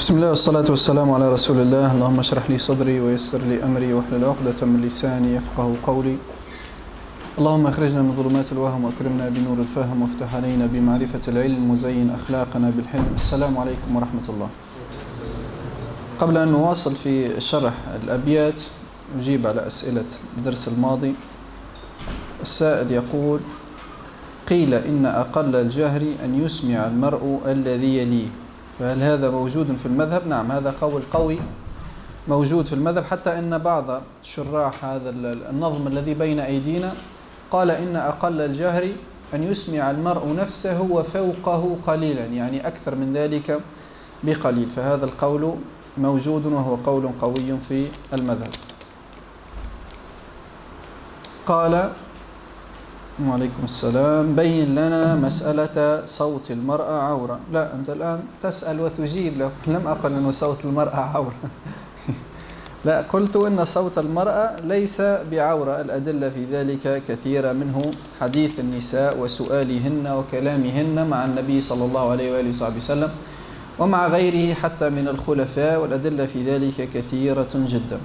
بسم الله والصلاة والسلام على رسول الله. اللهم اشرح لي صدري ويسر لي أمري واحلل عقدة من لساني يفقه قولي. اللهم اخرجنا من ظلمات الوهم واكرمنا بنور الفهم وافتح علينا بمعرفة العلم وزين أخلاقنا بالحلم. السلام عليكم ورحمة الله. قبل أن نواصل في شرح الأبيات نجيب على أسئلة الدرس الماضي. السائل يقول: قيل إن أقل الجهر أن يسمع المرء الذي يليه، فهل هذا موجود في المذهب؟ نعم، هذا قول قوي موجود في المذهب، حتى إن بعض شراح هذا النظم الذي بين أيدينا قال إن أقل الجهر أن يسمع المرء نفسه وفوقه قليلا، يعني أكثر من ذلك بقليل، فهذا القول موجود وهو قول قوي في المذهب. قال: وعليكم السلام، بين لنا مسألة صوت المرأة عورة. لا، أنت الآن تسأل وتجيب له. لم أقل أن صوت المرأة عورة لا، قلت إن صوت المرأة ليس بعورة. الأدلة في ذلك كثيرة، منه حديث النساء وسؤالهن وكلامهن مع النبي صلى الله عليه وآله وصحبه وسلم ومع غيره حتى من الخلفاء، والأدلة في ذلك كثيرة جدا.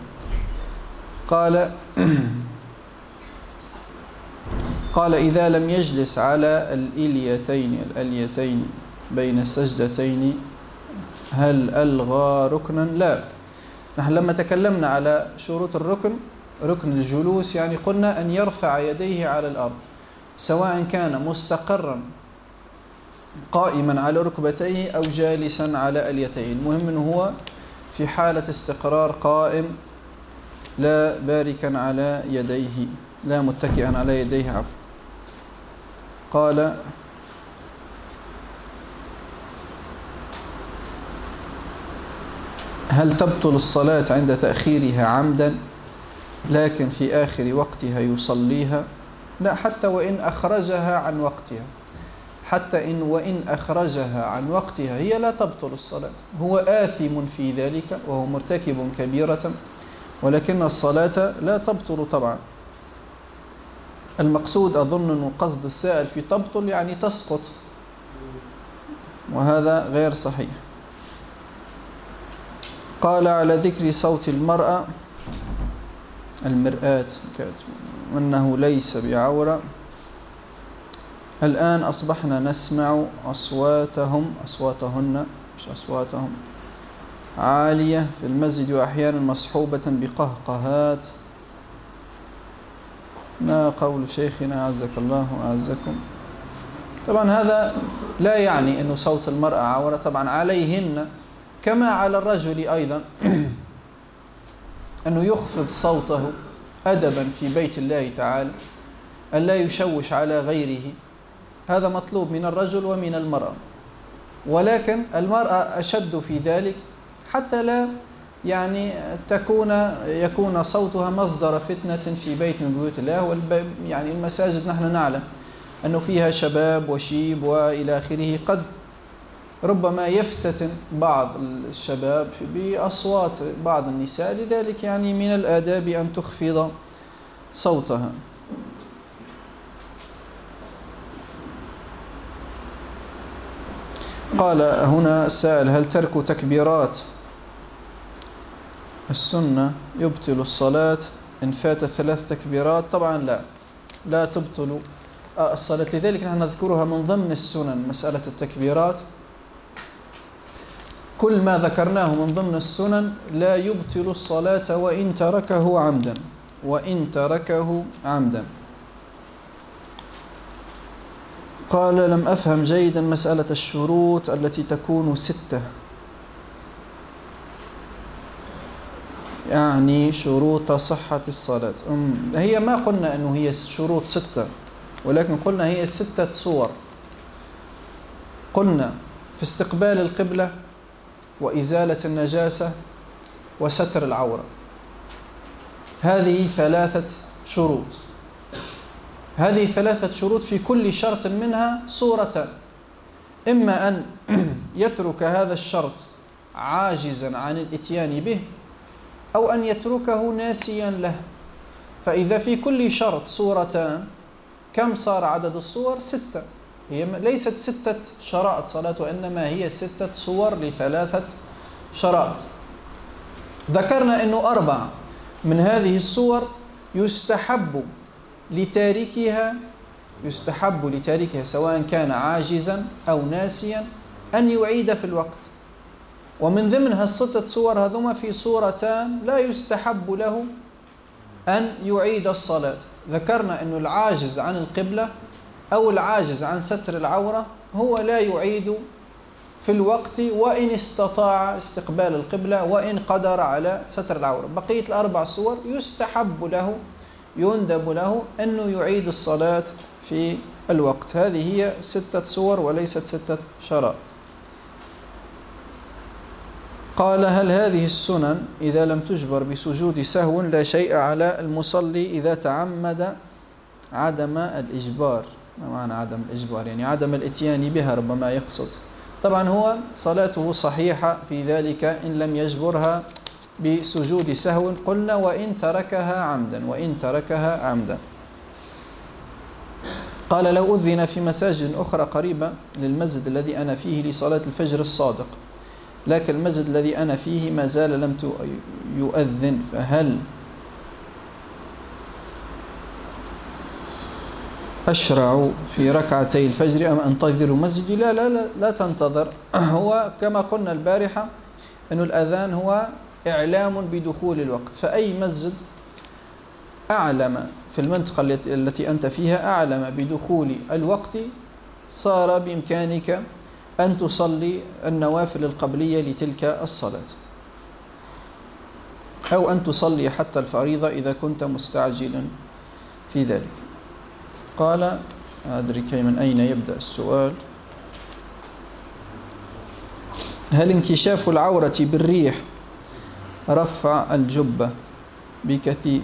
قال: إذا لم يجلس على الأليتين بين السجدتين هل ألغى ركنا؟ لا، نحن لما تكلمنا على شروط الركن، ركن الجلوس، يعني قلنا أن يرفع يديه على الأرض، سواء كان مستقرا قائما على ركبتيه أو جالسا على أليتيه. المهم أنه هو في حالة استقرار قائم، لا باركا على يديه، لا متكئا على يديه، عفوا. قال: هل تبطل الصلاة عند تأخيرها عمدا لكن في آخر وقتها يصليها؟ لا، حتى وإن أخرجها عن وقتها، وإن أخرجها عن وقتها هي لا تبطل الصلاة. هو آثم في ذلك وهو مرتكب كبيرة، ولكن الصلاة لا تبطل طبعا. المقصود أظن أنه قصد السائل في تبطل يعني تسقط، وهذا غير صحيح. قال: على ذكر صوت المرأة المرآة وأنه ليس بعورة، الآن أصبحنا نسمع أصواتهن عالية في المسجد، وأحيانا مصحوبة بقهقهات. ما قول شيخنا عزك الله وأعزكم؟ طبعا هذا لا يعني أن صوت المرأة عورة، طبعا عليهن كما على الرجل أيضا أنه يخفض صوته أدبا في بيت الله تعالى، أن لا يشوش على غيره. هذا مطلوب من الرجل ومن المرأة، ولكن المرأة أشد في ذلك حتى لا يكون صوتها مصدر فتنة في بيت من بيوت الله. يعني المساجد نحن نعلم أنه فيها شباب وشيب وإلى آخره، قد ربما يفتتن بعض الشباب بأصوات بعض النساء، لذلك يعني من الآداب أن تخفض صوتها. قال هنا السائل: هل ترك تكبيرات السنة يبطل الصلاة إن فاتت 3 تكبيرات؟ طبعا لا تبطل الصلاة، لذلك نحن نذكرها من ضمن السنن. مسألة التكبيرات كل ما ذكرناه من ضمن السنن لا يبطل الصلاة وإن تركه عمدا. قال: لم أفهم جيدا مسألة الشروط التي تكون 6، يعني شروط صحة الصلاة. هي ما قلنا أنه هي شروط 6، ولكن قلنا هي 6 صور. قلنا في استقبال القبلة، وإزالة النجاسة، وستر العورة. هذه 3 شروط. هذه 3 شروط، في كل شرط منها صورتان: إما أن يترك هذا الشرط عاجزا عن الإتيان به، أو أن يتركه ناسيا له. فإذا في كل شرط صورتان، كم صار عدد الصور؟ 6. هي ليست 6 شرائط صلاة، وإنما هي 6 صور ل3 شرائط. ذكرنا أنه 4 من هذه الصور يستحب لتاركها سواء كان عاجزا أو ناسيا أن يعيد في الوقت. ومن ضمنها ال6 صور هذوما في صورتان لا يستحب له أن يعيد الصلاة. ذكرنا أنه العاجز عن القبلة أو العاجز عن ستر العورة هو لا يعيد في الوقت وإن استطاع استقبال القبلة وإن قدر على ستر العورة. بقية ال4 صور يستحب له يندب له أنه يعيد الصلاة في الوقت. هذه هي 6 صور وليست 6 شرائط. قال: هل هذه السنن إذا لم تجبر بسجود سهو لا شيء على المصلي إذا تعمد عدم الإجبار؟ ما معنى عدم الإجبار؟ يعني عدم الإتيان بها ربما يقصد. طبعا هو صلاته صحيحة في ذلك إن لم يجبرها بسجود سهو، قلنا وإن تركها عمدا. قال: لو أذن في مساجد أخرى قريبة للمسجد الذي أنا فيه لصلاة الفجر الصادق، لكن المسجد الذي أنا فيه ما زال لم يؤذن، فهل أشرع في ركعتي الفجر أم أنتظر مسجدي؟ لا تنتظر. هو كما قلنا البارحة أن الأذان هو إعلام بدخول الوقت، فأي مسجد أعلم في المنطقة التي أنت فيها أعلم بدخول الوقت صار بإمكانك أن تصلي النوافل القبلية لتلك الصلاة، أو أن تصلي حتى الفريضة إذا كنت مستعجلا في ذلك. قال: أدرك من أين يبدأ السؤال. هل انكشاف العورة بالريح رفع الجبة بكثير؟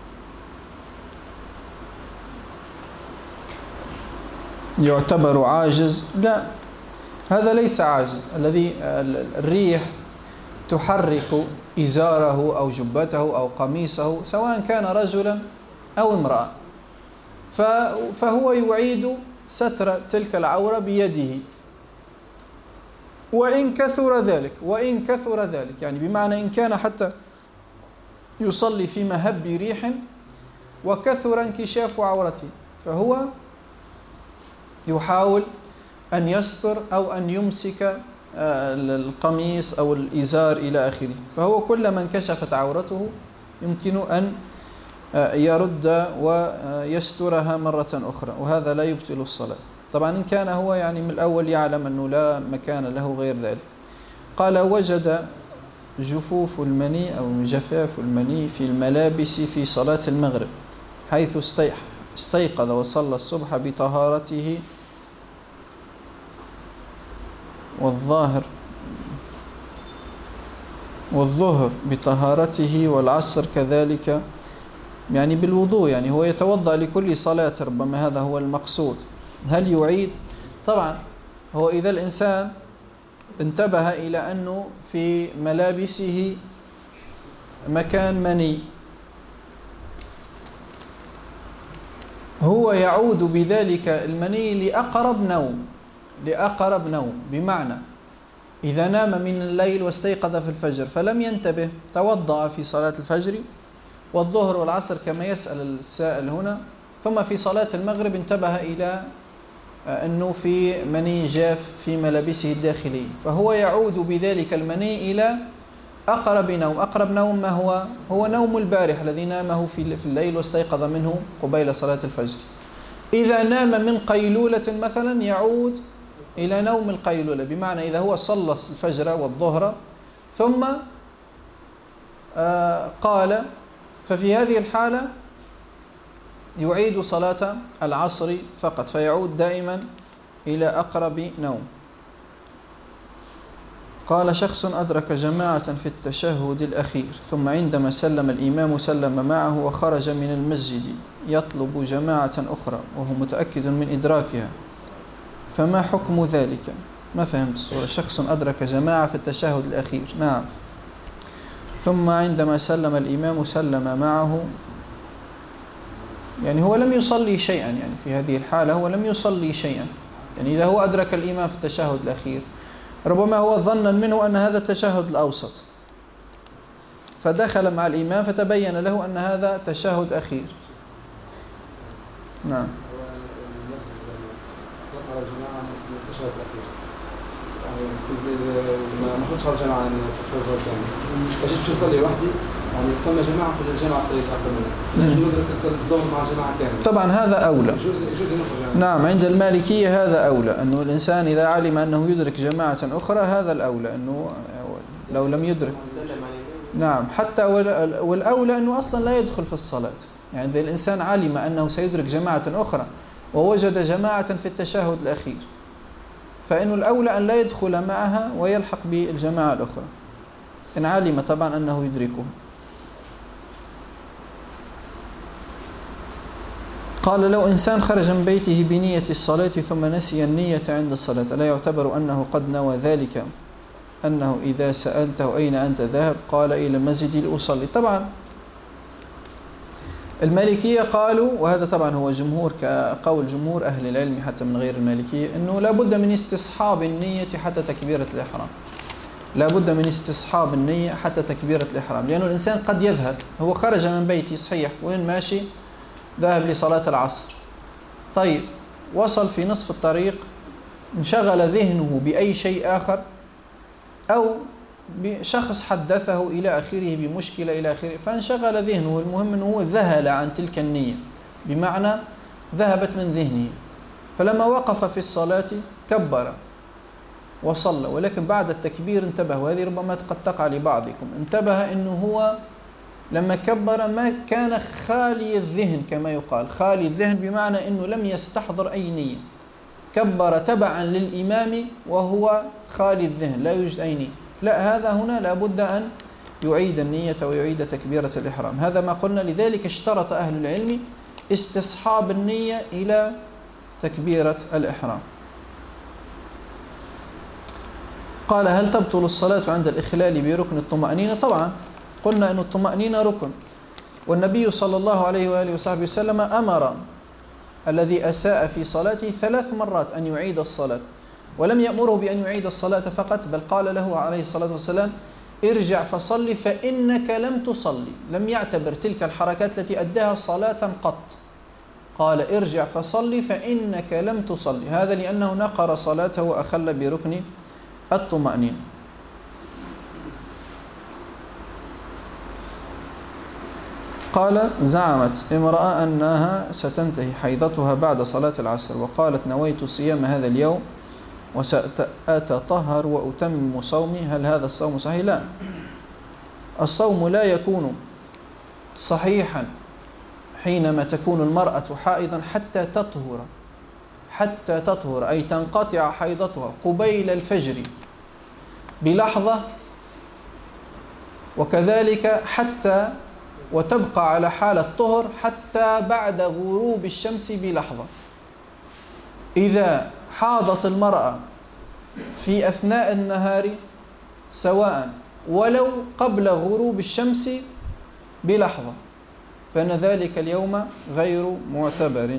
يعتبر عاجز؟ لا، هذا ليس عاجز. الذي الريح تحرك إزاره أو جبته أو قميصه سواء كان رجلا أو امرأة، فهو يعيد ستر تلك العورة بيده وإن كثر ذلك، يعني بمعنى إن كان حتى يصلي في مهب ريح وكثر انكشاف عورته فهو يحاول أن يستر أو أن يمسك القميص أو الإزار إلى آخره. فهو كلما انكشفت عورته يمكن أن يرد ويسترها مرة أخرى، وهذا لا يبطل الصلاة. طبعا إن كان هو يعني من الأول يعلم أنه لا مكان له غير ذلك. قال: وجد جفوف المني أو جفاف المني في الملابس في صلاة المغرب حيث استيقظ وصلى الصبح بطهارته والظهر بطهارته والعصر كذلك، يعني بالوضوء، يعني هو يتوضأ لكل صلاة، ربما هذا هو المقصود. هل يعيد؟ طبعا هو إذا الإنسان انتبه إلى أنه في ملابسه مكان مني هو يعود بذلك المني لأقرب نوم، بمعنى إذا نام من الليل واستيقظ في الفجر فلم ينتبه، توضأ في صلاة الفجر والظهر والعصر كما يسأل السائل هنا، ثم في صلاة المغرب انتبه إلى أنه في مني جاف في ملابسه الداخلي، فهو يعود بذلك المني إلى أقرب نوم. ما هو نوم البارح الذي نامه في الليل واستيقظ منه قبيل صلاة الفجر. إذا نام من قيلولة مثلا يعود إلى نوم القيلولة، بمعنى إذا هو صلى الفجر والظهر ثم قال، ففي هذه الحالة يعيد صلاة العصر فقط، فيعود دائما إلى أقرب نوم. قال: شخص أدرك جماعة في التشهد الأخير ثم عندما سلم الإمام سلم معه وخرج من المسجد يطلب جماعة أخرى وهو متأكد من إدراكها، فما حكم ذلك؟ ما فهمت الصورة. شخص أدرك جماعة في التشهد الأخير، نعم، ثم عندما سلم الإمام سلم معه، يعني هو لم يصلي شيئا، يعني في هذه الحالة هو لم يصلي شيئا. يعني إذا هو أدرك الإمام في التشهد الأخير ربما هو ظنا منه أن هذا التشهد الأوسط، فدخل مع الإمام فتبين له أن هذا تشهد أخير. نعم. التشهد الأخير يعني ما نخرجش على الجماعة في الصلاة الثانية، أجيب في صلي وحدي يعني فما جماعة في الجامعة الطريق أكثر منه، نجم ندرك صلاة الظهر مع جماعة كاملة. طبعا هذا أولى. يجوز نخرج. نعم، عند المالكية هذا أولى، أنه الإنسان إذا علم أنه يدرك جماعة أخرى هذا الأولى، أنه لو لم يدرك. نعم، حتى والأولى أنه أصلا لا يدخل في الصلاة. يعني إذا الإنسان علم أنه سيدرك جماعة أخرى ووجد جماعة في التشهد الأخير، فإنه الأولى أن لا يدخل معها ويلحق بالجماعة الأخرى إن علم طبعا أنه يدركه. قال: لو إنسان خرج من بيته بنية الصلاة ثم نسي النية عند الصلاة، ألا يعتبر أنه قد نوى ذلك؟ أنه إذا سألته أين أنت ذاهب قال إلى المسجد لأصلي. طبعا المالكية قالوا، وهذا طبعا هو جمهور كقول جمهور أهل العلم حتى من غير المالكية، أنه لا بد من استصحاب النية حتى تكبيرة الإحرام. لا بد من استصحاب النية حتى تكبيرة الإحرام، لأنه الإنسان قد يذهب، هو خرج من بيته صحيح، وين ماشي؟ ذهب لصلاة العصر. طيب وصل في نصف الطريق انشغل ذهنه بأي شيء آخر، أو بشخص حدثه إلى آخره بمشكلة إلى آخره، فانشغل ذهنه. المهم أنه ذهل عن تلك النية، بمعنى ذهبت من ذهنه. فلما وقف في الصلاة كبر وصلى، ولكن بعد التكبير انتبه، وهذه ربما قد تقع لبعضكم، انتبه أنه هو لما كبر ما كان خالي الذهن كما يقال. خالي الذهن بمعنى أنه لم يستحضر أي نية، كبر تبعا للإمام وهو خالي الذهن لا يوجد أي نية. لا، هذا هنا لابد أن يعيد النية ويعيد تكبيرة الإحرام. هذا ما قلنا، لذلك اشترط أهل العلم استصحاب النية إلى تكبيرة الإحرام. قال: هل تبطل الصلاة عند الإخلال بركن الطمأنينة؟ طبعا قلنا أن الطمأنينة ركن، والنبي صلى الله عليه وآله وصحبه وسلم أمر الذي أساء في صلاته 3 مرات أن يعيد الصلاة، ولم يأمره بأن يعيد الصلاة فقط، بل قال له عليه الصلاة والسلام: ارجع فصلي فإنك لم تصلي. لم يعتبر تلك الحركات التي أداها صلاة قط، قال: ارجع فصلي فإنك لم تصلي. هذا لأنه نقر صلاته وأخل بركن الطمأنينة. قال: زعمت امرأة أنها ستنتهي حيضتها بعد صلاة العصر، وقالت: نويت صيام هذا اليوم وسأتطهر وأتمم صومي، هل هذا الصوم صحيح؟ لا، الصوم لا يكون صحيحا حينما تكون المرأة حائضا حتى تطهر، أي تنقطع حيضتها قبيل الفجر بلحظة، وكذلك حتى وتبقى على حالة طهر حتى بعد غروب الشمس بلحظة. إذا حاضت المرأة في أثناء النهار سواء ولو قبل غروب الشمس بلحظة، فإن ذلك اليوم غير معتبر.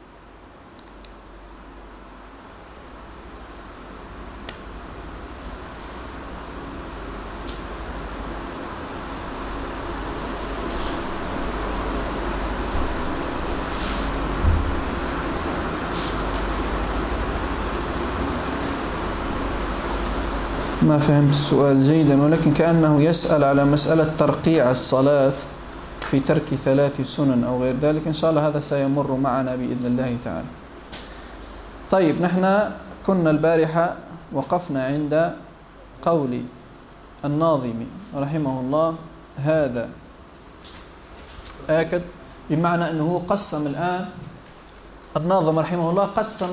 ما فهمت السؤال جيدا، ولكن كأنه يسأل على مسألة ترقيع الصلاة في ترك 3 سنن أو غير ذلك. إن شاء الله هذا سيمر معنا بإذن الله تعالى. طيب، نحن كنا البارحة وقفنا عند قول الناظم رحمه الله: هذا آكد، بمعنى أنه قسم الآن الناظم رحمه الله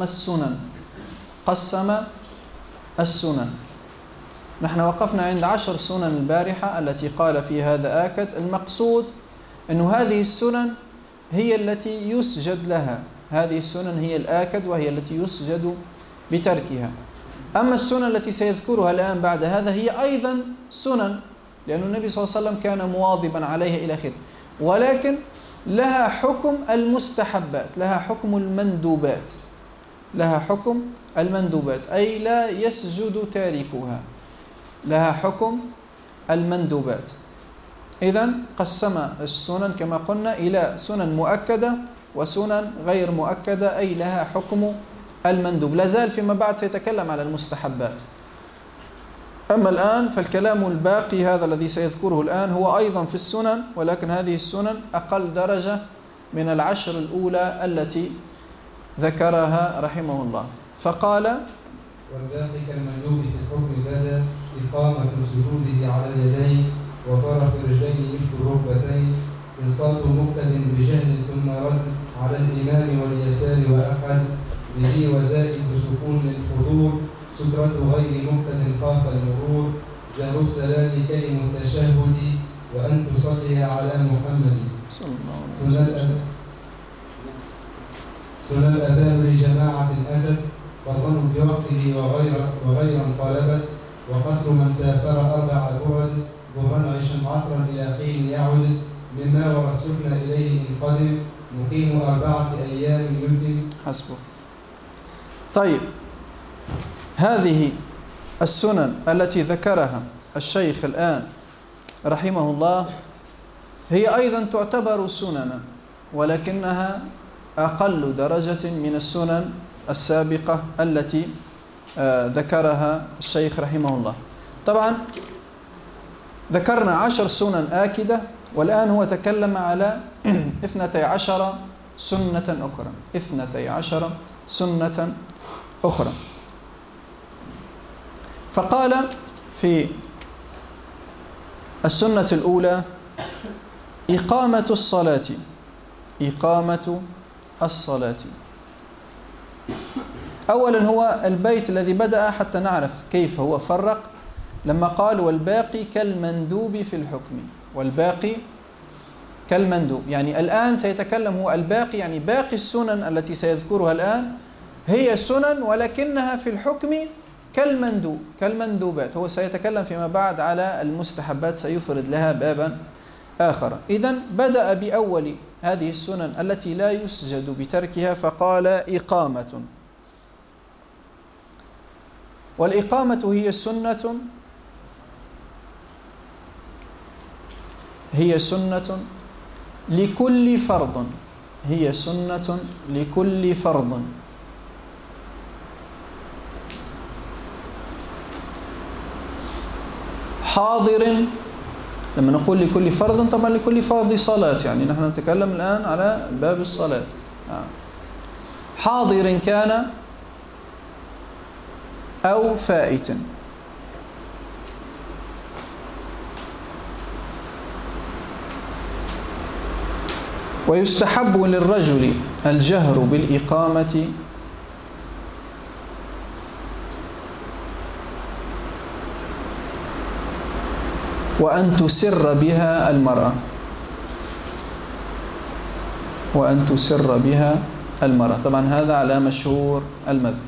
قسم السنن. نحن وقفنا عند 10 سنن البارحة التي قال في هذا آكد. المقصود أن هذه السنن هي التي يسجد لها، هذه السنن هي الآكد وهي التي يسجد بتركها. أما السنن التي سيذكرها الآن بعد هذا هي أيضا سنن، لأن النبي صلى الله عليه وسلم كان مواظبا عليها إلى آخره، ولكن لها حكم المستحبات، لها حكم المندوبات. لها حكم المندوبات، أي لا يسجد تاركها، لها حكم المندوبات. إذن قسم السنن كما قلنا إلى سنن مؤكدة وسنن غير مؤكدة، أي لها حكم المندوب. لازال فيما بعد سيتكلم على المستحبات. أما الآن فالكلام الباقي هذا الذي سيذكره الآن هو أيضا في السنن، ولكن هذه السنن أقل درجة من العشر الأولى التي ذكرها رحمه الله. فقال: والباقي كالمندوب في الحكم بدا إقامة سجوده على اليدين وطرف الرجلين مثل الركبتين، إنصات مقتد بجهل ثم رد على الإمام واليسار وأحد به وزائد سكون للحضور، سترة غير مقتد خاف المرور، جهر السلام كلم التشهد، وأن تصلي على محمد. سنن الأذان لجماعة أتت فالظن بوقته وغيرا طلبت، وقصر من سافر 4 برد ظهرا عصرا إلى حين يعود، مما ورى السكن إليه إن قدم مقيم 4 أيام يتم. حسبه. طيب، هذه السنن التي ذكرها الشيخ الآن رحمه الله هي أيضا تعتبر سننا، ولكنها أقل درجة من السنن السابقة التي ذكرها الشيخ رحمه الله. طبعا ذكرنا 10 سنن آكدة، والآن هو تكلم على 12 سنة أخرى. 12 سنة أخرى. فقال في السنة الأولى: إقامة الصلاة. إقامة الصلاة. أولا هو البيت الذي بدأ حتى نعرف كيف هو فرق لما قال: والباقي كالمندوب في الحكم. والباقي كالمندوب، يعني الآن سيتكلم هو الباقي، يعني باقي السنن التي سيذكرها الآن هي سنن ولكنها في الحكم كالمندوب، كالمندوبات. هو سيتكلم فيما بعد على المستحبات، سيفرد لها بابا آخر. إذن بدأ بأول هذه السنن التي لا يسجد بتركها، فقال: إقامة. والإقامة هي سنة لكل فرض. هي سنة لكل فرض. حاضر. لما نقول لكل فرض، طبعا لكل فرض صلاة، يعني نحن نتكلم الآن على باب الصلاة. حاضر كان أو فائت. ويستحب للرجل الجهر بالإقامة وأن تسر بها المرأة. وأن تسر بها المرأة. طبعا هذا على مشهور المذهب.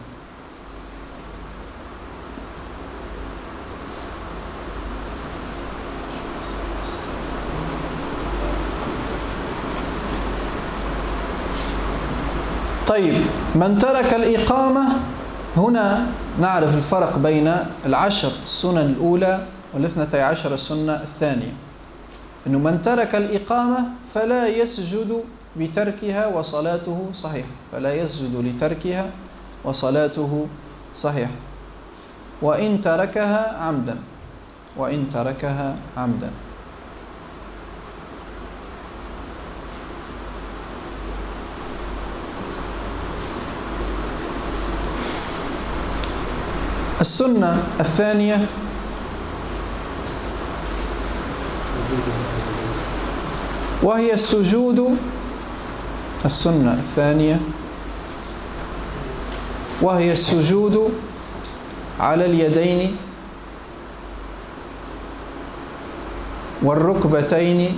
طيب، من ترك الإقامة، هنا نعرف الفرق بين 10 السنن الأولى وال12 السنة الثانية. إنه من ترك الإقامة فلا يسجد بتركها وصلاته صحيحة، فلا يسجد لتركها وصلاته صحيحة، وإن تركها عمدا. وإن تركها عمدا. السنة الثانية وهي السجود. السنة الثانية وهي السجود على اليدين والركبتين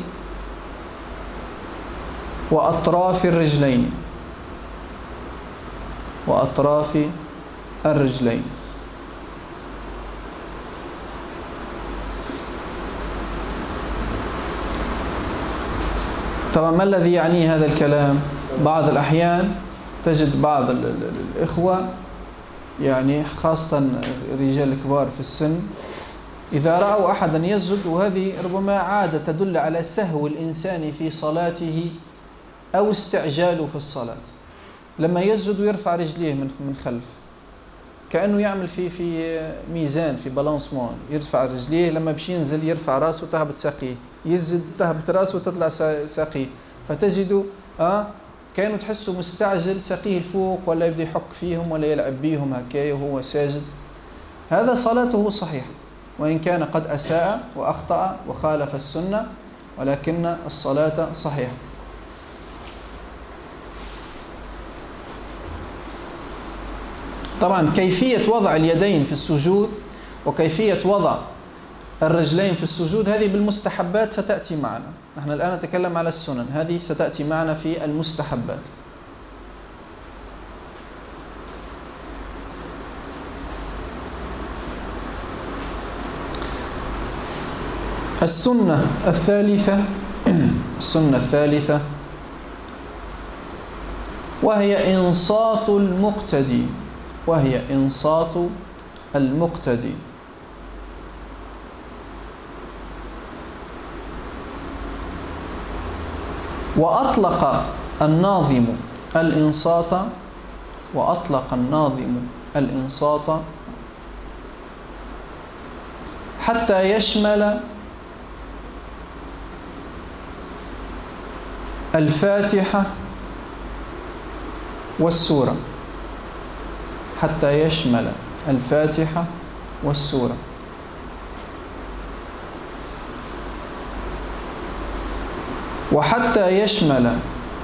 وأطراف الرجلين. وأطراف الرجلين. طبعا ما الذي يعنيه هذا الكلام؟ بعض الأحيان تجد بعض الإخوة يعني خاصة الرجال الكبار في السن إذا رأوا أحدا يسجد، وهذه ربما عادة تدل على سهو الإنسان في صلاته أو استعجاله في الصلاة، لما يسجد ويرفع رجليه من خلف كأنه يعمل في ميزان، في بالانسمون، يرفع رجليه، لما بش ينزل يرفع راسه تهبط ساقيه، يزد تهبط راسه وتطلع ساقيه، فتجدوا كانوا تحسوا مستعجل ساقيه الفوق، ولا يبدأ يحك فيهم ولا يلعب بيهم هكايا وهو ساجد. هذا صلاته صحيحة، وإن كان قد أساء وأخطأ وخالف السنة، ولكن الصلاة صحيحة. طبعا كيفية وضع اليدين في السجود وكيفية وضع الرجلين في السجود هذه بالمستحبات ستأتي معنا. نحن الآن نتكلم على السنن، هذه ستأتي معنا في المستحبات. السنة الثالثة وهي إنصات المقتدي. وأطلق الناظم الإنصات حتى يشمل الفاتحة والسورة، وحتى يشمل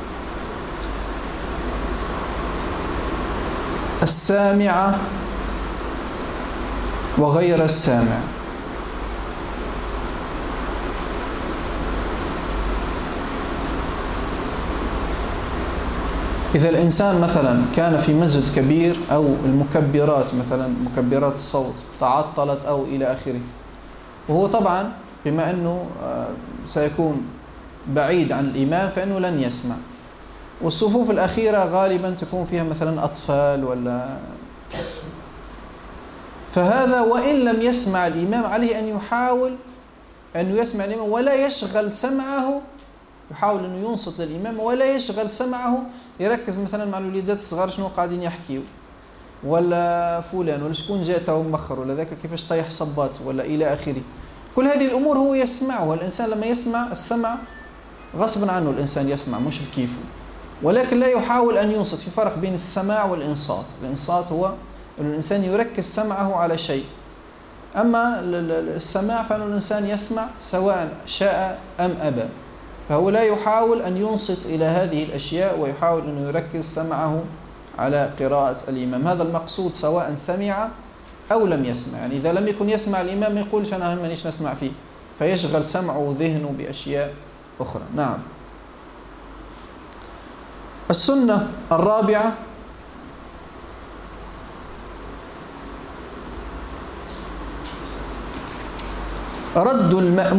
السامع وغير السامع. إذا الإنسان مثلا كان في مسجد كبير أو المكبرات مثلا مكبرات الصوت تعطلت أو إلى آخره، وهو طبعا بما أنه سيكون بعيد عن الإمام فإنه لن يسمع، والصفوف الأخيرة غالبا تكون فيها مثلا أطفال ولا، فهذا وإن لم يسمع الإمام عليه أن يحاول أن يسمع الإمام ولا يشغل سمعه، يحاول أنه ينصت للإمام ولا يشغل سمعه، يركز مثلا مع الوليدات الصغار شنو قاعدين يحكيوا، ولا فلان ولا شكون جاء تو مخر ولا ذاك كيفاش طيح صبات ولا إلى آخره. كل هذه الأمور هو يسمعها. الإنسان لما يسمع السمع غصبا عنه، الإنسان يسمع مش بكيفه، ولكن لا يحاول أن ينصت. في فرق بين السماع والإنصات. الإنصات هو أن الإنسان يركز سمعه على شيء، أما السماع فإن الإنسان يسمع سواء شاء أم أبى، فهو لا يحاول أن ينصت إلى هذه الأشياء ويحاول أن يركز سمعه على قراءة الإمام. هذا المقصود سواء سمع أو لم يسمع. يعني إذا لم يكن يسمع الإمام ما يقولش أنا مانيش نسمع فيه، فيشغل سمعه وذهنه بأشياء أخرى. نعم. السنة الرابعة رد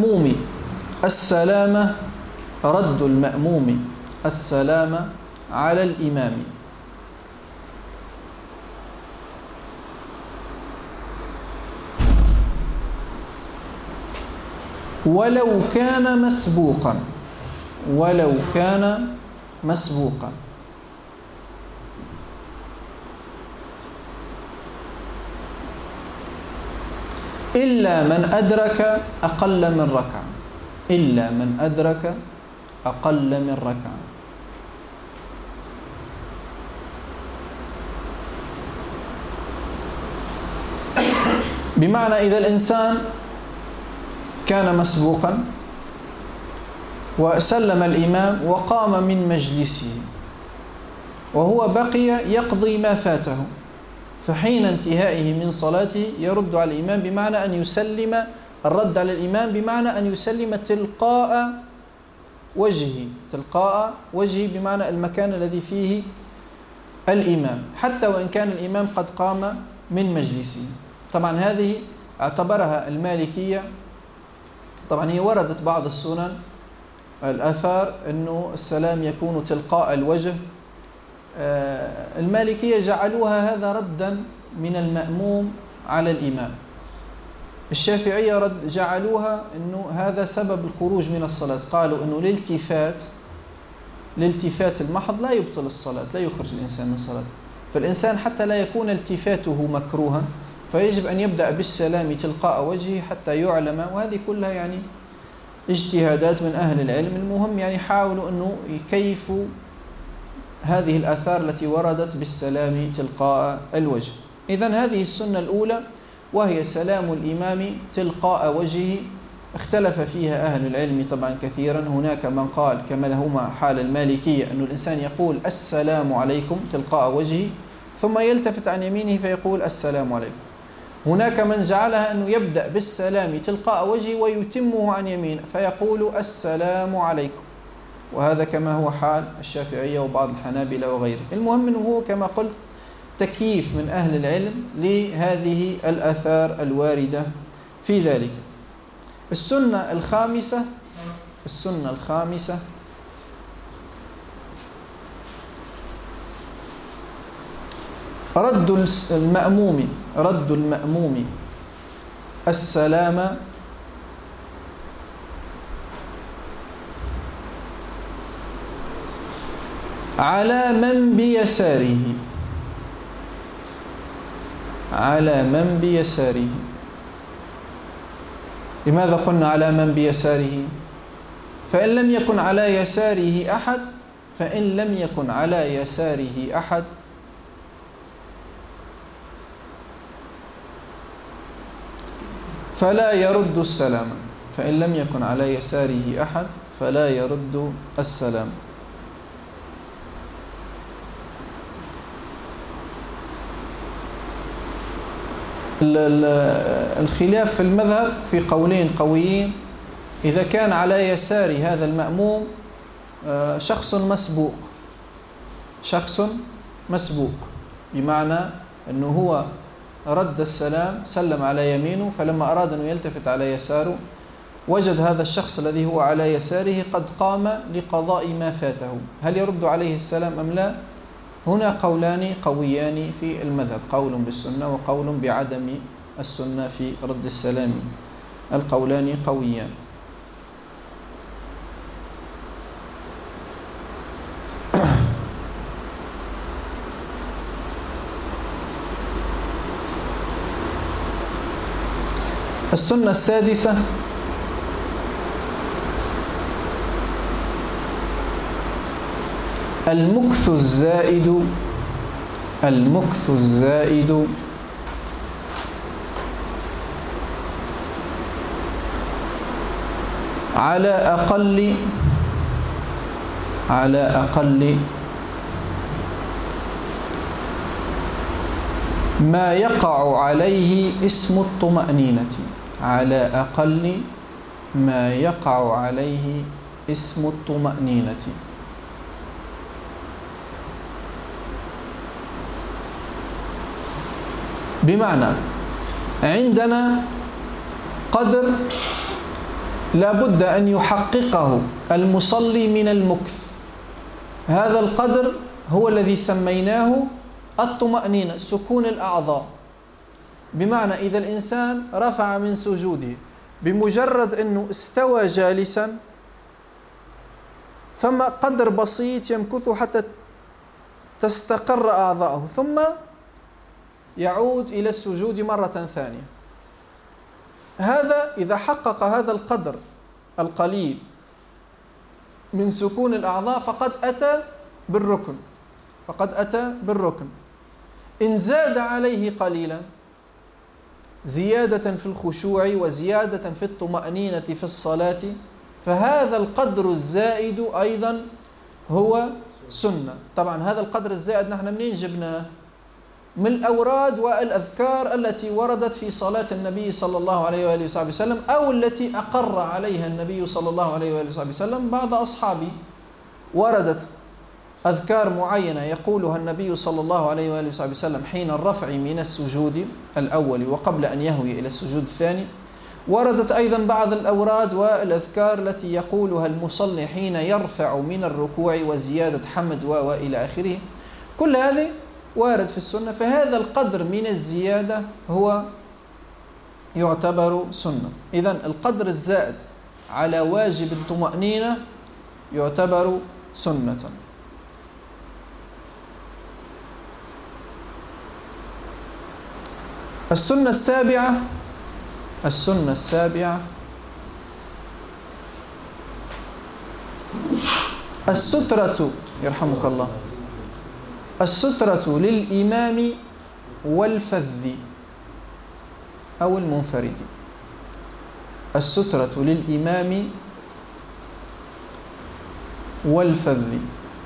المأموم السلام على الإمام. ولو كان مسبوقا إلا من أدرك أقل من ركعة. بمعنى إذا الإنسان كان مسبوقا وسلم الإمام وقام من مجلسه وهو بقي يقضي ما فاته، فحين انتهائه من صلاته يرد على الإمام، بمعنى أن يسلم. الرد على الإمام بمعنى أن يسلم تلقاء وجهه، بمعنى المكان الذي فيه الإمام، حتى وإن كان الإمام قد قام من مجلسه. طبعا هذه اعتبرها المالكية. طبعا هي وردت بعض السنن الآثار أنه السلام يكون تلقاء الوجه، المالكية جعلوها هذا ردا من المأموم على الإمام. الشافعية جعلوها أنه هذا سبب الخروج من الصلاة، قالوا أنه الالتفات المحض لا يبطل الصلاة، لا يخرج الإنسان من صلاة. فالإنسان حتى لا يكون التفاته مكروها فيجب أن يبدأ بالسلام تلقاء وجهه حتى يعلم. وهذه كلها يعني اجتهادات من أهل العلم. المهم يعني حاولوا أنه يكيفوا هذه الآثار التي وردت بالسلام تلقاء الوجه. إذن هذه السنة الأولى وهي سلام الإمام تلقاء وجهه، اختلف فيها أهل العلم طبعا كثيرا. هناك من قال كما هما حال المالكية أن الإنسان يقول السلام عليكم تلقاء وجهه ثم يلتفت عن يمينه فيقول السلام عليكم. هناك من جعلها أنه يبدأ بالسلام تلقاء وجهه ويتمه عن يمينه فيقول السلام عليكم، وهذا كما هو حال الشافعية وبعض الحنابلة وغيره. المهم أنه هو كما قلت تكييف من أهل العلم لهذه الآثار الواردة في ذلك. السنة الخامسة رد المأموم السلام على من بيساره. لماذا قلنا على من بيساره؟ فإن لم يكن على يساره أحد فلا يرد السلام. فإن لم يكن على يساره أحد فلا يرد السلام. الخلاف في المذهب في قولين قويين. إذا كان على يسار هذا المأموم شخص مسبوق بمعنى أنه هو رد السلام، سلم على يمينه، فلما أراد أن يلتفت على يساره وجد هذا الشخص الذي هو على يساره قد قام لقضاء ما فاته، هل يرد عليه السلام أم لا؟ هنا قولان قويان في المذهب، قول بالسنة وقول بعدم السنة في رد السلام. القولان قويان. السنة السادسة المكث الزائد على أقل ما يقع عليه اسم الطمأنينة. على أقل ما يقع عليه اسم الطمأنينة. بمعنى عندنا قدر لا بد أن يحققه المصلي من المكث، هذا القدر هو الذي سميناه الطمأنينة، سكون الأعضاء. بمعنى إذا الإنسان رفع من سجوده بمجرد أنه استوى جالسا فما قدر بسيط يمكث حتى تستقر أعضاءه ثم يعود إلى السجود مرة ثانية. هذا إذا حقق هذا القدر القليل من سكون الأعضاء فقد أتى بالركن. إن زاد عليه قليلا زيادة في الخشوع وزيادة في الطمأنينة في الصلاة فهذا القدر الزائد أيضا هو سنة. طبعا هذا القدر الزائد نحن منين جبناه؟ من الأوراد والأذكار التي وردت في صلاة النبي صلى الله عليه وآله وسلم أو التي أقر عليها النبي صلى الله عليه وآله وسلم بعض أصحابه. وردت أذكار معينة يقولها النبي صلى الله عليه وآله وسلم حين الرفع من السجود الأول وقبل أن يهوي إلى السجود الثاني. وردت أيضا بعض الأوراد والأذكار التي يقولها المصلي حين يرفع من الركوع وزيادة حمد وإلى آخره. كل هذه وارد في السنة، فهذا القدر من الزيادة هو يعتبر سنة. إذن القدر الزائد على واجب الطمأنينة يعتبر سنة. السنة السابعة السترة، يرحمك الله، السترة للإمام والفذ أو المنفرد. السترة للإمام والفذ.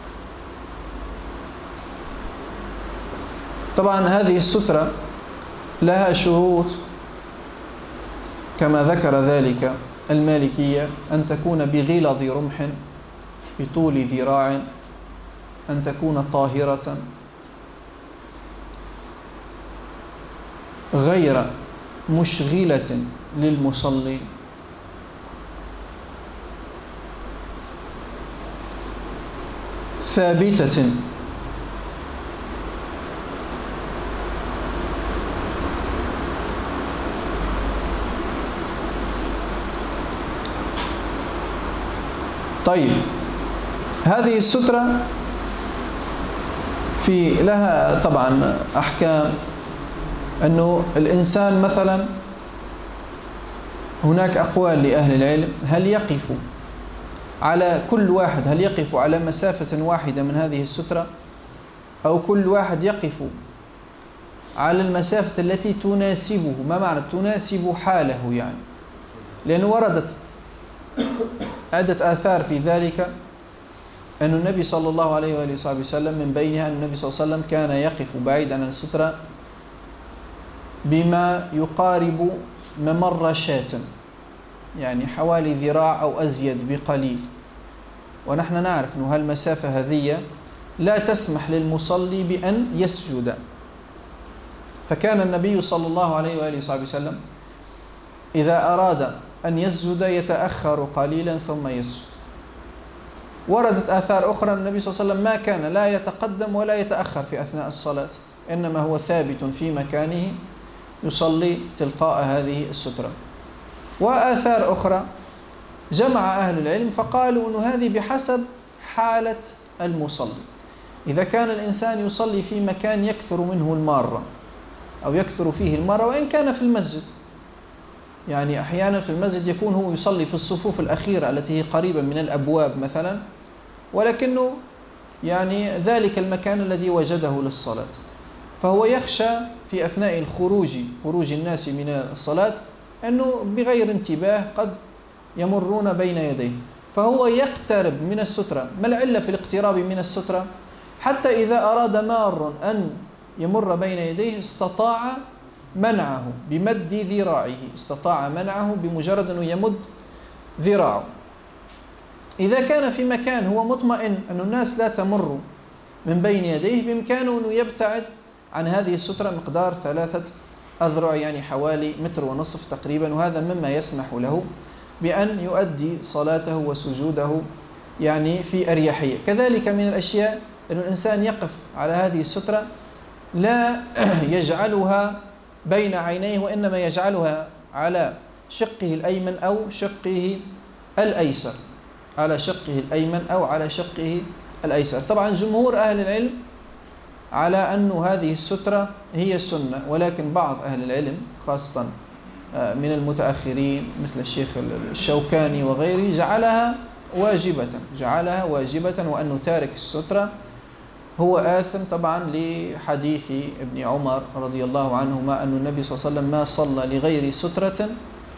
طبعا هذه السترة لها شروط كما ذكر ذلك المالكية: أن تكون بغلظ رمح، بطول ذراع، أن تكون طاهرة، غير مشغلة للمصلي، ثابتة طيب. هذه السترة في لها طبعا أحكام، أنه الإنسان مثلا هناك أقوال لأهل العلم: هل يقف على كل واحد، هل يقف على مسافة واحدة من هذه السترة، أو كل واحد يقف على المسافة التي تناسبه؟ ما معنى تناسب حاله يعني؟ لأنه وردت عدة آثار في ذلك، أن النبي صلى الله عليه وآله وسلم من بينها أن النبي صلى الله عليه وسلم كان يقف بعيد عن السترة بما يقارب ممر شاة، يعني حوالي ذراع أو أزيد بقليل. ونحن نعرف أن هالمسافة هذه لا تسمح للمصلي بأن يسجد، فكان النبي صلى الله عليه وآله وسلم إذا أراد أن يسجد يتأخر قليلا ثم يسجد. وردت آثار أخرى النبي صلى الله عليه وسلم ما كان لا يتقدم ولا يتأخر في أثناء الصلاة، إنما هو ثابت في مكانه يصلي تلقاء هذه السترة. وآثار أخرى جمع أهل العلم فقالوا أن هذه بحسب حالة المصلي. إذا كان الإنسان يصلي في مكان يكثر منه المارة أو يكثر فيه المارة، وإن كان في المسجد، يعني أحيانا في المسجد يكون هو يصلي في الصفوف الأخيرة التي هي قريبة من الأبواب مثلا، ولكنه يعني ذلك المكان الذي وجده للصلاة، فهو يخشى في أثناء خروج الناس من الصلاة أنه بغير انتباه قد يمرون بين يديه، فهو يقترب من السترة. ما العلة في الاقتراب من السترة؟ حتى إذا أراد مار أن يمر بين يديه استطاع منعه بمد ذراعه، استطاع منعه بمجرد أنه يمد ذراعه. إذا كان في مكان هو مطمئن أن الناس لا تمر من بين يديه، بإمكانه أنه يبتعد عن هذه السترة مقدار 3 أذرع، يعني حوالي 1.5 متر تقريبا، وهذا مما يسمح له بأن يؤدي صلاته وسجوده يعني في أريحية. كذلك من الأشياء أن الإنسان يقف على هذه السترة لا يجعلها بين عينيه، وإنما يجعلها على شقه الأيمن أو شقه الأيسر، على شقه الأيمن أو على شقه الأيسر. طبعا جمهور أهل العلم على أن هذه السترة هي سنة، ولكن بعض أهل العلم خاصة من المتأخرين مثل الشيخ الشوكاني وغيره جعلها واجبة، وأنه تارك السترة هو آثم، طبعا لحديث ابن عمر رضي الله عنهما أن النبي صلى الله عليه وسلم ما صلى لغير سترة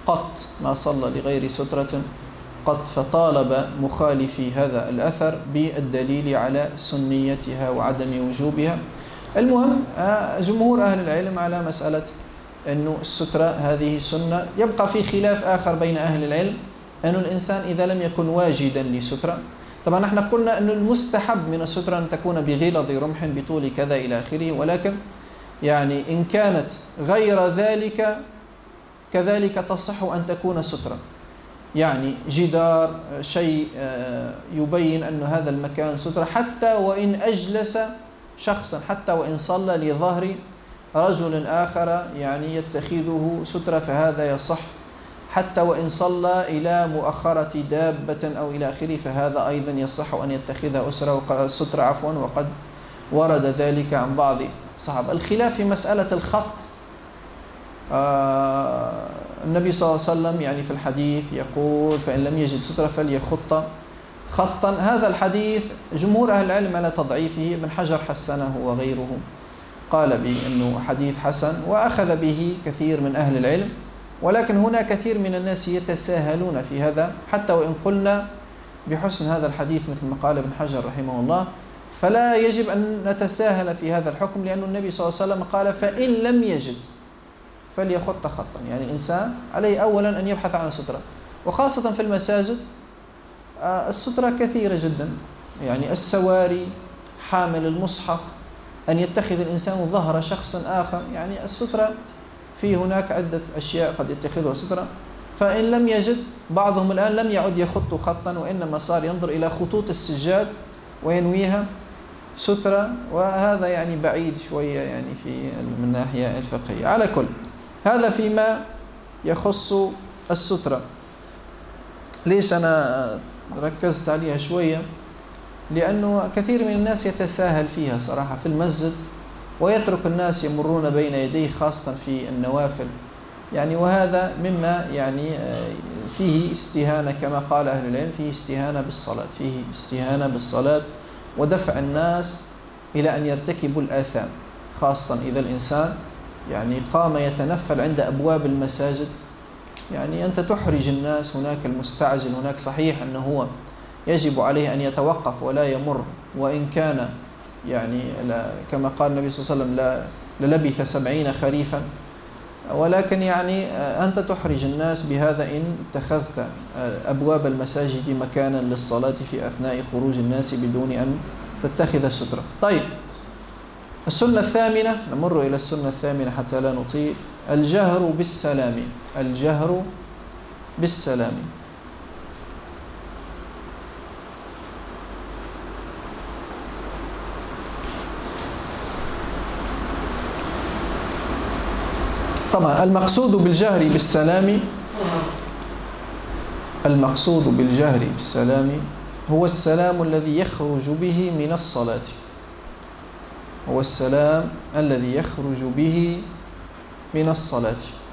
قط، فطالب مخالفي هذا الأثر بالدليل على سنيتها وعدم وجوبها. المهم جمهور أهل العلم على مسألة أن السترة هذه سنة. يبقى في خلاف آخر بين أهل العلم أن الإنسان إذا لم يكن واجدا لسترة، طبعا نحن قلنا أن المستحب من السترة أن تكون بغلظ رمح بطول كذا إلى آخره، ولكن يعني إن كانت غير ذلك كذلك تصح أن تكون سترة، يعني جدار شيء يبين أن هذا المكان سترة، حتى وإن أجلس شخصا حتى وإن صلى لظهر رجل آخر يعني يتخذه سترة فهذا يصح، حتى وإن صلى إلى مؤخرة دابة أو إلى آخره فهذا أيضا يصح أن يتخذها سترة وقد ورد ذلك عن بعض الصحابة. الخلاف في مسألة الخط، النبي صلى الله عليه وسلم يعني في الحديث يقول فإن لم يجد سترة فليخط خطا. هذا الحديث جمهور أهل العلم على تضعيفه، ابن حجر حسنه وغيره قال بأنه حديث حسن وأخذ به كثير من أهل العلم، ولكن هنا كثير من الناس يتساهلون في هذا، حتى وإن قلنا بحسن هذا الحديث مثل ما قال ابن حجر رحمه الله، فلا يجب أن نتساهل في هذا الحكم، لأن النبي صلى الله عليه وسلم قال فإن لم يجد فليخط خطا. يعني الإنسان عليه أولا أن يبحث عن سترة، وخاصة في المساجد السترة كثيرة جدا، يعني السواري، حامل المصحف، أن يتخذ الإنسان ظهر شخص آخر، يعني السترة في هناك عدة أشياء قد يتخذها سترة. فإن لم يجد، بعضهم الآن لم يعد يخط خطا، وإنما صار ينظر إلى خطوط السجاد وينويها سترة، وهذا يعني بعيد شوية يعني من الناحية الفقهية. على كل هذا فيما يخص السترة. ليش أنا ركزت عليها شوية؟ لأنه كثير من الناس يتساهل فيها صراحة في المسجد، ويترك الناس يمرون بين يديه خاصة في النوافل، يعني وهذا مما يعني فيه استهانة كما قال أهل العلم، فيه استهانة بالصلاة، فيه استهانة بالصلاة ودفع الناس إلى أن يرتكبوا الآثام، خاصة إذا الإنسان يعني قام يتنفل عند أبواب المساجد. يعني أنت تحرج الناس، هناك المستعجل، هناك صحيح أنه هو يجب عليه أن يتوقف ولا يمر، وإن كان يعني كما قال النبي صلى الله عليه وسلم للبث 70 خريفا، ولكن يعني أنت تحرج الناس بهذا إن اتخذت أبواب المساجد مكانا للصلاة في أثناء خروج الناس بدون أن تتخذ السترة. طيب، السنة الثامنة، نمر إلى السنة الثامنة حتى لا نطيل، الجهر بالسلام. الجهر بالسلام. طبعا المقصود بالجهر بالسلام، المقصود بالجهر بالسلام هو السلام الذي يخرج به من الصلاة، هو السلام الذي يخرج به من الصلاة.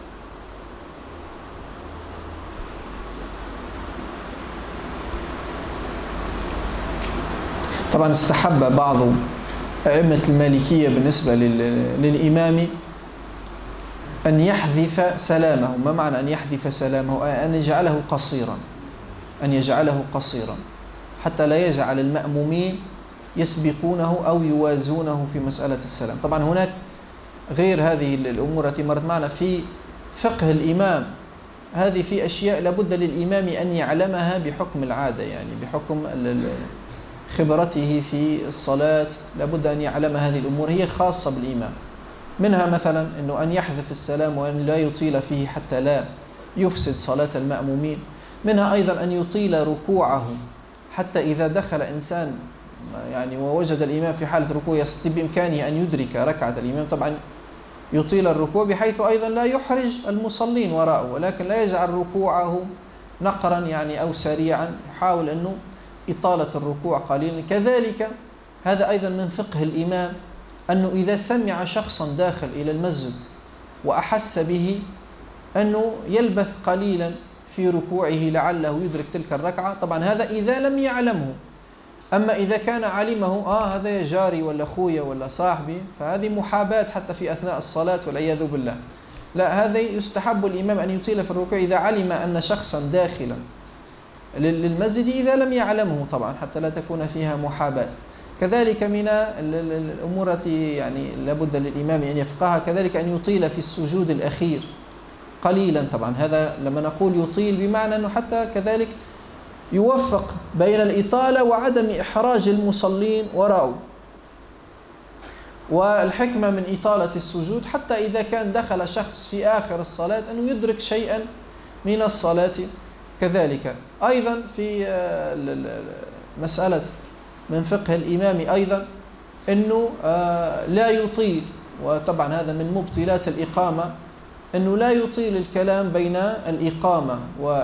طبعا استحب بعض أئمة المالكية بالنسبة للإمام أن يحذف سلامه. ما معنى أن يحذف سلامه؟ أن يجعله قصيرا، أن يجعله قصيرا حتى لا يجعل المأمومين يسبقونه أو يوازونه في مسألة السلام. طبعا هناك غير هذه الأمور التي مرت معنا في فقه الإمام، هذه في أشياء لابد للإمام أن يعلمها بحكم العادة، يعني بحكم خبرته في الصلاة لابد أن يعلم هذه الأمور، هي خاصة بالإمام. منها مثلا أنه أن يحذف السلام وأن لا يطيل فيه حتى لا يفسد صلاة المأمومين. منها أيضا أن يطيل ركوعه، حتى إذا دخل إنسان يعني ووجد الإمام في حالة ركوع يستطيع بإمكانه أن يدرك ركعة الإمام، طبعا يطيل الركوع بحيث أيضا لا يحرج المصلين وراءه، ولكن لا يجعل ركوعه نقرا يعني أو سريعا، يحاول أنه إطالة الركوع قليلا. كذلك هذا أيضا من فقه الإمام، أنه إذا سمع شخصا داخل إلى المسجد وأحس به أنه يلبث قليلا في ركوعه لعله يدرك تلك الركعة، طبعا هذا إذا لم يعلمه. أما إذا كان علمه هذا يا جاري ولا أخويا ولا صاحبي، فهذه محاباة حتى في أثناء الصلاة والعياذ بالله. لا، هذا يستحب الإمام أن يطيل في الركوع إذا علم أن شخصا داخلا للمسجد إذا لم يعلمه، طبعا حتى لا تكون فيها محاباة. كذلك من الأمور التي يعني لابد للإمام أن يفقهها، كذلك أن يطيل في السجود الأخير قليلا. طبعا هذا لما نقول يطيل بمعنى أنه حتى كذلك يوفق بين الإطالة وعدم إحراج المصلين وراءه. والحكمة من إطالة السجود حتى إذا كان دخل شخص في آخر الصلاة أنه يدرك شيئا من الصلاة. كذلك أيضا في مسألة من فقه الإمام أيضا أنه لا يطيل، وطبعا هذا من مبطلات الإقامة، أنه لا يطيل الكلام بين الإقامة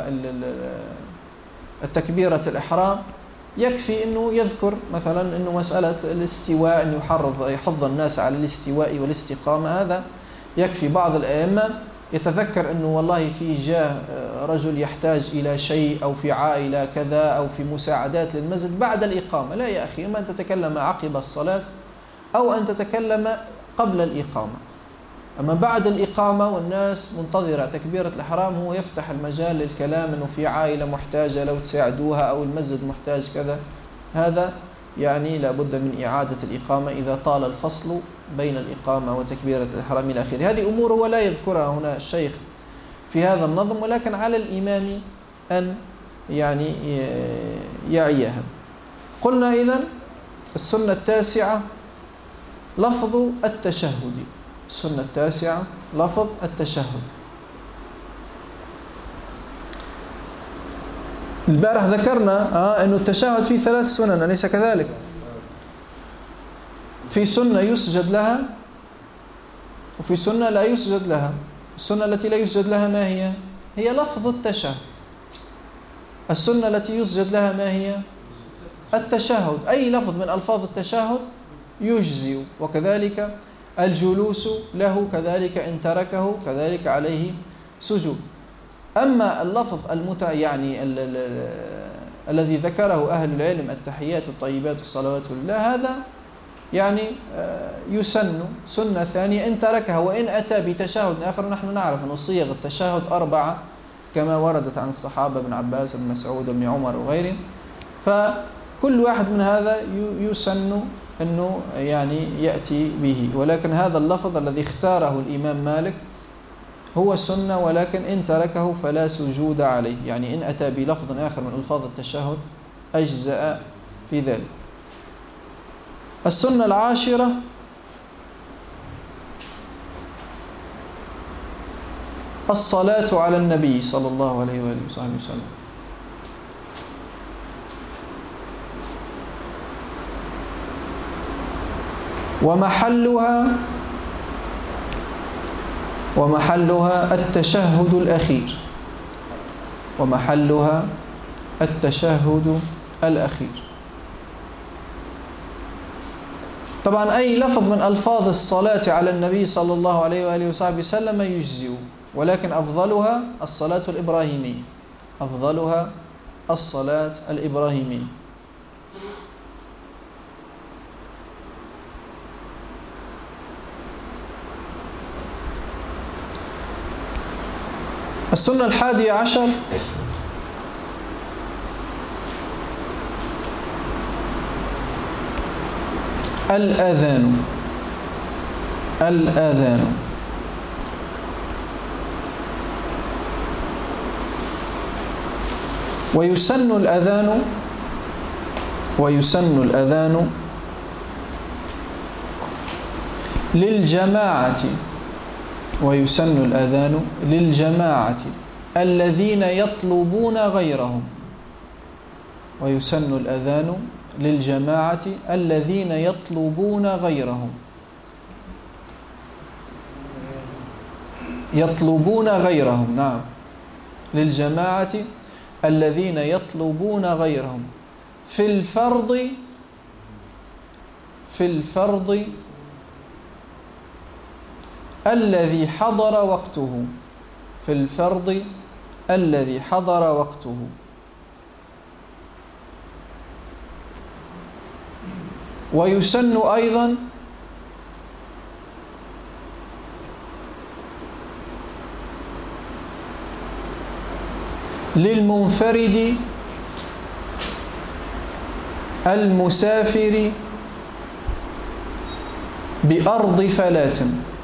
والتكبيرة الإحرام. يكفي أنه يذكر مثلا أنه مسألة الاستواء، أنه يحض الناس على الاستواء والاستقامة، هذا يكفي. بعض الأئمة يتذكر أنه والله في جاه رجل يحتاج إلى شيء، أو في عائلة كذا، أو في مساعدات للمسجد بعد الإقامة. لا يا أخي، إما أن تتكلم عقب الصلاة أو أن تتكلم قبل الإقامة. أما بعد الإقامة والناس منتظرة تكبيرة الإحرام، هو يفتح المجال للكلام أنه في عائلة محتاجة لو تساعدوها، أو المسجد محتاج كذا. هذا يعني لابد من إعادة الإقامة إذا طال الفصل بين الإقامة وتكبيرة الإحرام إلى آخره. هذه أمور ولا يذكرها هنا الشيخ في هذا النظم، ولكن على الإمام أن يعني يعيها. قلنا إذن السنة التاسعة لفظ التشهد. السنة التاسعة لفظ التشهد. البارح ذكرنا أنه التشهد فيه 3 سنن، أليس كذلك؟ في سنة يسجد لها، وفي سنة لا يسجد لها. السنة التي لا يسجد لها ما هي؟ هي لفظ التشهد. السنة التي يسجد لها ما هي؟ التشهد. أي لفظ من ألفاظ التشهد يجزئ، وكذلك الجلوس له كذلك إن تركه كذلك عليه سجود. أما اللفظ الذي ذكره أهل العلم، التحيات الطيبات الصلوات لله، هذا يعني يسن سنة ثانية إن تركها، وإن أتى بتشهد آخر. نحن نعرف أن صيغ التشهد 4 كما وردت عن الصحابة ابن عباس بن مسعود بن عمر وغيرهم، فكل واحد من هذا يسن أنه يعني يأتي به. ولكن هذا اللفظ الذي اختاره الإمام مالك هو سنة، ولكن إن تركه فلا سجود عليه، يعني إن أتى بلفظ آخر من ألفاظ التشهد أجزأ في ذلك. السنة العاشرة الصلاة على النبي صلى الله عليه وآله وصحبه وسلم. ومحلها التشهد الأخير. ومحلها التشهد الأخير. طبعا أي لفظ من ألفاظ الصلاة على النبي صلى الله عليه وآله وصحبه وسلم يجزئ، ولكن أفضلها الصلاة الإبراهيمية. أفضلها الصلاة الإبراهيمية. السنة 11 الأذان. الأذان. ويسن الأذان للجماعة. ويسن الأذان للجماعة الذين يطلبون غيرهم. ويسن الأذان للجماعة الذين يطلبون غيرهم. يطلبون غيرهم، نعم، للجماعة الذين يطلبون غيرهم في الفرض الذي حضر وقته. في الفرض الذي حضر وقته. ويسن أيضا للمنفرد المسافر بأرض فلاة.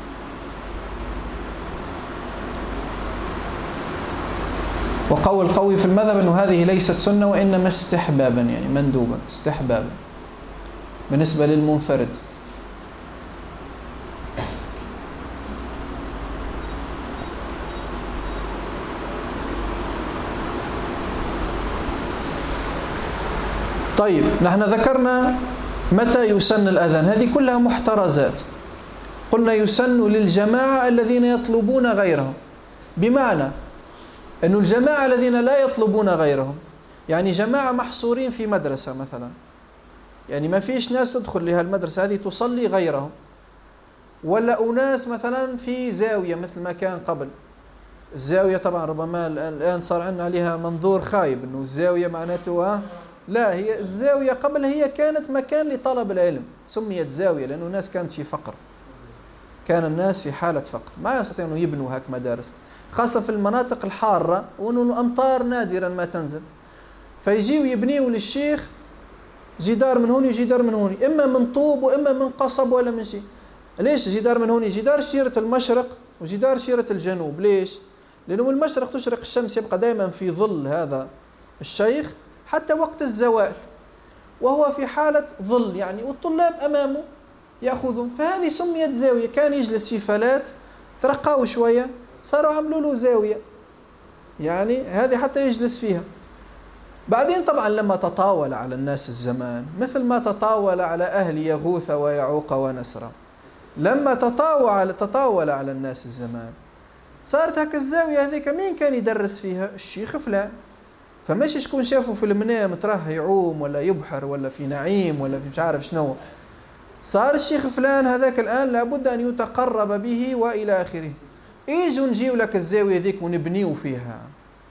وقول قوي في المذهب أنه هذه ليست سنة، وإنما استحبابا، يعني مندوبا استحبابا بالنسبة للمنفرد. طيب، نحن ذكرنا متى يسن الأذان؟ هذه كلها محترزات. قلنا يسن للجماعة الذين يطلبون غيرهم، بمعنى أن الجماعة الذين لا يطلبون غيرهم، يعني جماعة محصورين في مدرسة مثلا، يعني ما فيش ناس تدخل لها المدرسة هذه تصلي غيرهم، ولا أناس مثلا في زاوية مثل ما كان قبل. الزاوية طبعا ربما الآن صار عندنا عليها منظور خايب أنه الزاوية معناته لا، هي الزاوية قبل هي كانت مكان لطلب العلم، سميت زاوية لأنه الناس كانت في فقر، كان الناس في حالة فقر ما يستطيعون يبنوا هاك مدارس، خاصة في المناطق الحارة وأنه الأمطار نادرا ما تنزل، فيجيوا يبنيوا للشيخ جدار من هون وجدار من هون، إما من طوب وإما من قصب ولا من شيء. ليش جدار من هون؟ جدار شيرة المشرق وجدار شيرة الجنوب. ليش؟ لأنه من المشرق تشرق الشمس، يبقى دائما في ظل هذا الشيخ حتى وقت الزوال، وهو في حالة ظل يعني، والطلاب أمامه يأخذون، فهذه سميت زاوية. كان يجلس في فلات، ترقوا شوية صاروا عملوا له زاوية، يعني هذه حتى يجلس فيها. بعدين طبعا لما تطاول على الناس الزمان، مثل ما تطاول على أهل يغوث ويعوق ونسرا، لما تطاول على الناس الزمان صارت هك الزاوية هذيك مين كان يدرس فيها؟ الشيخ فلان. فماشي شكون شافه في المنام تراه يعوم ولا يبحر ولا في نعيم ولا في مش عارف شنو، صار الشيخ فلان هذاك الآن لابد أن يتقرب به وإلى آخره. إيجوا نجيو لك الزاوية ذيك ونبنيو فيها،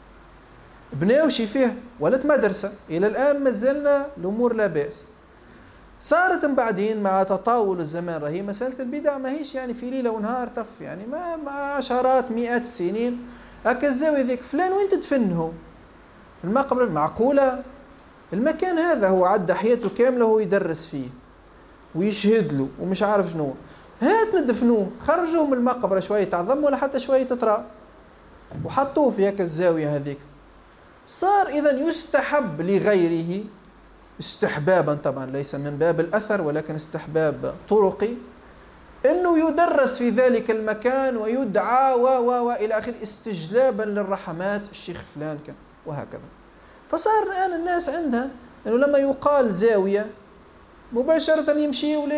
بنيو شي فيها ولت مدرسة، إلى الآن ما زلنا الأمور لا بأس. صارت بعدين مع تطاول الزمان رهي مسألة البدع ما هيش يعني في ليلة ونهار تف، يعني ما عشرات مئات السنين. هكا الزاوية ذيك فلان وين تدفنه؟ في المقبرة؟ معقولة؟ المكان هذا هو عدى حياته كاملة هو يدرس فيه ويشهد له ومش عارف شنو، هات ندفنوه، خرجوه من المقبرة شوية تعظم ولا حتى شوية تترى، وحطوه في هيك الزاوية هذيك. صار إذن يستحب لغيره استحبابا، طبعا ليس من باب الأثر ولكن استحباب طرقي، أنه يدرس في ذلك المكان ويدعى وإلى آخر، استجلابا للرحمات الشيخ فلان كان وهكذا. فصار الآن الناس عندها أنه لما يقال زاوية مباشرة يمشيوا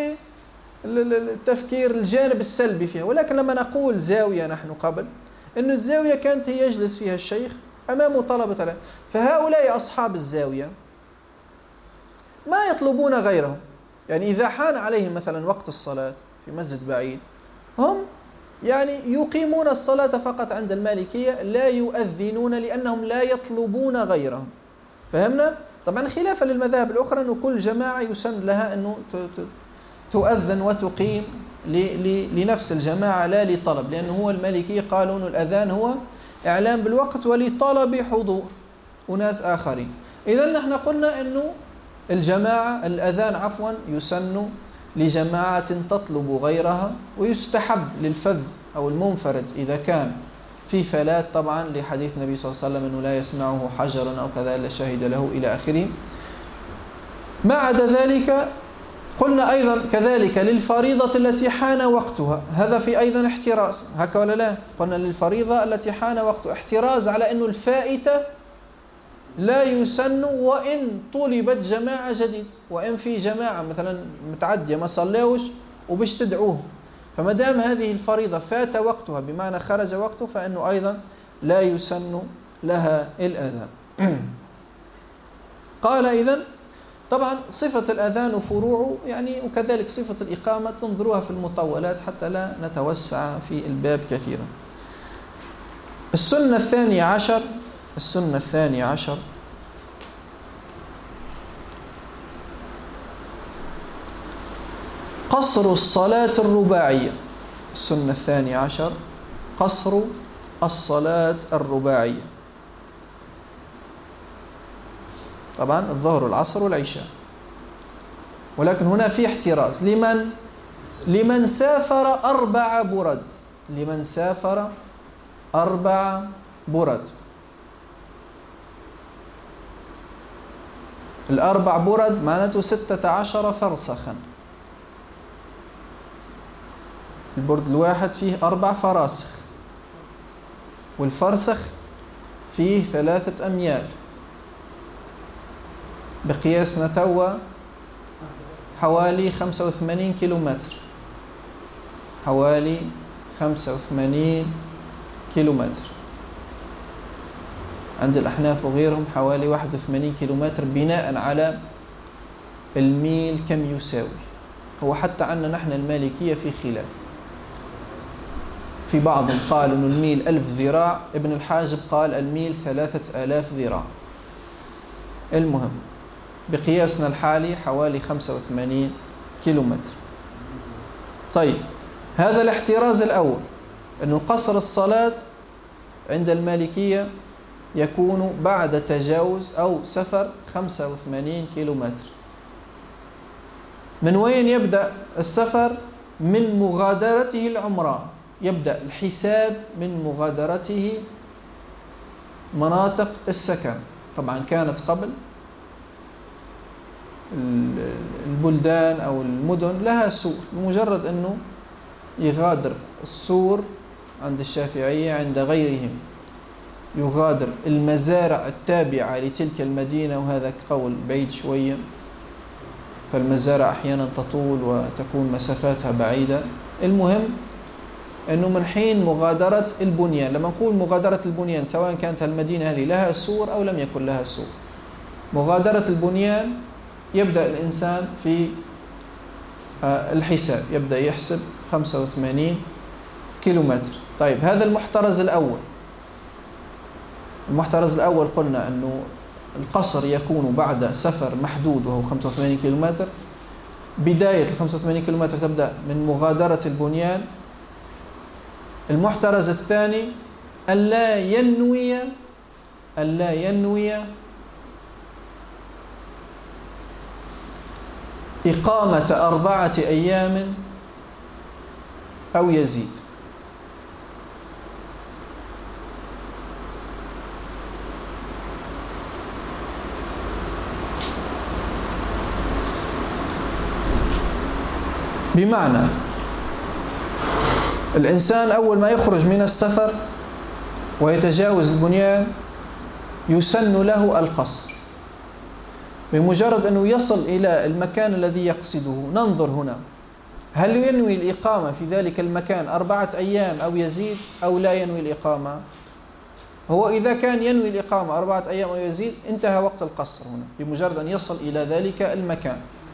للتفكير الجانب السلبي فيها، ولكن لما نقول زاوية نحن قبل أن الزاوية كانت هي يجلس فيها الشيخ أمامه طلبة له، فهؤلاء أصحاب الزاوية ما يطلبون غيرهم، يعني إذا حان عليهم مثلا وقت الصلاة في مسجد بعيد هم يعني يقيمون الصلاة فقط عند المالكية، لا يؤذنون لأنهم لا يطلبون غيرهم. فهمنا؟ طبعا خلافا للمذاهب الأخرى أنه كل جماعة يسن لها أنه تؤذن وتقيم لنفس الجماعة لا لطلب، لأنه هو المالكية قالوا أن الأذان هو إعلام بالوقت ولطلب حضور أناس آخرين. إذن نحن قلنا أنه الجماعة الأذان عفوا يسن لجماعة تطلب غيرها، ويستحب للفذ أو المنفرد إذا كان في فلات، طبعا لحديث النبي صلى الله عليه وسلم أنه لا يسمعه حجرا أو كذا إلا شهد له إلى آخره. ما عدا ذلك قلنا أيضا كذلك للفريضة التي حان وقتها، هذا في أيضا احتراز، هكا ولا لا؟ قلنا للفريضة التي حان وقتها احتراز على أنه الفائتة لا يسن وإن طلبت جماعة جديد، وإن في جماعة مثلا متعدية ما صلوش وبش تدعوه، فما دام هذه الفريضة فات وقتها بمعنى خرج وقته فإنه أيضا لا يسن لها الأذان. قال إذن طبعا صفة الأذان وفروعه يعني، وكذلك صفة الإقامة تنظروها في المطولات حتى لا نتوسع في الباب كثيرا. السنة الثانية عشر قصر الصلاة الرباعية. السنة الثانية عشر قصر الصلاة الرباعية، طبعا الظهر والعصر والعشاء، ولكن هنا في احتراز لمن سافر 4 برد، لمن سافر 4 برد. 4 برد معناته 16 فرسخا، البرد الواحد فيه 4 فراسخ، والفرسخ فيه 3 أميال، بقياسنا توا حوالي 85 كيلومتر، حوالي 85 كيلومتر. عند الأحناف وغيرهم حوالي 81 كيلومتر بناء على الميل كم يساوي. هو حتى عندنا نحن المالكية في خلاف، في بعضهم قال أن الميل 1000 ذراع، ابن الحاجب قال الميل 3000 ذراع. المهم بقياسنا الحالي حوالي 85 كيلومتر. طيب هذا الاحتراز الأول، أنه قصر الصلاة عند المالكية يكون بعد تجاوز أو سفر 85 كيلومتر. من وين يبدأ السفر؟ من مغادرته العمران، يبدأ الحساب من مغادرته مناطق السكن. طبعا كانت قبل البلدان أو المدن لها سور، بمجرد أنه يغادر السور عند الشافعية، عند غيرهم يغادر المزارع التابعة لتلك المدينة، وهذا قول بعيد شوية، فالمزارع أحيانا تطول وتكون مسافاتها بعيدة. المهم أنه من حين مغادرة البنيان، لما نقول مغادرة البنيان سواء كانت المدينة هذه لها سور أو لم يكن لها سور، مغادرة البنيان يبدأ الإنسان في الحساب، يبدأ يحسب 85 كيلومتر. طيب هذا المحترز الأول. المحترز الأول قلنا أنه القصر يكون بعد سفر محدود وهو 85 كيلومتر. بداية ال 85 كيلومتر تبدأ من مغادرة البنيان. المحترز الثاني ألا ينوي إقامة 4 أيام أو يزيد. بمعنى الإنسان أول ما يخرج من السفر ويتجاوز البنيان يسن له القصر. بمجرد أنه يصل إلى المكان الذي يقصده ننظر هنا، هل ينوي الإقامة في ذلك المكان 4 أيام أو يزيد أو لا ينوي الإقامة؟ هو إذا كان ينوي الإقامة 4 أيام أو يزيد انتهى وقت القصر هنا، بمجرد أن يصل إلى ذلك المكان.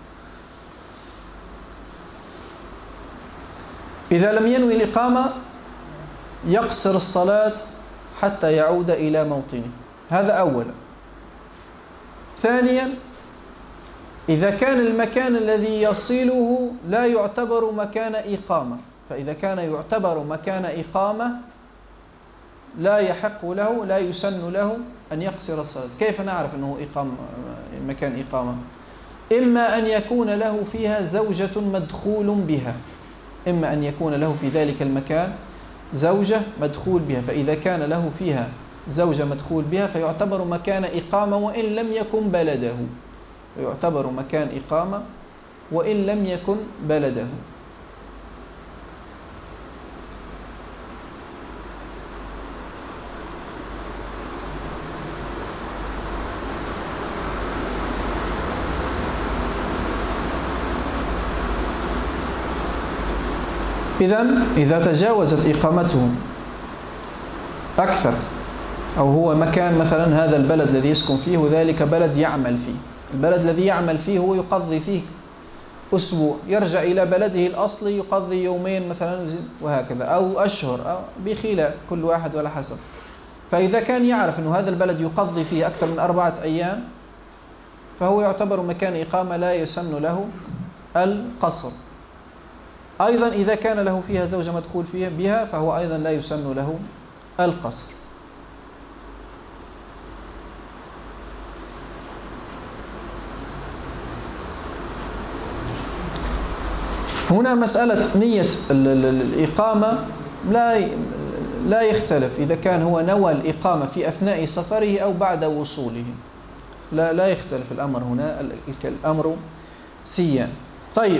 إذا لم ينوي الإقامة يقصر الصلاة حتى يعود إلى موطنه. هذا أولا. ثانيا إذا كان المكان الذي يصله لا يعتبر مكان إقامة، فإذا كان يعتبر مكان إقامة لا يحق له، لا يسن له أن يقصر الصلاة. كيف نعرف أنه مكان إقامة؟ إما أن يكون له فيها زوجة مدخول بها، إما أن يكون له في ذلك المكان زوجة مدخول بها، فإذا كان له فيها زوجة مدخول بها فيعتبر مكان إقامة وإن لم يكن بلده، يعتبر مكان إقامة وإن لم يكن بلده. إذا تجاوزت إقامته أكثر، أو هو مكان مثلا هذا البلد الذي يسكن فيه وذلك بلد يعمل فيه، البلد الذي يعمل فيه هو يقضي فيه أسبوع، يرجع إلى بلده الأصلي يقضي يومين مثلا وهكذا، أو أشهر، أو بخلاف كل واحد ولا حسب. فإذا كان يعرف أن هذا البلد يقضي فيه أكثر من 4 أيام فهو يعتبر مكان إقامة لا يسن له القصر. أيضا إذا كان له فيها زوجة مدخول بها فهو أيضا لا يسن له القصر. هنا مسألة نية الإقامة لا يختلف إذا كان هو نوى الإقامة في أثناء سفره أو بعد وصوله، لا يختلف الأمر هنا، الأمر سيان. طيب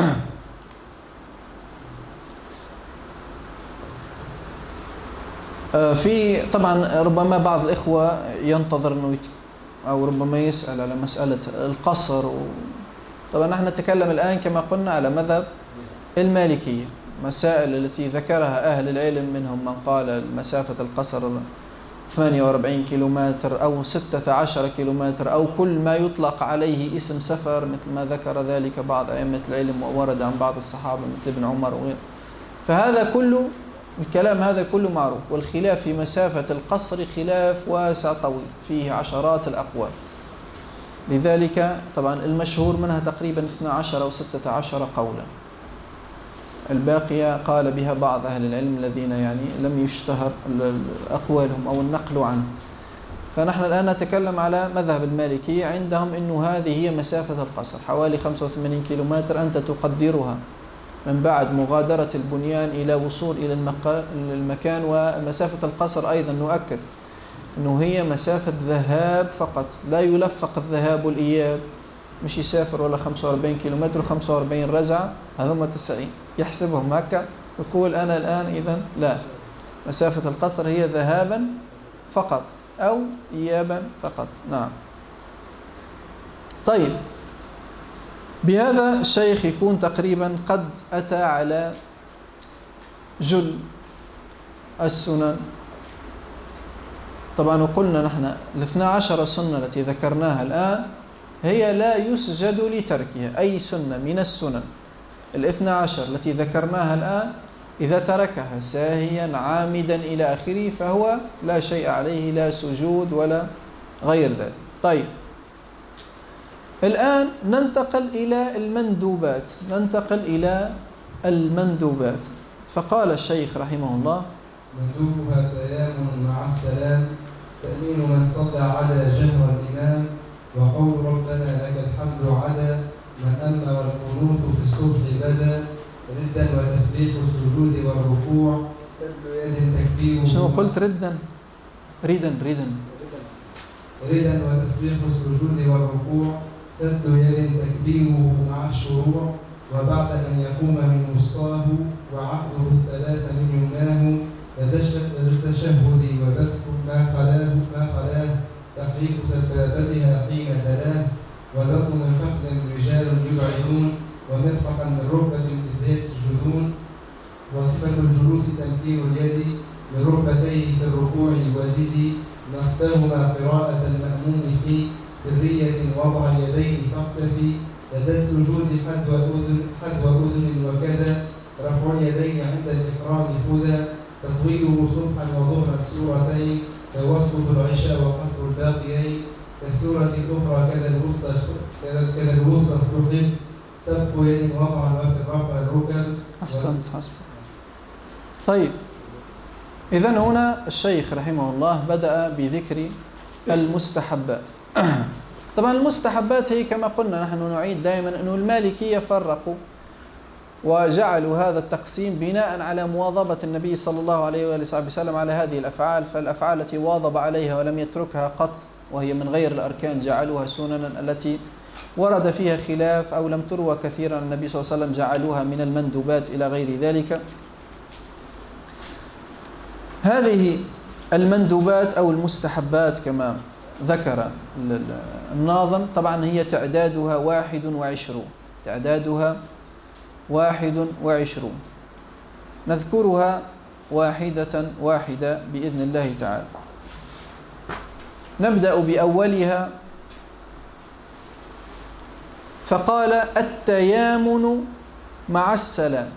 في طبعا ربما بعض الإخوة ينتظر أنه أو ربما يسأل على مسألة القصر طبعا نحن نتكلم الآن كما قلنا على مذهب المالكية. مسائل التي ذكرها أهل العلم منهم من قال مسافة القصر 48 كيلومتر أو 16 كيلومتر أو كل ما يطلق عليه اسم سفر، مثل ما ذكر ذلك بعض أئمة العلم وورد عن بعض الصحابة مثل ابن عمر وغيره. فهذا كله الكلام هذا كله معروف، والخلاف في مسافة القصر خلاف واسع طويل فيه عشرات الأقوال. لذلك طبعا المشهور منها تقريبا 12 أو 16 قولا، الباقية قال بها بعض أهل العلم الذين يعني لم يشتهر أقوالهم أو النقل عنهم. فنحن الآن نتكلم على مذهب المالكية، عندهم أنه هذه هي مسافة القصر حوالي 85 كيلومتر أنت تقدرها من بعد مغادرة البنيان إلى وصول إلى المكان. ومسافة القصر أيضا نؤكد أنه هي مسافة ذهاب فقط، لا يلفق الذهاب والإياب، مش يسافر ولا 45 كيلومتر و45 رزعة هذوما 90 يحسبهم هكا يقول أنا الآن إذن لا، مسافة القصر هي ذهابا فقط أو إيابا فقط. نعم. طيب، بهذا الشيخ يكون تقريبا قد أتى على جل السنن. طبعا وقلنا نحن 12 سنة التي ذكرناها الآن هي لا يسجد لتركها، أي سنة من السنن 12 التي ذكرناها الآن إذا تركها ساهيا عامدا إلى آخره فهو لا شيء عليه، لا سجود ولا غير ذلك. طيب، الآن ننتقل إلى المندوبات. فقال الشيخ رحمه الله: مندوبها تيامن مع السلام، تأمين من صلى على جهر الإمام، وقول ربنا لك الحمد على من أمن والقنوت في الصبح بدا، ردا وتسبيح السجود والركوع، سد يد تكبير. شنو قلت؟ ردا وتسبيح السجود والركوع، سد يد تكبيره مع الشروع، وبعد أن يقوم من وسطاه وعقله الثلاثة من يمناه، للتشهد وبسط ما خلاه تحريك سبابتها حين تلاه، والبطن من فخذ رجال يبعدون، ومرفقا من ركبة إذ يسجدون، وصفة الجلوس تمكين اليد من ركبتيه في الركوع وزدي، نصباهما قراءة المأموم في سرية وضع اليدين فاقتفي، لدى السجود حذو أذن وكذا، رفع اليدين عند الإحرام خذا، تطويله صبحا وظهرا سورتين، فوصفه العشاء وقصر الباقيين، كالسورة الأخرى كذا الوسطى استحب، سبق يد وضعا وفي رفع الركب. أحسنت، حسب. طيب، إذن هنا الشيخ رحمه الله بدأ بذكر المستحبات. طبعا المستحبات هي كما قلنا نحن نعيد دائما أنه المالكية فرقوا وجعلوا هذا التقسيم بناء على مواظبة النبي صلى الله عليه وآله وسلم على هذه الأفعال. فالأفعال التي واظب عليها ولم يتركها قط وهي من غير الأركان جعلوها سننا، التي ورد فيها خلاف أو لم تروى كثيرا النبي صلى الله عليه وسلم جعلوها من المندوبات إلى غير ذلك. هذه المندوبات أو المستحبات كما ذكر الناظم طبعا هي تعدادها 21. تعدادها 21، نذكرها واحدة بإذن الله تعالى. نبدأ بأولها. فقال: التيامن مع السلام.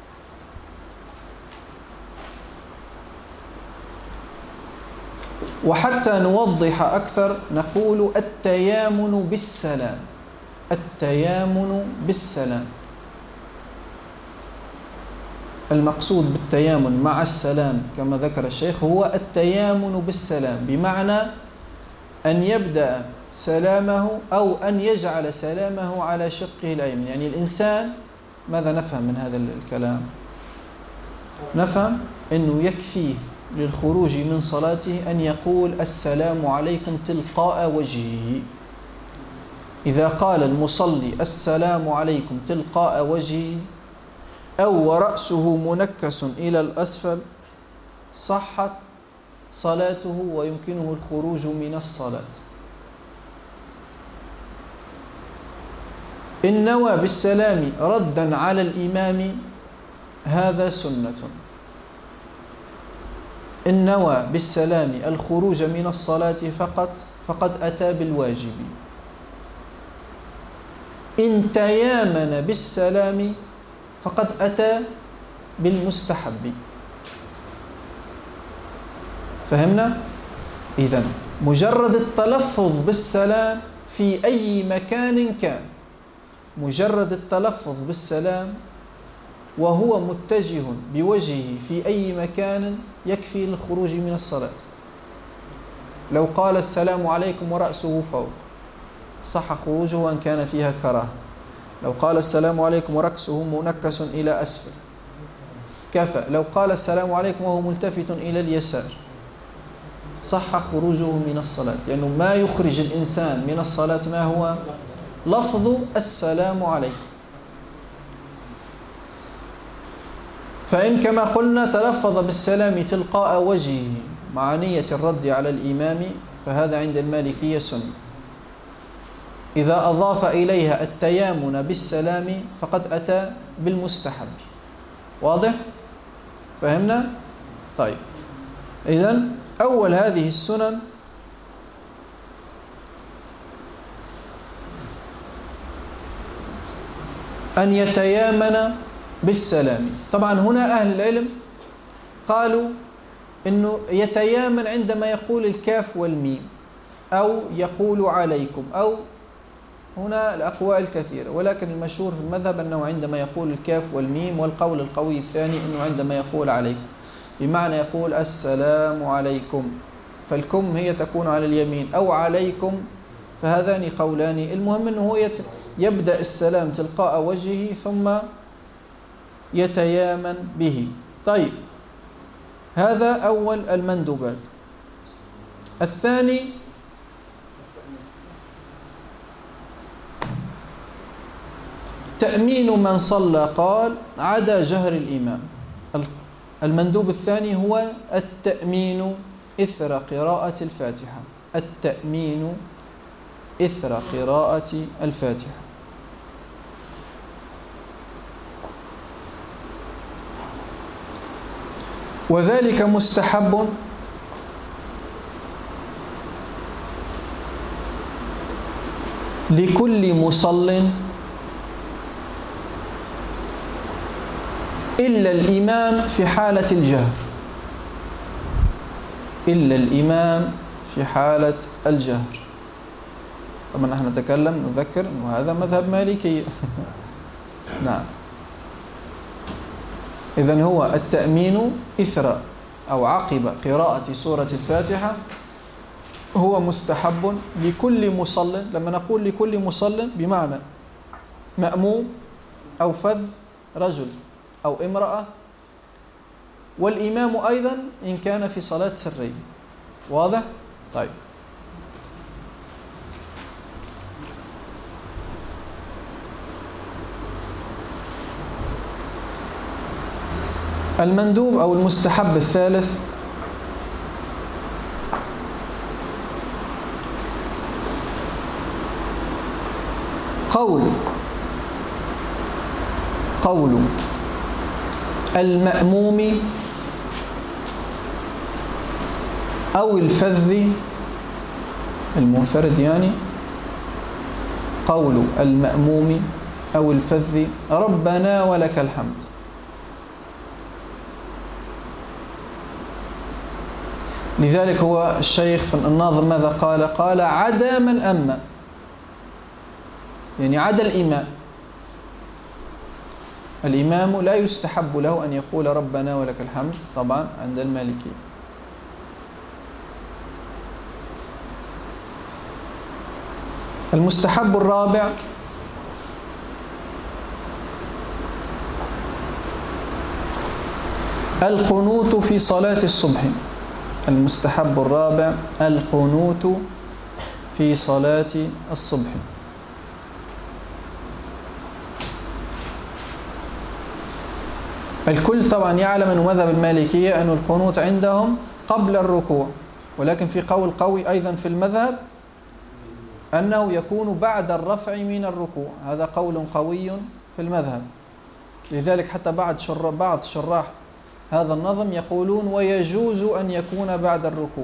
وحتى نوضح أكثر نقول التيامن بالسلام. التيامن بالسلام، المقصود بالتيامن مع السلام كما ذكر الشيخ هو التيامن بالسلام، بمعنى أن يبدأ سلامه أو أن يجعل سلامه على شقه الأيمن. يعني الإنسان ماذا نفهم من هذا الكلام؟ نفهم أنه يكفيه للخروج من صلاته أن يقول السلام عليكم تلقاء وجهه. إذا قال المصلي السلام عليكم تلقاء وجهه أو ورأسه منكس إلى الأسفل صحت صلاته ويمكنه الخروج من الصلاة. إن نوى بالسلام ردا على الإمام هذا سنة. إن نوى بالسلام الخروج من الصلاة فقد أتى بالواجب. إن تيامن بالسلام فقد أتى بالمستحب. فهمنا؟ إذن مجرد التلفظ بالسلام في أي مكان كان، مجرد التلفظ بالسلام وهو متجه بوجهه في أي مكان يكفي للخروج من الصلاة. لو قال السلام عليكم ورأسه فوق صح خروجه وإن كان فيها كراهة. لو قال السلام عليكم ورأسه منكس إلى أسفل كفى. لو قال السلام عليكم وهو ملتفت إلى اليسار صح خروجه من الصلاة، لأنه ما يخرج الإنسان من الصلاة ما هو لفظ السلام عليكم. فإن كما قلنا تلفظ بالسلام تلقاء وجهه مع نية الرد على الإمام فهذا عند المالكية سنة. إذا أضاف إليها التيامن بالسلام فقد أتى بالمستحب. واضح؟ فهمنا؟ طيب، إذن أول هذه السنن أن يتيامن بالسلام. طبعا هنا أهل العلم قالوا إنه يتيامن عندما يقول الكاف والميم أو يقول عليكم، أو هنا الأقوال كثيرة، ولكن المشهور في المذهب أنه عندما يقول الكاف والميم، والقول القوي الثاني أنه عندما يقول عليكم، بمعنى يقول السلام عليكم، فالكم هي تكون على اليمين أو عليكم، فهذان قولان. المهم أنه هو يبدأ السلام تلقاء وجهه ثم يتيامن به. طيب، هذا أول المندوبات. الثاني تأمين من صلى قال عدا جهر الإمام. المندوب الثاني هو التأمين إثر قراءة الفاتحة. التأمين إثر قراءة الفاتحة. وذلك مستحب لكل مصل إلا الإمام في حالة الجهر. إلا الإمام في حالة الجهر. طبعا نحن نتكلم نذكر أنه هذا مذهب مالكي. نعم. إذن هو التأمين إثر أو عقب قراءة سورة الفاتحة هو مستحب لكل مصل. لما نقول لكل مصل بمعنى مأموم أو فذ رجل أو امرأة، والإمام أيضا إن كان في صلاة سرية. واضح؟ طيب، المندوب أو المستحب الثالث قول المأموم أو الفذ المنفرد، يعني قول المأموم أو الفذ ربنا ولك الحمد. لذلك هو الشيخ في الناظم ماذا قال؟ قال عدا من أما، يعني عدا الإمام. الإمام لا يستحب له أن يقول ربنا ولك الحمد طبعا عند المالكي. المستحب الرابع القنوت في صلاة الصبح. المستحب الرابع القنوت في صلاة الصبح. الكل طبعا يعلم أن مذهب المالكية أن القنوت عندهم قبل الركوع، ولكن في قول قوي أيضا في المذهب أنه يكون بعد الرفع من الركوع، هذا قول قوي في المذهب. لذلك حتى بعض شراح هذا النظم يقولون ويجوز أن يكون بعد الركوع.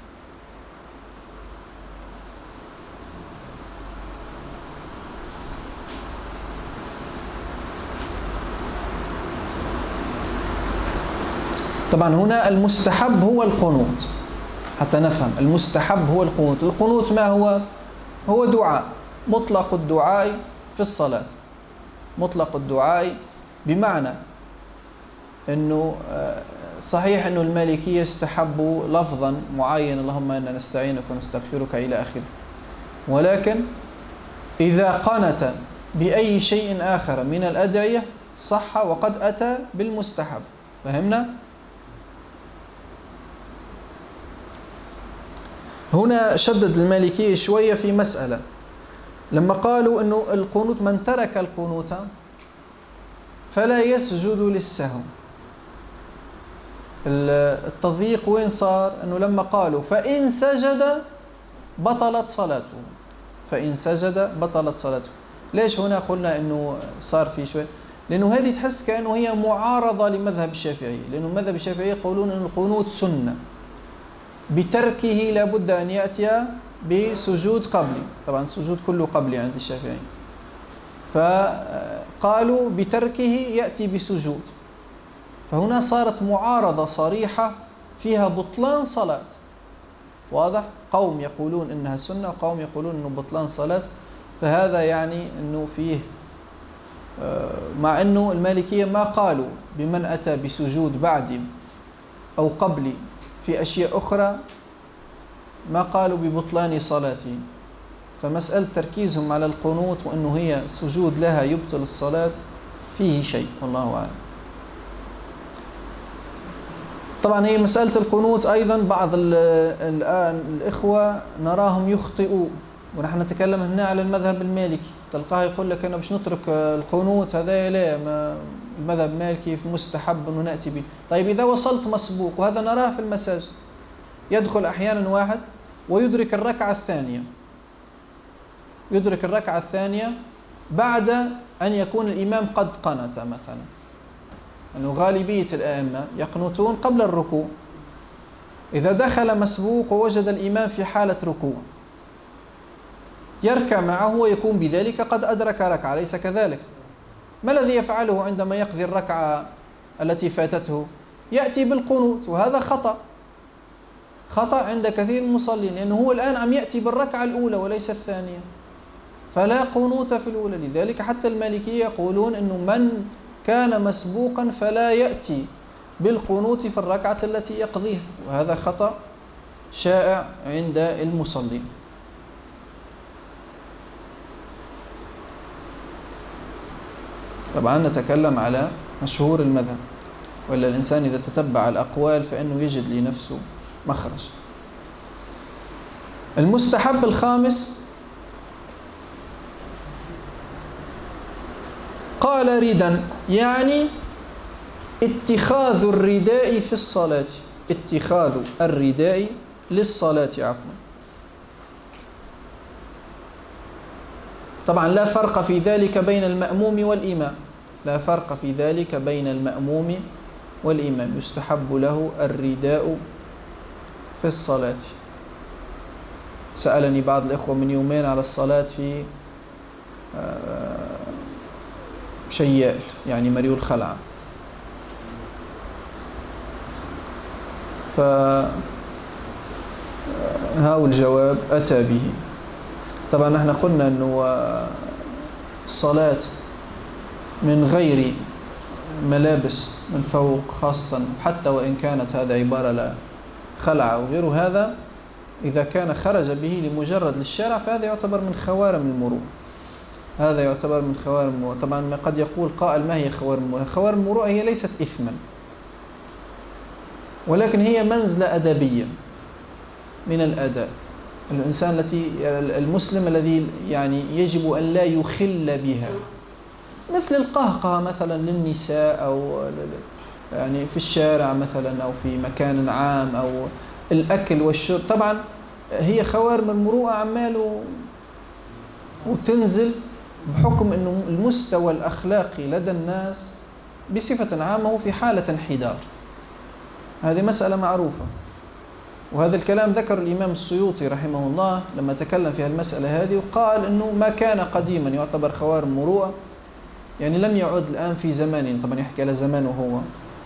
طبعا هنا المستحب هو القنوت، حتى نفهم المستحب هو القنوت. القنوت ما هو؟ هو دعاء، مطلق الدعاء في الصلاة، مطلق الدعاء، بمعنى أنه صحيح أنه المالكية استحبوا لفظا معين، اللهم إنا نستعينك ونستغفرك إلى آخره، ولكن إذا قنت بأي شيء آخر من الأدعية صح وقد أتى بالمستحب. فهمنا؟ هنا شدد المالكية شوية في مسألة، لما قالوا أنه القنوت من ترك القنوت فلا يسجد للسهو. التضييق وين صار؟ أنه لما قالوا فإن سجد بطلت صلاته، فإن سجد بطلت صلاته. ليش هنا قلنا أنه صار في شوية؟ لأنه هذه تحس كأنه هي معارضة لمذهب الشافعي، لأنه المذهب الشافعي يقولون أن القنوت سنة، بتركه لابد أن يأتي بسجود قبلي، طبعا السجود كله قبلي عند الشافعي، فقالوا بتركه يأتي بسجود. فهنا صارت معارضة صريحة فيها بطلان صلاة، واضح؟ قوم يقولون إنها سنة وقوم يقولون إنه بطلان صلاة. فهذا يعني إنه فيه، مع إنه المالكية ما قالوا بمن أتى بسجود بعد أو قبل في أشياء أخرى، ما قالوا ببطلان صلاته. فمسألة تركيزهم على القنوت وأنه هي سجود لها يبطل الصلاة فيه شيء، والله أعلم. طبعا هي مسألة القنوت أيضا بعض الآن الإخوة نراهم يخطئوا، ونحن نتكلم هنا على المذهب المالكي، تلقاه يقول لك أنا باش نترك القنوت هذا، لا، ما المذهب المالكي مستحب أنه نأتي به. طيب إذا وصلت مسبوق، وهذا نراه في المساجد، يدخل أحيانا واحد ويدرك الركعة الثانية، يدرك الركعة الثانية بعد أن يكون الإمام قد قنت مثلا، أنه غالبية الأئمة يقنتون قبل الركوع. إذا دخل مسبوق ووجد الإمام في حالة ركوع يركع معه ويكون بذلك قد أدرك ركعة، ليس كذلك؟ ما الذي يفعله عندما يقضي الركعة التي فاتته؟ يأتي بالقنوت، وهذا خطأ، خطأ عند كثير من المصلين، لأنه هو الآن عم يأتي بالركعة الأولى وليس الثانية، فلا قنوت في الأولى. لذلك حتى المالكية يقولون أنه من كان مسبوقا فلا يأتي بالقنوت في الركعة التي يقضيها، وهذا خطأ شائع عند المصلين. طبعا نتكلم على مشهور المذهب، ولا الإنسان إذا تتبع الأقوال فإنه يجد لنفسه مخرج. المستحب الخامس قال ردا، يعني اتخاذ الرداء في الصلاة، اتخاذ الرداء للصلاة عفوا. طبعا لا فرق في ذلك بين المأموم والإمام، لا فرق في ذلك بين المأموم والإمام، يستحب له الرداء في الصلاة. سألني بعض الإخوة من يومين على الصلاة في شيال، يعني مريول خلعة، فهاو الجواب أتى به. طبعا نحن قلنا أنه الصلاة من غير ملابس من فوق خاصة، حتى وإن كانت هذا عبارة لخلعة وغيره، هذا إذا كان خرج به لمجرد للشارع فهذا يعتبر من خوارم المروءة، هذا يعتبر من خوارم المروءة. طبعا قد يقول قائل ما هي خوارم المروءة؟ خوارم المروءة هي ليست إثما، ولكن هي منزلة أدبية من الأداء. الإنسان المسلم الذي يعني يجب أن لا يخل بها، مثل القهقه مثلا للنساء، أو يعني في الشارع مثلا، أو في مكان عام، أو الأكل والشرب. طبعا هي خوارم المروءة عماله وتنزل بحكم أنه المستوى الأخلاقي لدى الناس بصفة عامة هو في حالة انحدار. هذه مسألة معروفة، وهذا الكلام ذكر الإمام السيوطي رحمه الله لما تكلم في المسألة هذه، وقال أنه ما كان قديما يعتبر خوارم مروءة يعني لم يعد الآن في زمانه، طبعا يحكي على زمانه هو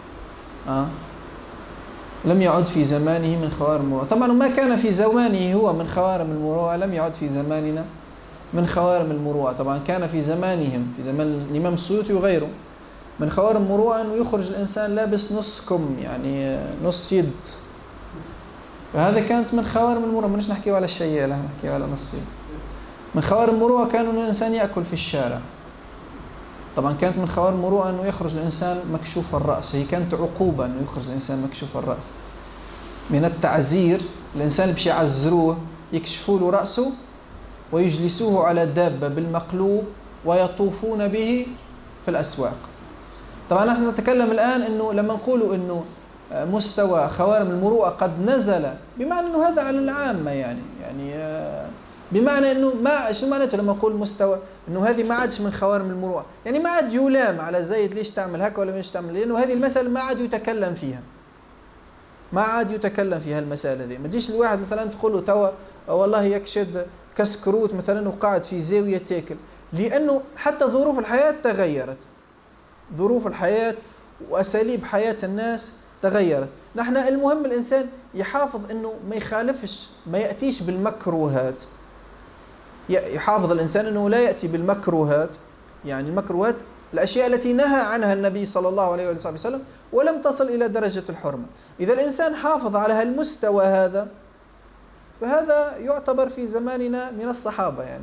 لم يعد في زمانه من خوارم المروءة. طبعا ما كان في زمانه هو من خوارم المروءة لم يعد في زماننا من خوارم المروءة. طبعا كان في زمانهم، في زمان الإمام السيوطي وغيره، من خوارم المروءة أنه يخرج الإنسان لابس نص كم، يعني نص يد، فهذا كانت من خوارم المروءة. مش نحكي على الشيء، لا نحكي على نص يد. من خوارم المروءة كان أنه الإنسان يأكل في الشارع. طبعا كانت من خوارم المروءة أنه يخرج الإنسان مكشوف الرأس، هي كانت عقوبة أنه يخرج الإنسان مكشوف الرأس. من التعزير الإنسان بشي يعزروه، يكشفوا له رأسه ويجلسوه على دابة بالمقلوب ويطوفون به في الأسواق. طبعا نحن نتكلم الآن أنه لما نقول أنه مستوى خوارم المروءة قد نزل، بمعنى أنه هذا على العامة، يعني بمعنى أنه ما شو معناته لما نقول مستوى أنه هذه ما عادش من خوارم المروءة، يعني ما عاد يلام على زيد ليش تعمل هكا ولا ليش تعمل، لأنه هذه المسألة ما عاد يتكلم فيها، ما عاد يتكلم فيها المسألة ذي. ما تجيش الواحد مثلا تقول له توا والله يكشد كسكروت مثلا وقاعد في زاوية تاكل، لأنه حتى ظروف الحياة تغيرت، ظروف الحياة وأساليب حياة الناس تغيرت. نحن المهم الإنسان يحافظ أنه ما يخالفش، ما يأتيش بالمكروهات، يحافظ الإنسان أنه لا يأتي بالمكروهات، يعني المكروهات الأشياء التي نهى عنها النبي صلى الله عليه وسلم ولم تصل إلى درجة الحرمة. إذا الإنسان حافظ على هالمستوى هذا فهذا يعتبر في زماننا من الصحابة، يعني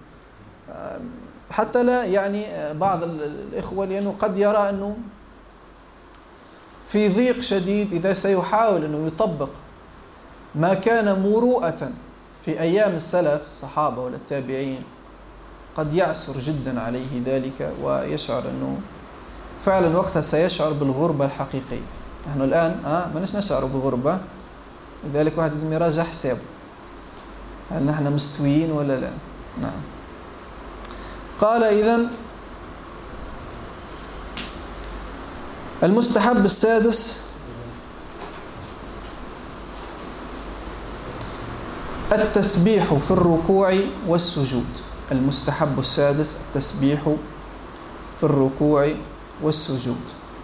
حتى لا يعني بعض الإخوة لأنه قد يرى أنه في ضيق شديد إذا سيحاول أنه يطبق ما كان مروءة في أيام السلف الصحابة ولا التابعين، قد يعسر جدا عليه ذلك ويشعر أنه فعلا وقتها سيشعر بالغربة الحقيقية. نحن الآن ما نشعر بغربة، لذلك واحد لازم يراجع حسابه، هل نحن مستويين ولا لا؟ نعم. قال إذن المستحب السادس التسبيح في الركوع والسجود. المستحب السادس التسبيح في الركوع والسجود.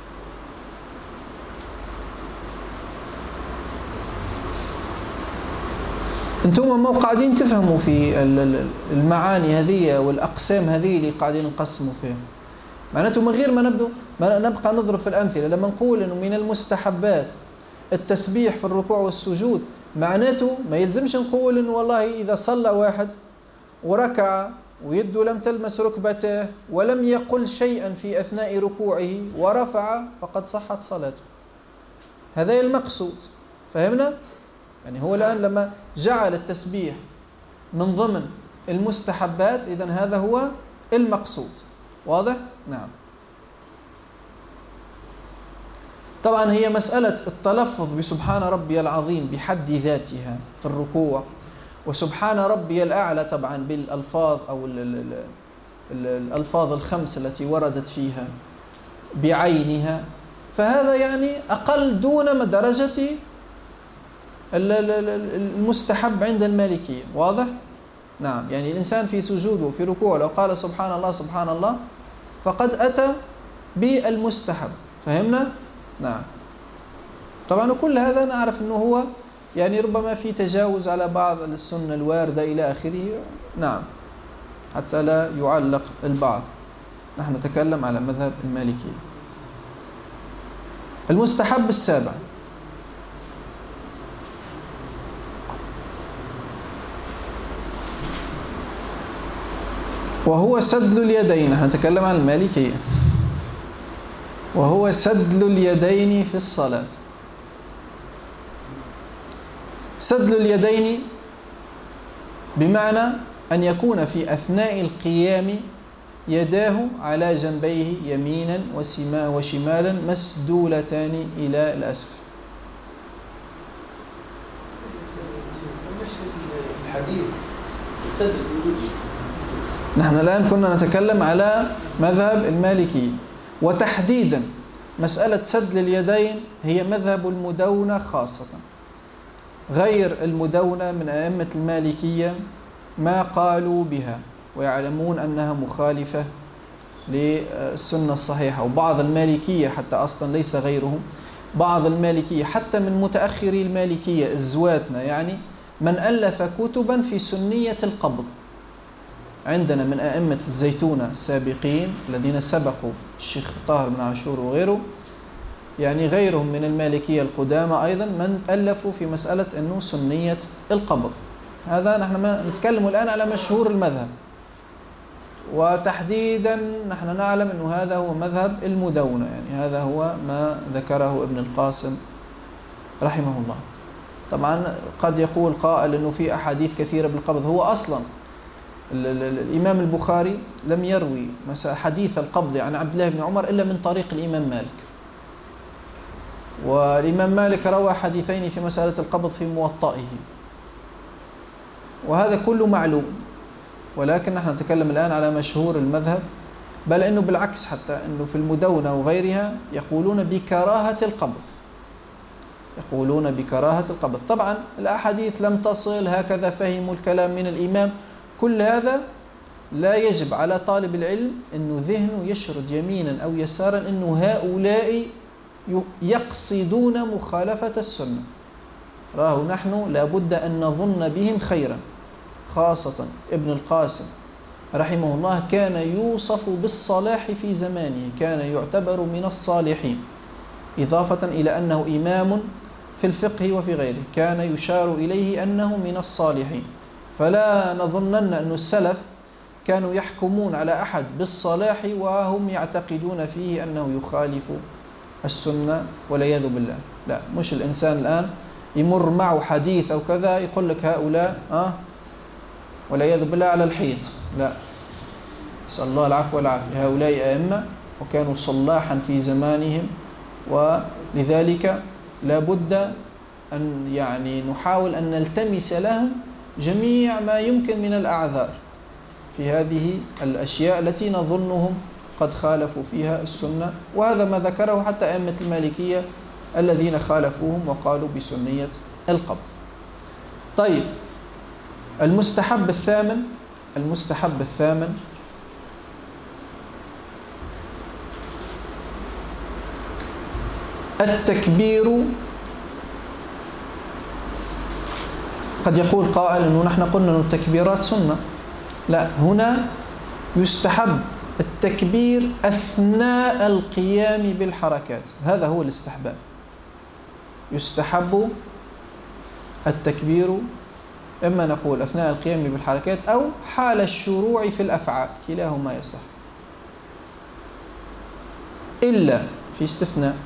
انتم ما قاعدين تفهموا في المعاني هذه والأقسام هذه اللي قاعدين نقسموا فيها، معناته من غير ما نبقى نضرب في الأمثلة. لما نقول إنه من المستحبات التسبيح في الركوع والسجود، معناته ما يلزمش نقول إنه والله إذا صلى واحد وركع ويده لم تلمس ركبته ولم يقل شيئا في أثناء ركوعه ورفع فقد صحت صلاته. هذا المقصود، فهمنا؟ يعني هو الآن لما جعل التسبيح من ضمن المستحبات، إذن هذا هو المقصود. واضح؟ نعم. طبعا هي مسألة التلفظ بسبحان ربي العظيم بحد ذاتها في الركوع، وسبحان ربي الأعلى طبعا بالألفاظ أو الألفاظ الخمس التي وردت فيها بعينها، فهذا يعني أقل دون درجة المستحب عند المالكية. واضح؟ نعم. يعني الإنسان في سجوده في ركوعه لو قال سبحان الله سبحان الله فقد أتى بالمستحب. فهمنا؟ نعم. طبعا كل هذا نعرف أنه هو يعني ربما في تجاوز على بعض السنة الواردة إلى آخره، نعم، حتى لا يعلق البعض. نحن نتكلم على مذهب المالكية. المستحب السابع وهو سدل اليدين. نحن نتكلم عن المالكية، وهو سدل اليدين في الصلاة. سدل اليدين بمعنى أن يكون في أثناء القيام يداه على جنبيه يمينا وشمالا مسدولتان إلى الأسفل. الحديث سدل الوجود نحن الآن كنا نتكلم على مذهب المالكي، وتحديدا مسألة سدل اليدين هي مذهب المدونة خاصة. غير المدونة من أئمة المالكية ما قالوا بها ويعلمون أنها مخالفة للسنة الصحيحة. وبعض المالكية حتى أصلا ليس غيرهم، بعض المالكية حتى من متأخري المالكية الزواتنا يعني من ألف كتبا في سنية القبض. عندنا من أئمة الزيتونة السابقين الذين سبقوا الشيخ طاهر بن عاشور وغيره، يعني غيرهم من المالكية القدامى أيضا من ألفوا في مسألة أنه سنية القبض. هذا نحن نتكلم الآن على مشهور المذهب، وتحديدا نحن نعلم أنه هذا هو مذهب المدونة، يعني هذا هو ما ذكره ابن القاسم رحمه الله. طبعا قد يقول قائل أنه في أحاديث كثيرة بالقبض. هو أصلا الإمام البخاري لم يروي حديث القبض عن عبد الله بن عمر إلا من طريق الإمام مالك، والإمام مالك روى حديثين في مسألة القبض في موطئه، وهذا كله معلوم. ولكن نحن نتكلم الآن على مشهور المذهب، بل إنه بالعكس حتى إنه في المدونة وغيرها يقولون بكراهة القبض، يقولون بكراهة القبض. طبعا الأحاديث لم تصل، هكذا فهموا الكلام من الإمام. كل هذا لا يجب على طالب العلم أنه ذهنه يشرد يمينا أو يسارا أنه هؤلاء يقصدون مخالفة السنة. راه نحن لابد أن نظن بهم خيرا، خاصة ابن القاسم رحمه الله كان يوصف بالصلاح في زمانه، كان يعتبر من الصالحين، إضافة إلى أنه إمام في الفقه وفي غيره، كان يشار إليه أنه من الصالحين. فلا نظنن أن السلف كانوا يحكمون على أحد بالصلاح وهم يعتقدون فيه أنه يخالف السنة والعياذ بالله. لا، مش الإنسان الآن يمر معه حديث أو كذا يقول لك هؤلاء والعياذ بالله على الحيط. لا، نسأل الله العفو والعافية. هؤلاء أئمة وكانوا صلاحا في زمانهم، ولذلك لابد أن يعني نحاول أن نلتمس لهم جميع ما يمكن من الأعذار في هذه الأشياء التي نظنهم قد خالفوا فيها السنة. وهذا ما ذكره حتى أئمة المالكية الذين خالفوهم وقالوا بسنية القبض. طيب، المستحب الثامن التكبير. قد يقول قائل أنه نحن قلنا أن التكبيرات سنة. لا، هنا يستحب التكبير أثناء القيام بالحركات، هذا هو الاستحباب. يستحب التكبير إما نقول أثناء القيام بالحركات أو حال الشروع في الأفعال، كلاهما يصح، إلا في استثناء،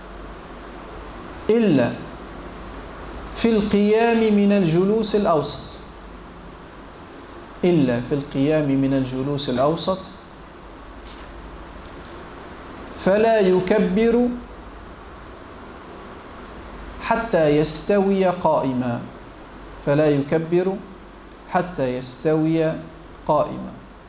إلا في القيام من الجلوس الأوسط، إلا في القيام من الجلوس الأوسط فلا يكبر حتى يستوي قائما، فلا يكبر حتى يستوي قائما.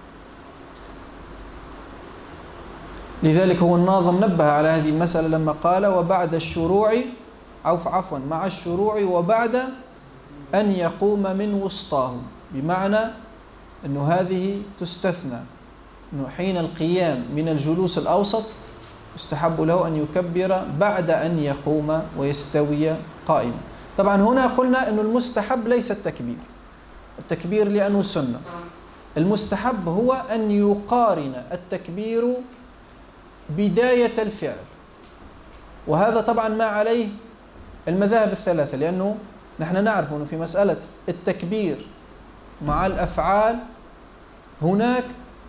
لذلك هو الناظم نبه على هذه المسألة لما قال وبعد الشروع عفوا مع الشروع وبعد أن يقوم من وسطاه، بمعنى أنه هذه تستثنى، أنه حين القيام من الجلوس الأوسط يستحب له أن يكبر بعد أن يقوم ويستوي قائما. طبعا هنا قلنا أن المستحب ليس التكبير لأنه سنة. المستحب هو أن يقارن التكبير بداية الفعل، وهذا طبعا ما عليه المذاهب الثلاثة، لأنه نحن نعرف أنه في مسألة التكبير مع الأفعال هناك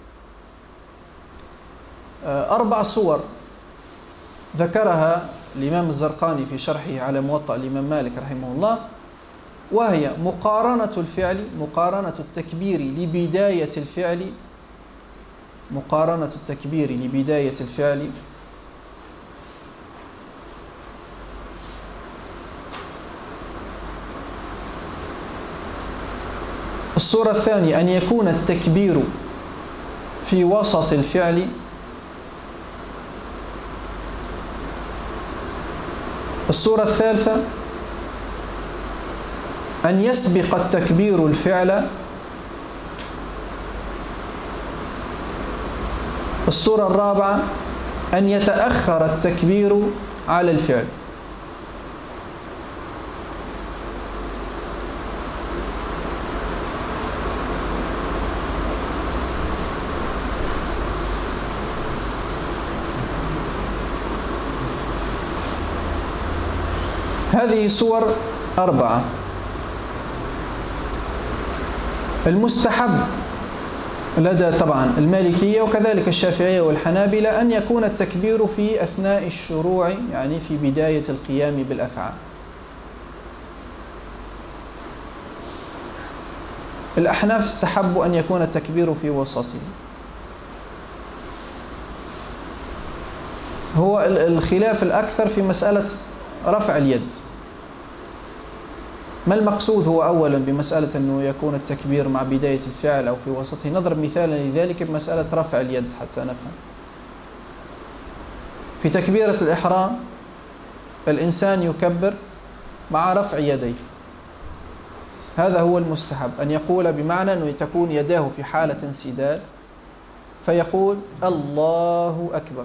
4 صور ذكرها الإمام الزرقاني في شرحه على موطأ الإمام مالك رحمه الله، وهي مقارنة الفعل، مقارنة التكبير لبداية الفعل، مقارنة التكبير لبداية الفعل، الصورة الثانية أن يكون التكبير في وسط الفعل. الصورة الثالثة أن يسبق التكبير الفعل. الصورة الرابعة أن يتأخر التكبير على الفعل. هذه صور 4. المستحب لدى طبعا المالكية وكذلك الشافعية والحنابلة أن يكون التكبير في أثناء الشروع، يعني في بداية القيام بالأفعال. الأحناف استحبوا أن يكون التكبير في وسطه. هو الخلاف الأكثر في مسألة رفع اليد. ما المقصود هو أولا بمسألة أنه يكون التكبير مع بداية الفعل أو في وسطه؟ نضرب مثالا لذلك بمسألة رفع اليد حتى نفهم. في تكبيرة الإحرام الإنسان يكبر مع رفع يديه، هذا هو المستحب، أن يقول بمعنى أنه تكون يداه في حالة انسدال فيقول الله أكبر،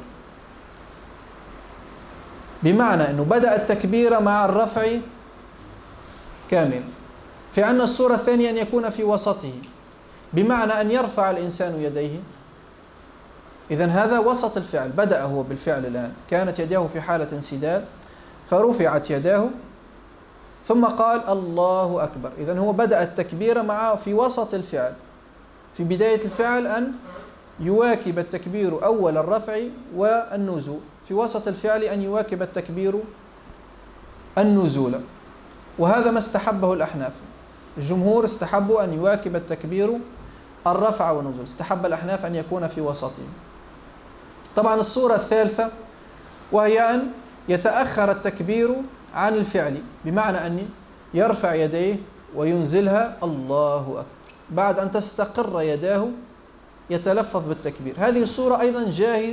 بمعنى أنه بدأ التكبير مع الرفع كامل. في عندنا الصورة الثانية أن يكون في وسطه، بمعنى أن يرفع الإنسان يديه. إذن هذا وسط الفعل، بدأ هو بالفعل الآن، كانت يداه في حالة انسدال فرفعت يداه ثم قال الله أكبر. إذن هو بدأ التكبير مع في وسط الفعل، في بداية الفعل أن يواكب التكبير أول الرفع والنزول، في وسط الفعل أن يواكب التكبير النزول. وهذا ما استحبه الأحناف. الجمهور استحبوا أن يواكب التكبير الرفع والنزول، استحب الأحناف أن يكون في وسطه. طبعا الصورة الثالثة وهي أن يتأخر التكبير عن الفعل، بمعنى أن يرفع يديه وينزلها الله أكبر، بعد أن تستقر يداه يتلفظ بالتكبير. هذه الصورة أيضا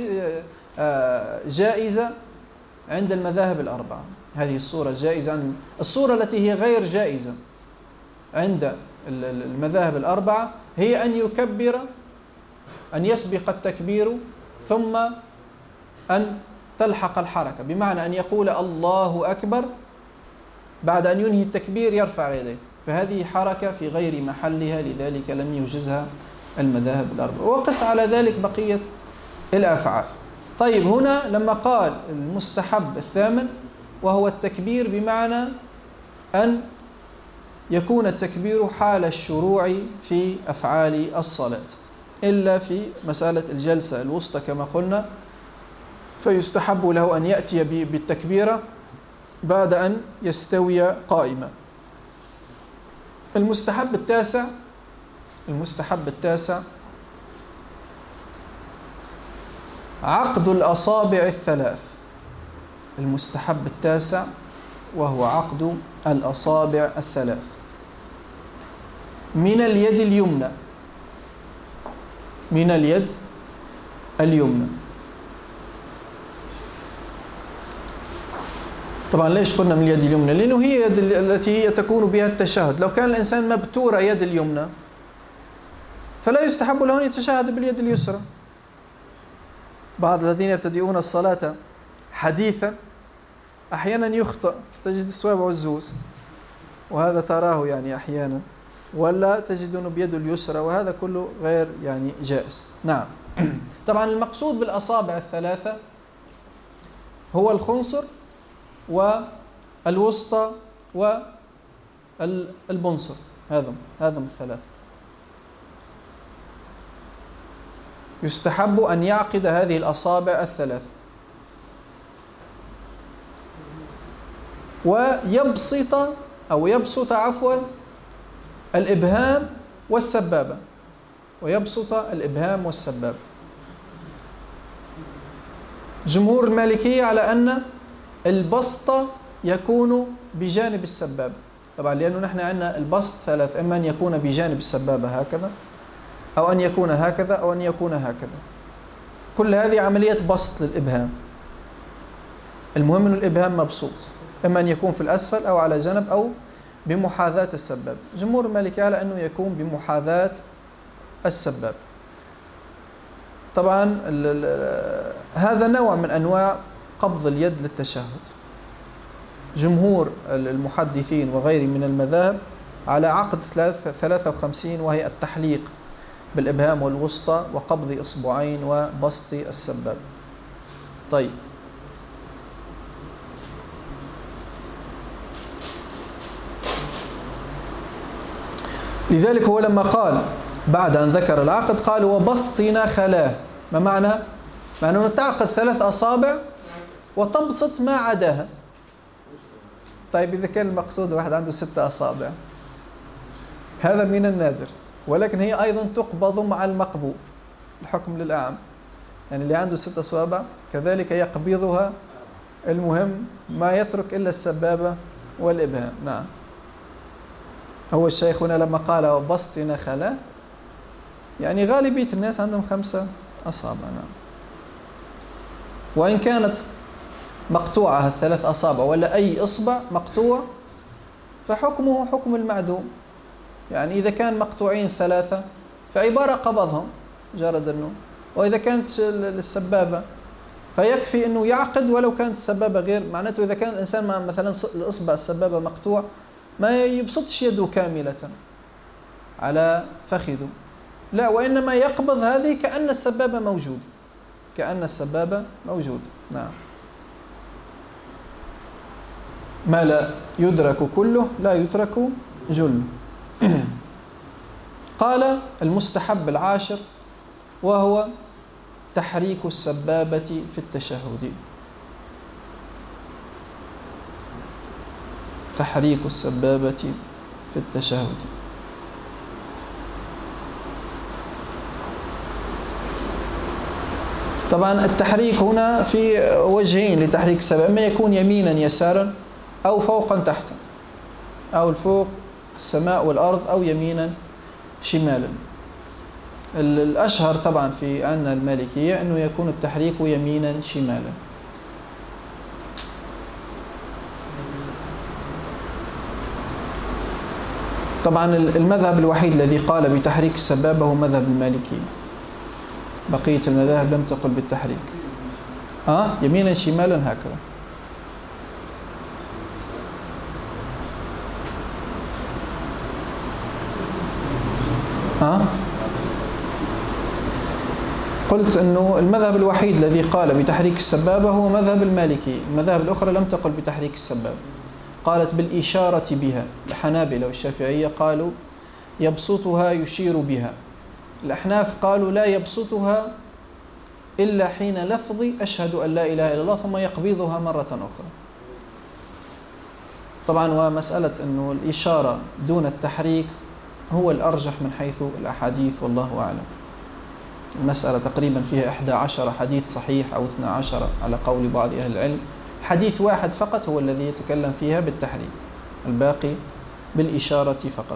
جائزة عند المذاهب الأربعة. هذه الصورة جائزة عند الصورة التي هي غير جائزة عند المذاهب الأربعة هي أن يكبر، أن يسبق التكبير ثم أن تلحق الحركة، بمعنى أن يقول الله أكبر بعد أن ينهي التكبير يرفع يديه، فهذه حركة في غير محلها، لذلك لم يوجزها المذاهب الأربعة. وقس على ذلك بقية الأفعال. طيب هنا لما قال المستحب الثامن وهو التكبير، بمعنى أن يكون التكبير حال الشروع في أفعال الصلاة، إلا في مسألة الجلسة الوسطى كما قلنا، فيستحب له أن يأتي بالتكبيرة بعد أن يستوي قائما. المستحب التاسع عقد الأصابع الثلاث. المستحب التاسع وهو عقد الأصابع الثلاث من اليد اليمنى، من اليد اليمنى. طبعا ليش قلنا من اليد اليمنى؟ لأنه هي يد التي هي تكون بها التشهد. لو كان الإنسان مبتور يد اليمنى فلا يستحب له أن يتشهد باليد اليسرى. بعض الذين يبتدئون الصلاة حديثا أحيانا يخطئ، تجد الصوابع والزوز، وهذا تراه يعني أحيانا، ولا تجدونه بيده اليسرى، وهذا كله غير يعني جائز. نعم. طبعا المقصود بالأصابع الثلاثة هو الخنصر والوسطى والبنصر، هذا الثلاثة. يستحب أن يعقد هذه الأصابع الثلاث ويبسط عفوا الإبهام والسبابة، جمهور المالكية على أن البسط يكون بجانب السبابة، طبعا لأنه نحن عندنا البسط ثلاث، إما أن يكون بجانب السبابة هكذا، أو أن يكون هكذا أو أن يكون هكذا. كل هذه عملية بسط للإبهام. المهم أن الإبهام مبسوط، إما أن يكون في الأسفل أو على جنب أو بمحاذاة السباب. جمهور المالكية على أنه يكون بمحاذاة السباب. طبعا هذا نوع من أنواع قبض اليد للتشهد. جمهور المحدثين وغير من المذاهب على عقد 53، وهي التحليق بالإبهام والوسطى وقبض إصبعين وبسط السباب. طيب، لذلك هو لما قال بعد أن ذكر العقد قال وبسطنا خلاه. ما معنى؟ معنى أنه تعقد 3 أصابع وتبسط ما عداها. طيب إذا كان المقصود واحد عنده 6 أصابع، هذا من النادر، ولكن هي أيضا تقبض مع المقبوض، الحكم للأعم. يعني اللي عنده 6 أصابع كذلك يقبضها، المهم ما يترك إلا السبابة والإبهام. نعم، هو الشيخ هنا لما قال وبسطنا خلاه يعني غالبية الناس عندهم 5 أصابع. نعم، وإن كانت مقطوعة 3 أصابع ولا أي إصبع مقطوع فحكمه حكم المعدوم. يعني إذا كان مقطوعين 3 فعبارة قبضهم مجرد أنه، وإذا كانت السبابة فيكفي أنه يعقد ولو كانت السبابة غير. معناته إذا كان الإنسان مثلا الإصبع السبابة مقطوع ما يبسطش يده كاملة على فخذه، لا، وإنما يقبض هذه كأن السبابة موجودة، كأن السبابة موجودة. نعم، ما لا يدرك كله لا يترك جله. قال المستحب العاشر وهو تحريك السبابة في التشهد. تحريك السبابة في التشهد. طبعا التحريك هنا في وجهين لتحريك السبابة، إما يكون يمينا يسارا أو فوقا تحتا، أو الفوق السماء والأرض، أو يمينا شمالا. الأشهر طبعا في عنا المالكية أنه يكون التحريك يمينا شمالا. طبعا المذهب الوحيد الذي قال بتحريك السبابة هو مذهب المالكية، بقية المذاهب لم تقل بالتحريك. يمينا شمالا هكذا. قلت أنه المذهب الوحيد الذي قال بتحريك السبابة هو مذهب المالكي. المذاهب الأخرى لم تقل بتحريك السبابة، قالت بالإشارة بها. الحنابلة والشافعية قالوا يبسطها يشير بها. الأحناف قالوا لا يبسطها إلا حين لفظ أشهد أن لا إله إلا الله، ثم يقبضها مرة أخرى. طبعا ومسألة أنه الإشارة دون التحريك هو الأرجح من حيث الأحاديث، والله أعلم. المسألة تقريبا فيها 11 حديث صحيح أو 12 على قول بعض أهل العلم. حديث واحد فقط هو الذي يتكلم فيها بالتحريك، الباقي بالإشارة فقط.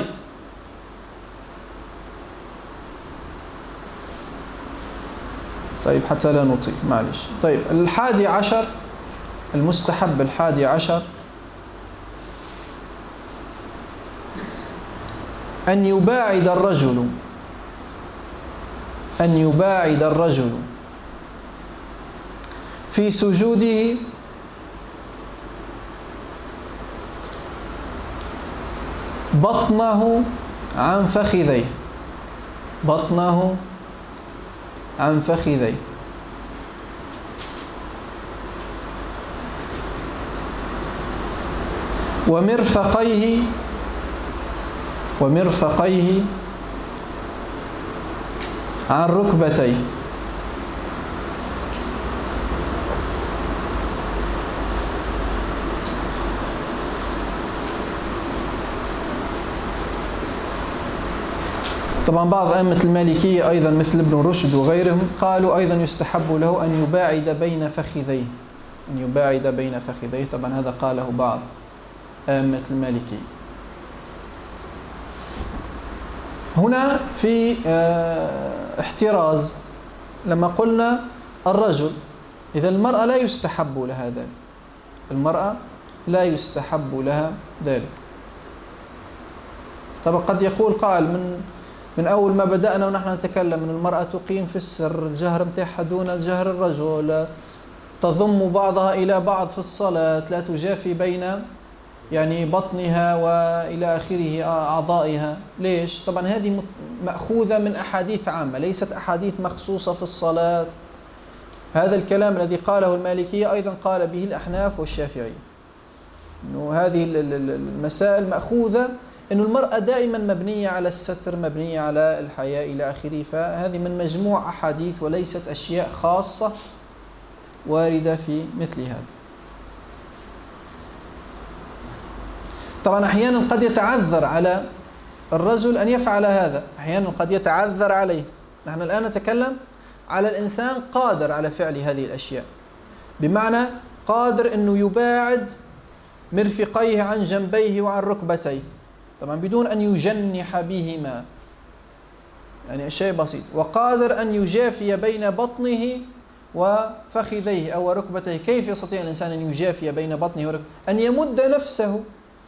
طيب حتى لا نطيل، معلش. طيب 11 المستحب 11 أن يباعد الرجل في سجوده بطنه عن فخذيه، بطنه عن فخذيه، ومرفقيه عن ركبتيه. طبعا بعض أئمة المالكية أيضا مثل ابن رشد وغيرهم قالوا أيضا يستحب له أن يباعد بين فخذيه، أن يباعد بين فخذيه. طبعا هذا قاله بعض أئمة المالكية. هنا في احتراز لما قلنا الرجل، إذا المرأة لا يستحب لها ذلك، المرأة لا يستحب لها ذلك. طبعا قد يقول قائل من أول ما بدأنا ونحن نتكلم أن المرأة تقيم في السر، الجهر متاعها دون جهر الرجل، تضم بعضها إلى بعض في الصلاة، لا تجافي بين يعني بطنها وإلى آخره أعضائها. ليش؟ طبعا هذه مأخوذة من أحاديث عامة، ليست أحاديث مخصوصة في الصلاة. هذا الكلام الذي قاله المالكية أيضا قال به الأحناف والشافعية، إنه هذه المسائل مأخوذة، إنه المرأة دائما مبنية على الستر، مبنية على الحياء إلى آخره. فهذه من مجموع أحاديث وليست أشياء خاصة واردة في مثل هذا. طبعا أحيانا قد يتعذر على الرجل أن يفعل هذا، أحيانا قد يتعذر عليه. نحن الآن نتكلم على الإنسان قادر على فعل هذه الأشياء، بمعنى قادر أنه يباعد مرفقيه عن جنبيه وعن ركبتيه، طبعا بدون أن يجنح بهما، يعني شيء بسيط. وقادر أن يجافي بين بطنه وفخذيه أو ركبتيه. كيف يستطيع الإنسان أن يجافي بين بطنه وركبتيه؟ أن يمد نفسه.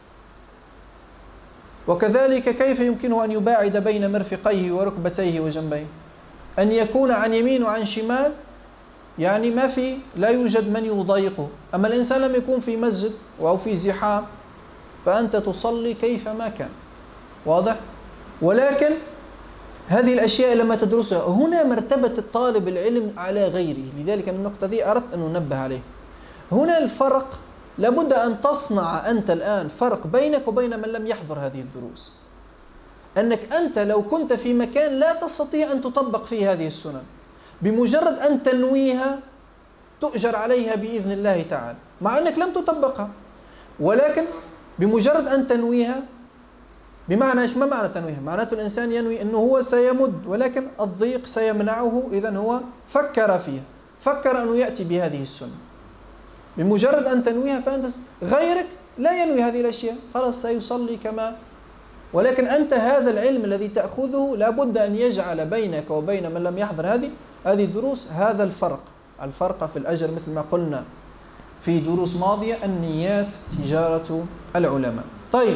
وكذلك كيف يمكنه أن يباعد بين مرفقيه وركبتيه وجنبيه؟ أن يكون عن يمين وعن شمال، يعني لا يوجد من يضايقه. أما الإنسان لم يكون في مسجد أو في زحام، فأنت تصلي كيفما كان، واضح؟ ولكن هذه الأشياء لما تدرسها هنا مرتبة الطالب العلم على غيره. لذلك النقطة دي أردت أن ننبه عليه. هنا الفرق، لابد أن تصنع أنت الآن فرق بينك وبين من لم يحضر هذه الدروس. أنك أنت لو كنت في مكان لا تستطيع أن تطبق فيه هذه السنن، بمجرد أن تنويها تؤجر عليها بإذن الله تعالى، مع أنك لم تطبقها. ولكن بمجرد أن تنويها، بمعنى إيش؟ ما معنى تنويها؟ معناته الإنسان ينوي أنه هو سيمد، ولكن الضيق سيمنعه، إذن هو فكر فيها، فكر أنه يأتي بهذه السنة. بمجرد أن تنويها فأنت غيرك لا ينوي هذه الأشياء، خلاص سيصلي كما. ولكن أنت هذا العلم الذي تأخذه لابد أن يجعل بينك وبين من لم يحضر هذه الدروس هذا الفرق في الأجر، مثل ما قلنا في دروس ماضية: النيات تجارة العلماء. طيب،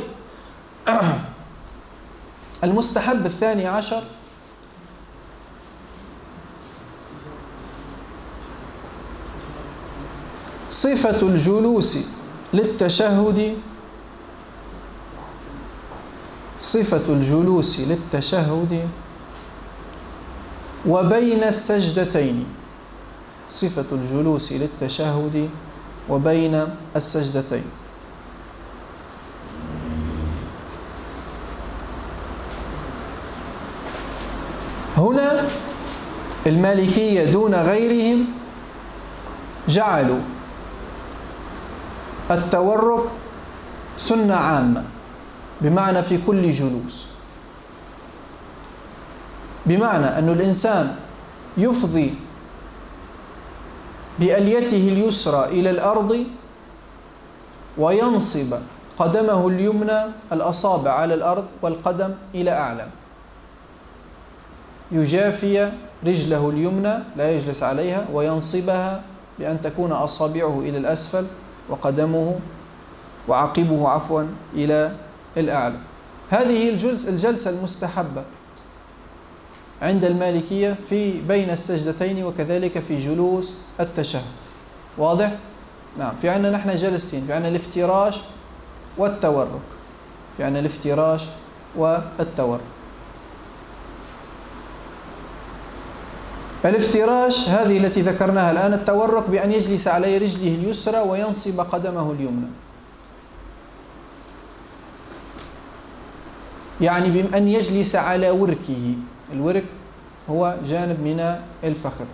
المستحب 12 صفة الجلوس للتشهد، صفة الجلوس للتشهد وبين السجدتين، صفة الجلوس للتشهد وبين السجدتين. هنا المالكية دون غيرهم جعلوا التورك سنة عامة، بمعنى في كل جلوس، بمعنى أن الإنسان يفضي بأليته اليسرى إلى الأرض وينصب قدمه اليمنى، الأصابع على الأرض والقدم إلى أعلى، يجافي رجله اليمنى لا يجلس عليها، وينصبها بأن تكون أصابعه إلى الأسفل وقدمه وعقبه إلى الأعلى. هذه الجلسة المستحبة عند المالكية في بين السجدتين، وكذلك في جلوس التشهد. واضح؟ نعم. في عندنا نحن جلستين، في عندنا الافتراش والتورك، في عندنا الافتراش والتورك. الافتراش هذه التي ذكرناها الآن، التورك بأن يجلس على رجله اليسرى وينصب قدمه اليمنى، يعني بأن يجلس على وركه. الورك هو جانب من الفخذ.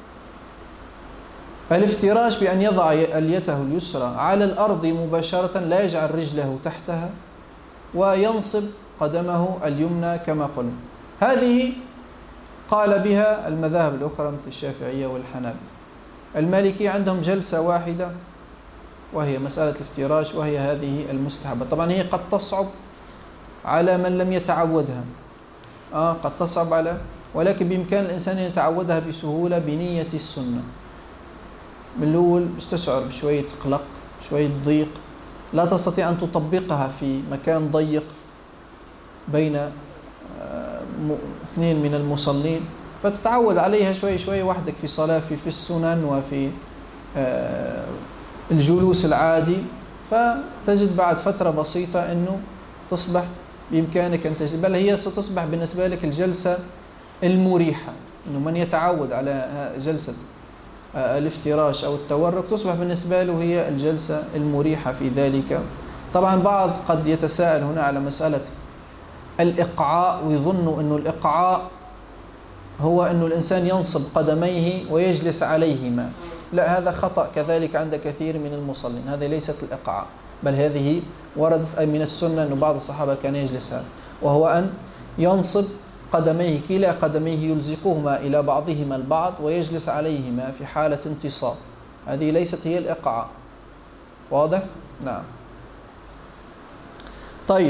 الافتراش بأن يضع اليته اليسرى على الأرض مباشرة، لا يجعل رجله تحتها، وينصب قدمه اليمنى كما قلنا. هذه قال بها المذاهب الأخرى مثل الشافعية والحنابلة. المالكية عندهم جلسة واحدة وهي مسألة الافتراش، وهي هذه المستحبة. طبعا هي قد تصعب على من لم يتعودها، قد تصعب على، ولكن بإمكان الإنسان أن يتعودها بسهولة بنية السنة. من الأول مش تشعر بشوية قلق، شوية ضيق، لا تستطيع أن تطبقها في مكان ضيق بين اثنين من المصلين، فتتعود عليها شوي شوي وحدك في صلاة في السنن وفي الجلوس العادي، فتجد بعد فترة بسيطة أنه تصبح بإمكانك أن تجد، بل هي ستصبح بالنسبة لك الجلسة المريحة. أنه من يتعود على جلسة الافتراش أو التورك تصبح بالنسبة له هي الجلسة المريحة في ذلك. طبعا بعض قد يتساءل هنا على مسألة الإقعاء، ويظن أنه الإقعاء هو أنه الإنسان ينصب قدميه ويجلس عليهما. لا، هذا خطأ كذلك عند كثير من المصلين، هذه ليست الإقعاء، بل هذه وردت أي من السنة أن بعض الصحابة كان يجلس هذا، وهو أن ينصب قدميه، كلا قدميه يلزقهما إلى بعضهما البعض ويجلس عليهما في حالة انتصاب. هذه ليست هي الإقعاء. واضح؟ نعم. طيب،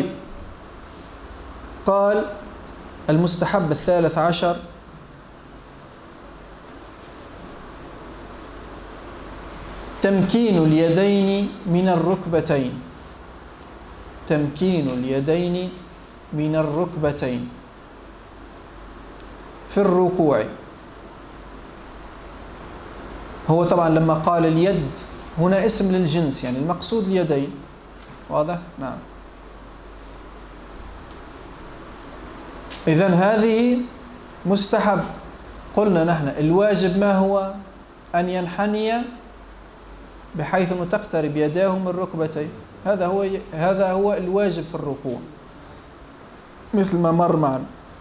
قال المستحب 13 تمكين اليدين من الركبتين. تمكين اليدين من الركبتين في الركوع. هو طبعا لما قال اليد هنا اسم للجنس، يعني المقصود اليدين. واضح؟ نعم. إذن هذه مستحب. قلنا نحن الواجب ما هو؟ أن ينحني بحيث أنه تقترب يداه من ركبتيه. هذا هو الواجب في الركوع، مثل ما مر معنا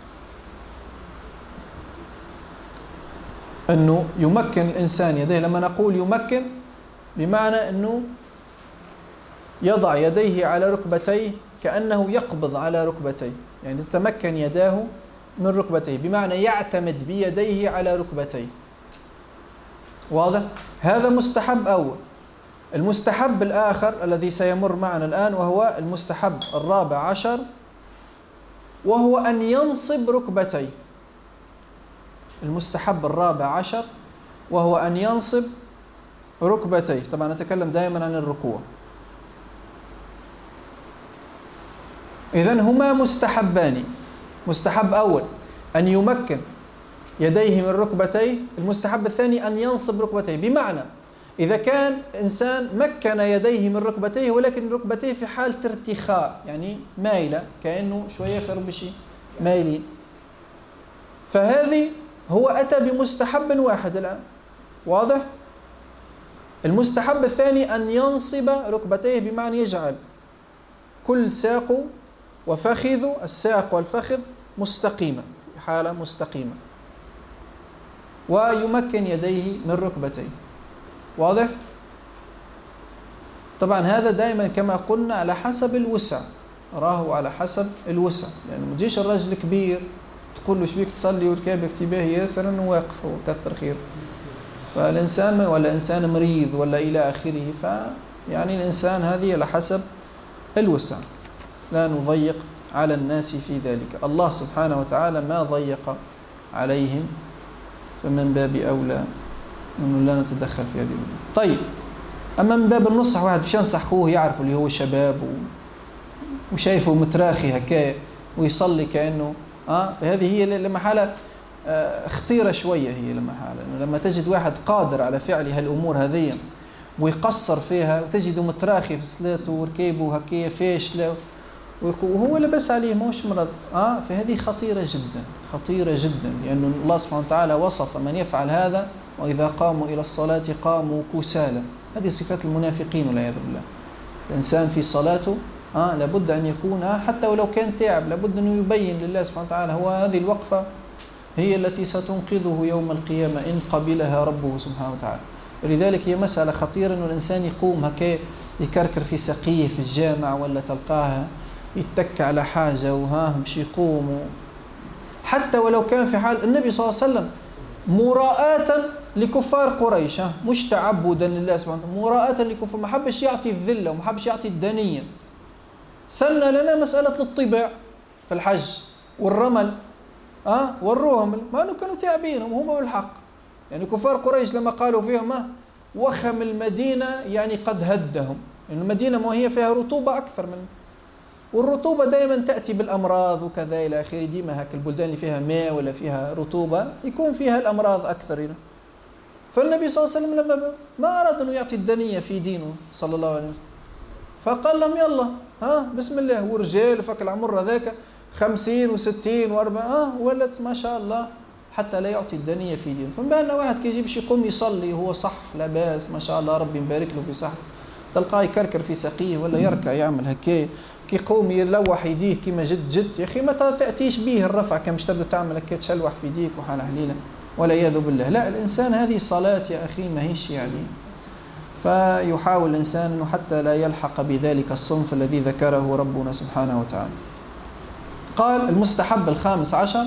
أنه يمكن الإنسان يديه. لما نقول يمكن بمعنى أنه يضع يديه على ركبتيه كأنه يقبض على ركبتيه، يعني تتمكن يداه من ركبتيه، بمعنى يعتمد بيديه على ركبتيه. واضح؟ هذا مستحب أول. المستحب الآخر الذي سيمر معنا الآن وهو المستحب 14، وهو أن ينصب ركبتيه. المستحب 14 وهو أن ينصب ركبتيه. طبعا نتكلم دائما عن الركوع. إذن هما مستحبان. مستحب أول أن يمكن يديه من ركبتيه، المستحب الثاني أن ينصب ركبتيه، بمعنى إذا كان إنسان مكن يديه من ركبتيه ولكن ركبتيه في حالة ارتخاء، يعني مايلة كأنه شوية خربشي مايلين، فهذه هو أتى بمستحب واحد الآن. واضح؟ المستحب الثاني أن ينصب ركبتيه، بمعنى يجعل كل ساق وفخذ، الساق والفخذ مستقيمة، حالة مستقيمة، ويمكن يديه من ركبتيه. واضح؟ طبعا هذا دائما كما قلنا على حسب الوسع، راه على حسب الوسع، يعني ما تجيش الرجل كبير تقول له شبيك تصلي وركابك تباه ياسر انه واقف وكثر خير، فالإنسان ولا إنسان مريض ولا إلى آخره، فيعني الإنسان هذه على حسب الوسع، لا نضيق على الناس في ذلك. الله سبحانه وتعالى ما ضيق عليهم، فمن باب أولى أنه لا نتدخل في هذه الأمور. طيب، أما من باب النصح، واحد باش ينصح أخوه يعرف اللي هو شباب وشايفه متراخي هكا ويصلي كأنه فهذه هي لمحالة خطيرة شوية. هي لمحالة لما تجد واحد قادر على فعل هالأمور هذه ويقصر فيها، وتجده متراخي في صلاته وركيبه هكا فاشلة وهو لبس عليه موش مرض، فهذه خطيرة جدا، خطيرة جدا، لأن الله سبحانه وتعالى وصف من يفعل هذا: وإذا قاموا إلى الصلاة قاموا كسالى. هذه صفات المنافقين والعياذ بالله. الإنسان في صلاته لابد أن يكون حتى ولو كان تعب، لابد أنه يبين لله سبحانه وتعالى. هو هذه الوقفة هي التي ستنقذه يوم القيامة إن قبلها ربه سبحانه وتعالى. ولذلك هي مسألة خطيرة أنه الإنسان يقوم هكا يكركر في سقيه في الجامع، ولا تلقاه يتك على حاجة مش يقوم، حتى ولو كان في حال النبي صلى الله عليه وسلم مراءة لكفار قريش، مش تعبدا لله سبحانه وتعالى، مراءة لكفار، ما حبش يعطي الذلة وما حبش يعطي الدنية. سن لنا مسألة الطباع في الحج والرمل، وروهم ما أنه كانوا تعبينهم هم بالحق. يعني كفار قريش لما قالوا فيهم وخم المدينة يعني قد هدهم، لأن المدينة ما هي فيها رطوبة أكثر من، والرطوبة دائما تأتي بالأمراض وكذا إلى آخره. ديما هك البلدان اللي فيها ماء ولا فيها رطوبة يكون فيها الأمراض أكثر. فالنبي صلى الله عليه وسلم لما ما أراد أنه يعطي الدنية في دينه صلى الله عليه وسلم، فقال لهم يلا بسم الله. ورجال وفك العمر ذاك 50 و60 و40 ولت ما شاء الله حتى لا يعطي الدنية في دينه. فما بالنا واحد كي يجيبش يقوم يصلي هو صح لا باس ما شاء الله ربي مبارك له في صحة، تلقاه يكركر في ساقيه ولا يركع يعمل هكا كي يقوم يلوح يديه كيما جد. يا أخي ما تأتيش به الرفع كم تبدأ تعمل هكا تشلوح في يديك وحال حليلة والعياذ بالله. لا، الإنسان هذه صلاة يا أخي ما هيش يعني. فيحاول الإنسان أنه حتى لا يلحق بذلك الصنف الذي ذكره ربنا سبحانه وتعالى. قال المستحب الخامس عشر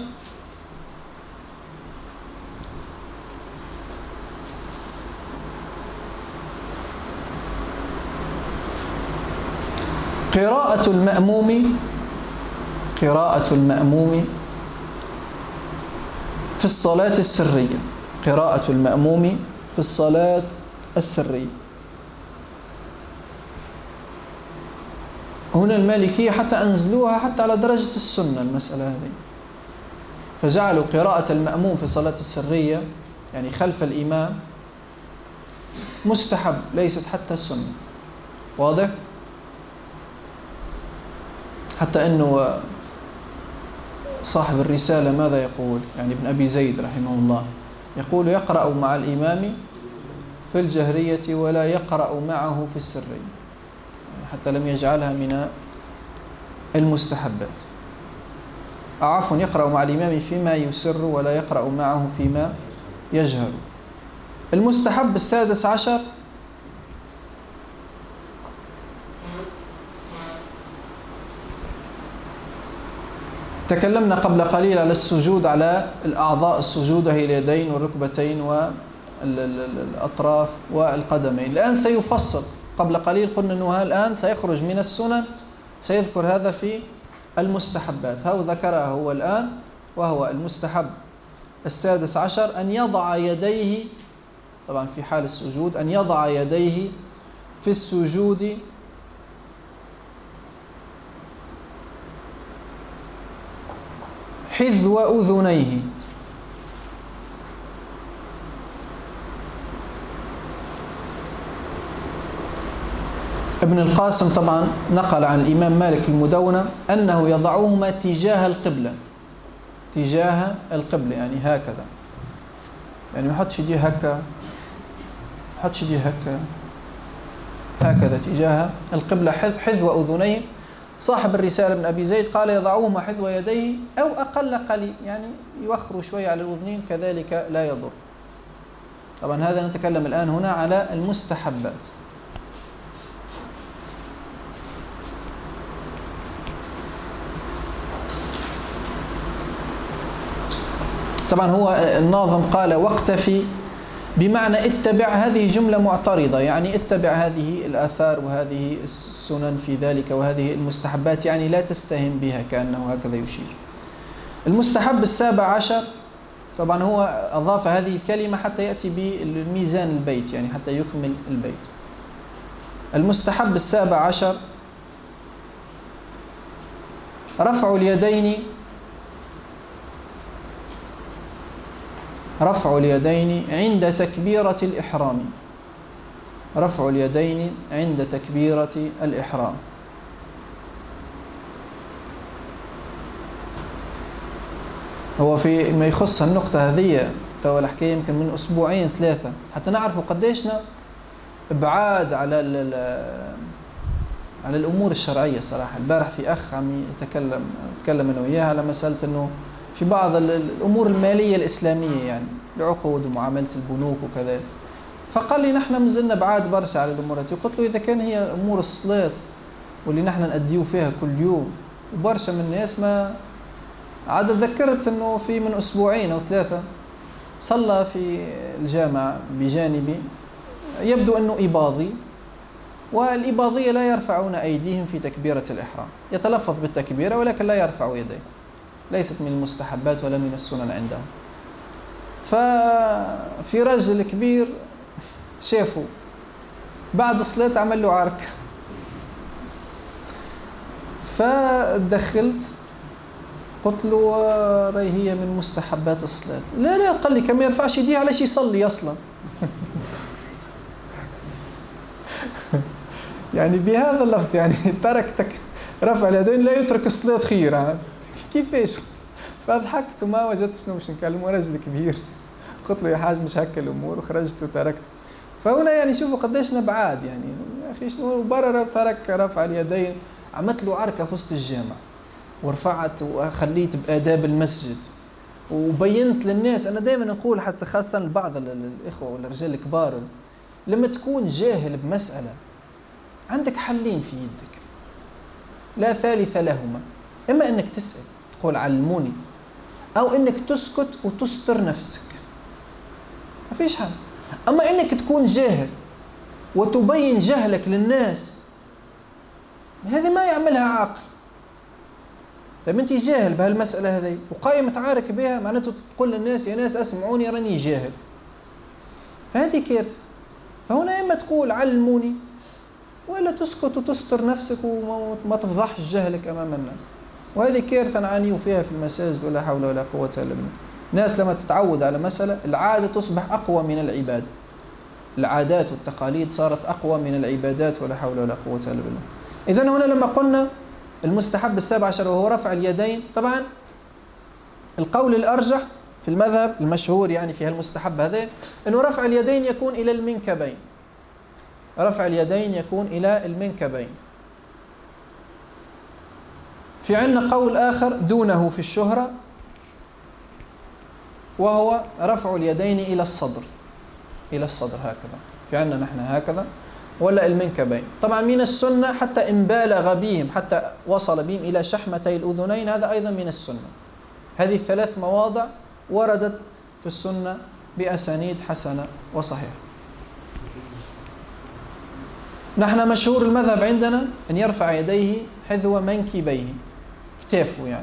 قراءة المأموم في الصلاة السرية. قراءة المأموم في الصلاة السرية. هنا المالكية حتى أنزلوها حتى على درجة السنة المسألة هذه، فجعلوا قراءة المأموم في الصلاة السرية يعني خلف الإمام مستحب ليست حتى سنة. واضح؟ حتى أنه صاحب الرسالة ماذا يقول؟ يعني ابن أبي زيد رحمه الله يقول يقرأ مع الإمام في الجهرية ولا يقرأ معه في السرية، يعني حتى لم يجعلها من المستحبات. عفوا، يقرأ مع الإمام فيما يسر ولا يقرأ معه فيما يجهر. المستحب السادس عشر تكلمنا قبل قليل على السجود، على الأعضاء السجود هي اليدين والركبتين والأطراف والقدمين. الآن سيفصل. قبل قليل قلنا أنه الآن سيخرج من السنن، سيذكر هذا في المستحبات. هو ذكرها هو الآن، وهو المستحب السادس عشر أن يضع يديه، طبعا في حال السجود، أن يضع يديه في السجود حذو أذنيه. ابن القاسم طبعا نقل عن الإمام مالك في المدونة أنه يضعهما تجاه القبلة، تجاه القبلة يعني هكذا، يعني ما يحطش يديه هكا، ما يحطش يديه هكا، هكذا تجاه القبلة حذو أذنيه. صاحب الرسالة ابن أبي زيد قال يضعهما حذو يديه أو أقل قليل، يعني يوخروا شوية على الأذنين كذلك لا يضر. طبعا هذا نتكلم الآن هنا على المستحبات. طبعا هو الناظم قال واقتفي بمعنى اتبع، هذه جملة معترضة، يعني اتبع هذه الآثار وهذه السنن في ذلك وهذه المستحبات، يعني لا تستهن بها، كأنه هكذا يشير. المستحب السابع عشر، طبعا هو أضاف هذه الكلمة حتى يأتي بالميزان البيت، يعني حتى يكمل البيت. المستحب السابع عشر رفع اليدين، رفع اليدين عند تكبيرة الإحرام. رفع اليدين عند تكبيرة الإحرام. هو في ما يخص النقطة هذه تو الحكاية يمكن من أسبوعين ثلاثة حتى نعرفوا قديشنا إبعاد على الأمور الشرعية صراحة. البارح في أخ عم يتكلم أنا وياه على مسألة أنه في بعض الأمور المالية الإسلامية، يعني العقود ومعاملة البنوك وكذا، فقال لي نحن مازلنا بعاد برشا على الأمور هذه. قلت له إذا كان هي أمور الصلاة واللي نحن نأديو فيها كل يوم وبرشا من الناس ما عاد، ذكرت أنه في من أسبوعين أو ثلاثة صلى في الجامع بجانبي يبدو أنه إباضي، والإباضية لا يرفعون أيديهم في تكبيرة الإحرام، يتلفظ بالتكبيرة ولكن لا يرفع يديه. ليست من المستحبات ولا من السنن عندهم. ففي رجل كبير شافه بعد الصلاة عمل له عركة، فدخلت قلت له راهي هي من مستحبات الصلاة. لا قال لي كم يرفعش يديه علاش يصلي أصلا. يعني بهذا اللفظ يعني تركتك رفع اليدين لا يترك الصلاة خير. كيفاش؟ فضحكت وما وجدت شنو باش نكلمه، رجل كبير. قلت له يا حاج مش هكا الأمور، وخرجت وتركته. فهنا يعني شوفوا قداش نبعاد يعني يا أخي شنو برر ترك رفع اليدين. عملت له عركة في وسط الجامع ورفعت وخليت بآداب المسجد وبينت للناس. أنا دائما نقول حتى خاصة لبعض الإخوة والرجال الكبار، لما تكون جاهل بمسألة عندك حلين في يدك لا ثالث لهما، إما أنك تسأل تقول علموني، أو أنك تسكت وتستر نفسك، ما فيش حل. أما أنك تكون جاهل وتبين جهلك للناس، هذه ما يعملها عاقل. طيب أنت جاهل بهالمسألة هذه وقايم تعارك بها، معناته تقول للناس يا ناس أسمعوني راني جاهل، فهذه كارثة. فهنا إما تقول علموني، ولا تسكت وتستر نفسك وما تفضحش جهلك أمام الناس. وهذه كارثة نعاني فيها في المساجد ولا حول ولا قوة إلا بالله. الناس لما تتعود على مسألة العادة تصبح أقوى من العبادة. العادات والتقاليد صارت أقوى من العبادات ولا حول ولا قوة إلا بالله. إذن هنا لما قلنا المستحب ال17 وهو رفع اليدين، طبعا القول الأرجح في المذهب المشهور يعني في هالمستحب هذا أنه رفع اليدين يكون إلى المنكبين. رفع اليدين يكون إلى المنكبين. في عندنا قول آخر دونه في الشهرة، وهو رفع اليدين إلى الصدر، إلى الصدر هكذا. في عندنا نحن هكذا ولا المنكبين. طبعا من السنة حتى إن بالغ بهم حتى وصل بهم إلى شحمتي الأذنين، هذا أيضا من السنة. هذه الثلاث مواضع وردت في السنة بأسانيد حسنة وصحيحة. نحن مشهور المذهب عندنا أن يرفع يديه حذو منكبيه، كتافه يعني.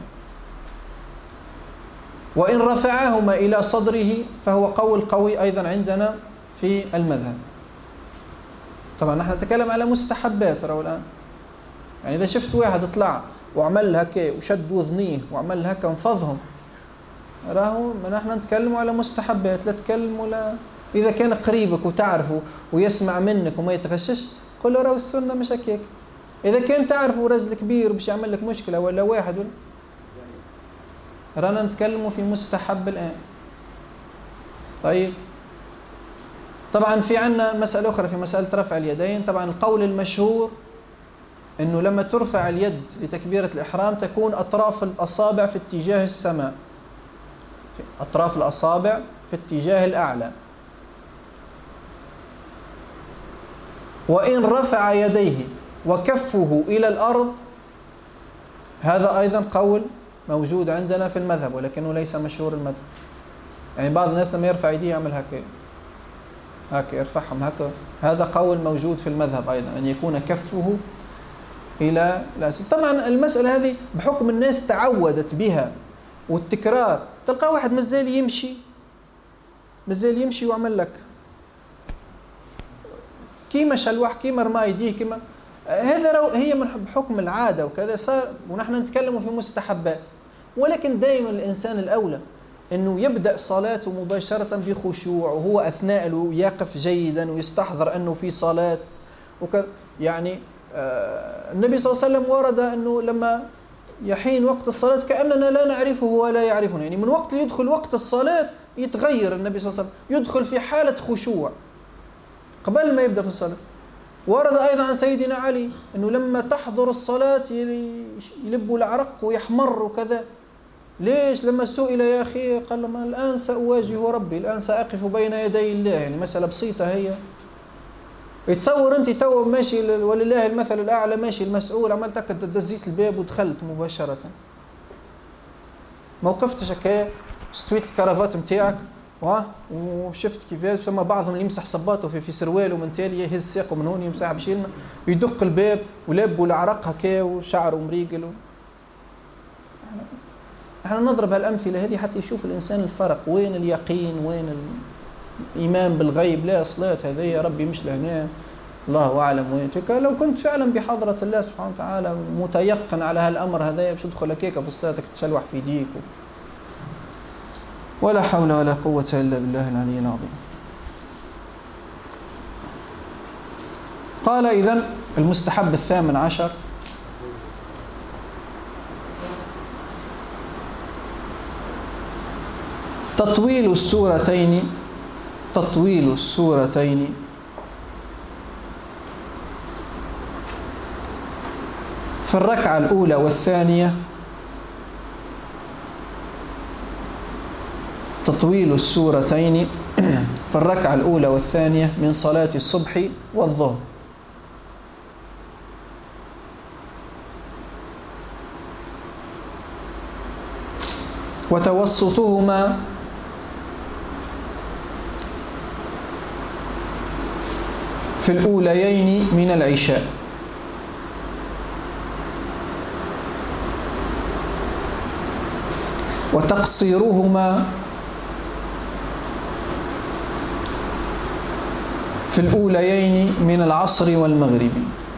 وإن رفعهما إلى صدره فهو قول قوي أيضا عندنا في المذهب. طبعا نحن نتكلم على مستحبات ترى الآن. يعني إذا شفت واحد طلع وعمل هكا وشد وذنيه وعمل هكا انفضهم، راهو نحن نتكلم على مستحبات. لا تكلم ولا إذا كان قريبك وتعرفه ويسمع منك وما يتغشش، قل له راهو السنة مش هكاك. إذا كان تعرفه رجل كبير باش يعمل لك مشكلة ولا واحد ولا، رانا نتكلموا في مستحب الآن. طيب طبعا في عنا مسألة أخرى في مسألة رفع اليدين. طبعا القول المشهور أنه لما ترفع اليد لتكبيرة الإحرام تكون أطراف الأصابع في اتجاه السماء، أطراف الأصابع في اتجاه الأعلى. وإن رفع يديه وكفه إلى الأرض، هذا أيضا قول موجود عندنا في المذهب ولكنه ليس مشهور المذهب. يعني بعض الناس لما يرفع يديه يعمل هكا يرفعهم هكا، هذا قول موجود في المذهب أيضا أن يكون كفه إلى الأسفل. طبعا المسألة هذه بحكم الناس تعودت بها والتكرار، تلقى واحد مازال يمشي وعمل لك كيما شلوح كيما رمى يديه كيما هذا، هي من بحكم العادة وكذا صار. ونحن نتكلم في مستحبات، ولكن دائما الإنسان الأولى أنه يبدأ صلاته مباشرة بخشوع، وهو أثناء يقف جيدا ويستحضر أنه في صلاة يعني النبي صلى الله عليه وسلم ورد أنه لما يحين وقت الصلاة كأننا لا نعرفه ولا يعرفنا. يعني من وقت يدخل وقت الصلاة يتغير النبي صلى الله عليه وسلم، يدخل في حالة خشوع قبل ما يبدأ في الصلاة. ورد أيضا عن سيدنا علي أنه لما تحضر الصلاة يلب العرق ويحمر وكذا. ليش؟ لما سئل يا أخي قال لما الآن سأواجه ربي، الآن سأقف بين يدي الله. يعني مسألة بسيطة هي. يتصور أنت تو ماشي ولله المثل الأعلى، ماشي المسؤول عملت هكا دزيت الباب ودخلت مباشرة، ما وقفتش هكا، استويت الكرافات نتاعك وشفت كيفاش. ثم بعضهم اللي يمسح صباطه في سرواله من تالي يهز ساقه من هون يمسح بشيل ويدق الباب ولاب العرق هكا وشعره مريقل نحن نضرب هالأمثلة هذه حتى يشوف الإنسان الفرق، وين اليقين، وين الإيمان بالغيب. لا صلاة هذه يا ربي مش لهنا، الله أعلم وين. لو كنت فعلا بحضرة الله سبحانه وتعالى متيقن على هالأمر هذا، باش تدخل هكاك في صلاتك تشلوح في يديك ولا حول ولا قوة إلا بالله العلي العظيم. قال إذن المستحب 18 تطويل السورتين في الركعة الأولى والثانية، تطويل السورتين في الركعة الأولى والثانية من صلاة الصبح والظهر، وتوسطهما في الأوليين من العشاء، وتقصيرهما في الأوليين من العصر والمغرب.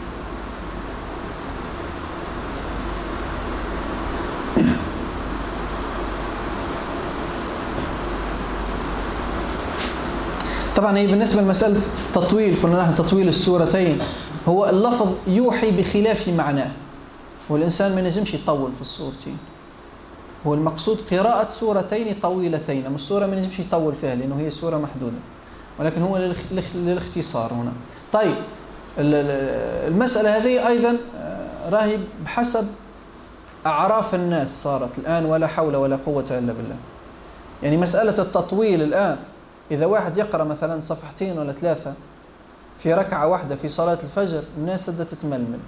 طبعا هي بالنسبة لمسألة تطويل، كنا نحن تطويل السورتين، هو اللفظ يوحي بخلاف معناه، والإنسان ما ينجمش يطول في السورتين. هو المقصود قراءة سورتين طويلتين، أما السورة ما ينجمش يطول فيها لأنه هي سورة محدودة، ولكن هو للاختصار هنا. طيب المسألة هذه أيضا راهي بحسب أعراف الناس صارت الآن، ولا حول ولا قوة إلا بالله. يعني مسألة التطويل الآن، إذا واحد يقرأ مثلا صفحتين ولا 3 في ركعة واحدة في صلاة الفجر، الناس بدها تتململ،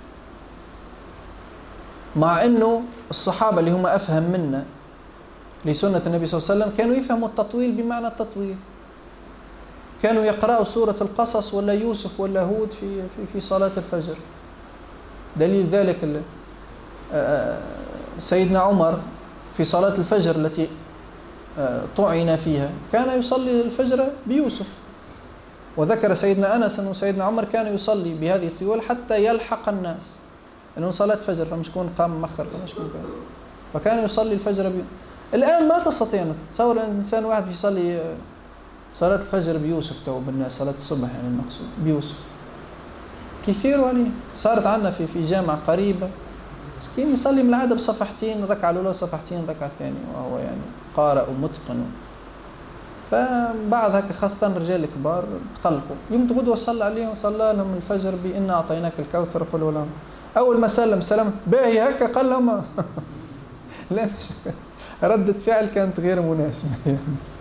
مع أنه الصحابة اللي هم أفهم منا لسنة النبي صلى الله عليه وسلم كانوا يفهموا التطويل بمعنى التطويل، كانوا يقرأوا سورة القصص ولا يوسف ولا هود في صلاة الفجر. دليل ذلك سيدنا عمر في صلاة الفجر التي طعن فيها كان يصلي الفجر بيوسف، وذكر سيدنا أنس أنه سيدنا عمر كان يصلي بهذه الطوال حتى يلحق الناس، لأنه صلاة فجر فمش كون قام مخر فمش كون كان، فكان يصلي الفجر الآن ما تستطيع أن تتصور أن إنسان واحد يصلي صلاة الفجر بيوسف تو بالناس، صلاة الصبح يعني المقصود بيوسف كثير. وعليه صارت عنا في جامعة قريبة مسكين يصلي من العادة بصفحتين، الركعة الأولى صفحتين، الركعة الثانية، وهو يعني قارئ ومتقن. فبعض هكا خاصة الرجال الكبار تقلقوا، يوم غدوة صلى عليهم، صلى لهم الفجر بإنا أعطيناك الكوثر قل لهم. أول ما سلم باهي هكا قال لهم لا مش ردة فعل كانت غير مناسبة يعني.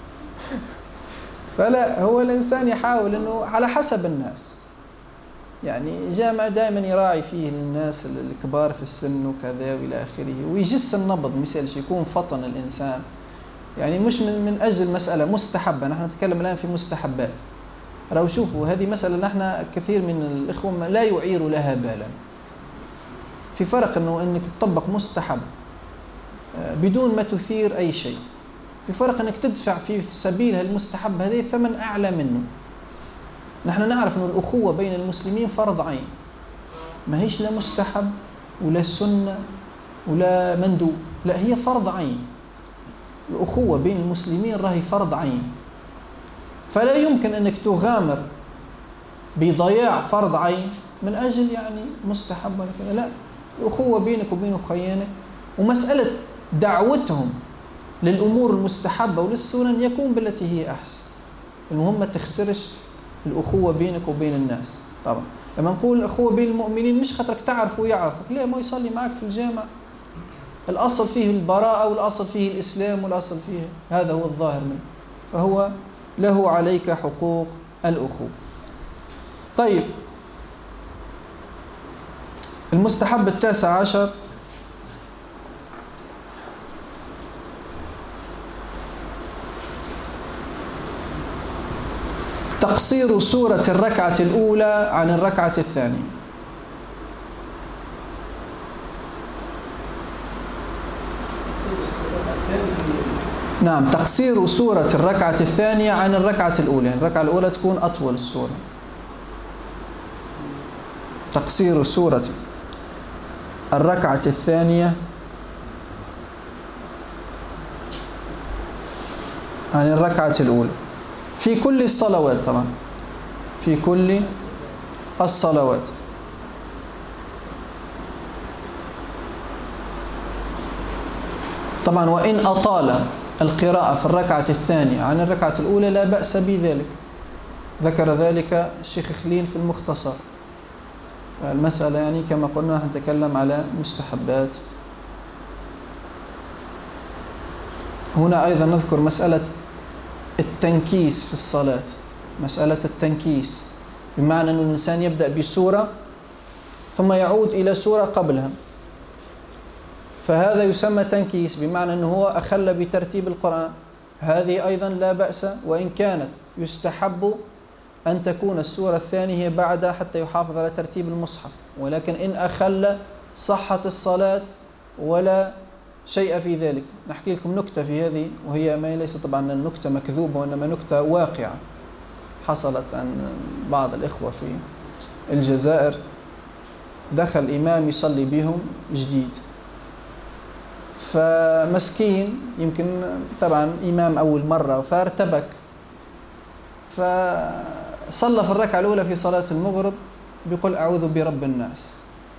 فلا، هو الإنسان يحاول أنه على حسب الناس، يعني جامع دائما يراعي فيه الناس الكبار في السن وكذا وإلى آخره، ويجس النبض، مثالش يكون فطن الإنسان، يعني مش من أجل مسألة مستحبة. نحن نتكلم الآن في مستحبات. لو شوفوا هذه مسألة نحن كثير من الإخوة لا يعير لها بالا. في فرق أنك تطبق مستحب بدون ما تثير أي شيء، في فرق أنك تدفع في سبيل المستحب هذه ثمن أعلى منه. نحن نعرف أن الأخوة بين المسلمين فرض عين، ما هيش لا مستحب ولا سنة ولا مندوب، لا هي فرض عين. الأخوة بين المسلمين راهي فرض عين، فلا يمكن أنك تغامر بضياع فرض عين من أجل يعني مستحب ولا كذا. لا، الأخوة بينك وبين أخوانك، ومسألة دعوتهم للأمور المستحبة وللسنن يكون بالتي هي أحسن. المهم ما تخسرش الأخوة بينك وبين الناس. طبعا لما نقول الأخوة بين المؤمنين مش خاطرك تعرف ويعرفك، لا، ما يصلي معك في الجامع، الأصل فيه البراءة والأصل فيه الإسلام والأصل فيه هذا هو الظاهر منه، فهو له عليك حقوق الأخوة. طيب المستحب 19 تقصير سورة الركعة الأولى عن الركعة الثانية. نعم، تقصير سورة الركعة الثانية عن الركعة الأولى، يعني الركعة الأولى تكون أطول السورة. تقصير سورة الركعة الثانية عن الركعة الأولى في كل الصلوات، طبعا في كل الصلوات. طبعا وإن أطال القراءة في الركعة الثانية عن الركعة الأولى لا بأس بذلك، ذكر ذلك الشيخ خليل في المختصر. المسألة يعني كما قلنا نتكلم على مستحبات. هنا أيضا نذكر مسألة التنكيس في الصلاة، مسألة التنكيس بمعنى أن الإنسان يبدأ بسورة ثم يعود إلى سورة قبلها، فهذا يسمى تنكيس، بمعنى أنه هو أخل بترتيب القرآن. هذه أيضا لا بأس، وإن كانت يستحب أن تكون السورة الثانية هي بعدها حتى يحافظ على ترتيب المصحف، ولكن إن أخل صحت الصلاة ولا شيء في ذلك. نحكي لكم نكتة في هذه، وهي ما ليس طبعا النكتة مكذوبة وإنما نكتة واقعة حصلت عن بعض الإخوة في الجزائر. دخل إمام يصلي بهم جديد، فمسكين يمكن طبعا إمام أول مرة فارتبك، فصلى في الركعة الأولى في صلاة المغرب بقول أعوذ برب الناس،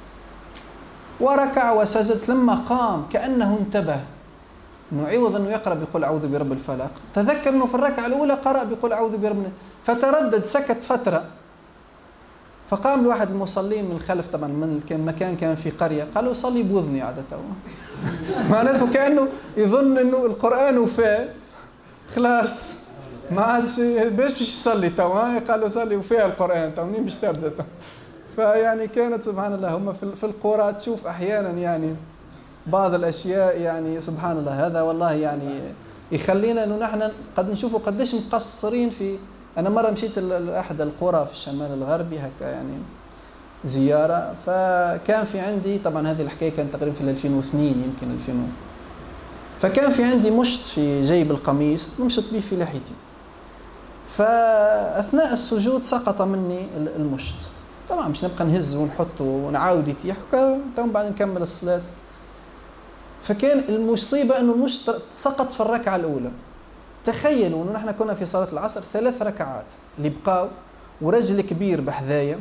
وركع وسجد. لما قام كأنه انتبه أنه عوض أنه يقرأ بقول أعوذ برب الفلق، تذكر أنه في الركعة الأولى قرأ بقول أعوذ برب الناس، فتردد، سكت فترة. فقام لواحد المصلين من الخلف، طبعا من المكان كان في قرية، قالوا صلي بوذني عادة معناته كأنه يظن أنه القرآن وفاه خلاص ما عادش باش يصلي توا، قالوا صلي وفيها القرآن تو منين باش تبدا تو. فيعني كانت سبحان الله هم في القرى تشوف أحيانا يعني بعض الأشياء، يعني سبحان الله. هذا والله يعني يخلينا أنه نحن قد نشوفوا قديش مقصرين في. أنا مرة مشيت لأحد القرى في الشمال الغربي هكا يعني زيارة، فكان في عندي طبعا هذه الحكاية كانت تقريبا في 2002 يمكن 2000، فكان في عندي مشط في جيب القميص نمشط به في لحيتي، فأثناء السجود سقط مني المشط. طبعا مش نبقى نهز ونحطه ونعاود يتيح ثم بعد نكمل الصلاة. فكان المصيبة أنه المشط سقط في الركعة الأولى. تخيلوا أنه نحن كنا في صلاة العصر 3 ركعات اللي بقاو، ورجل كبير بحذايا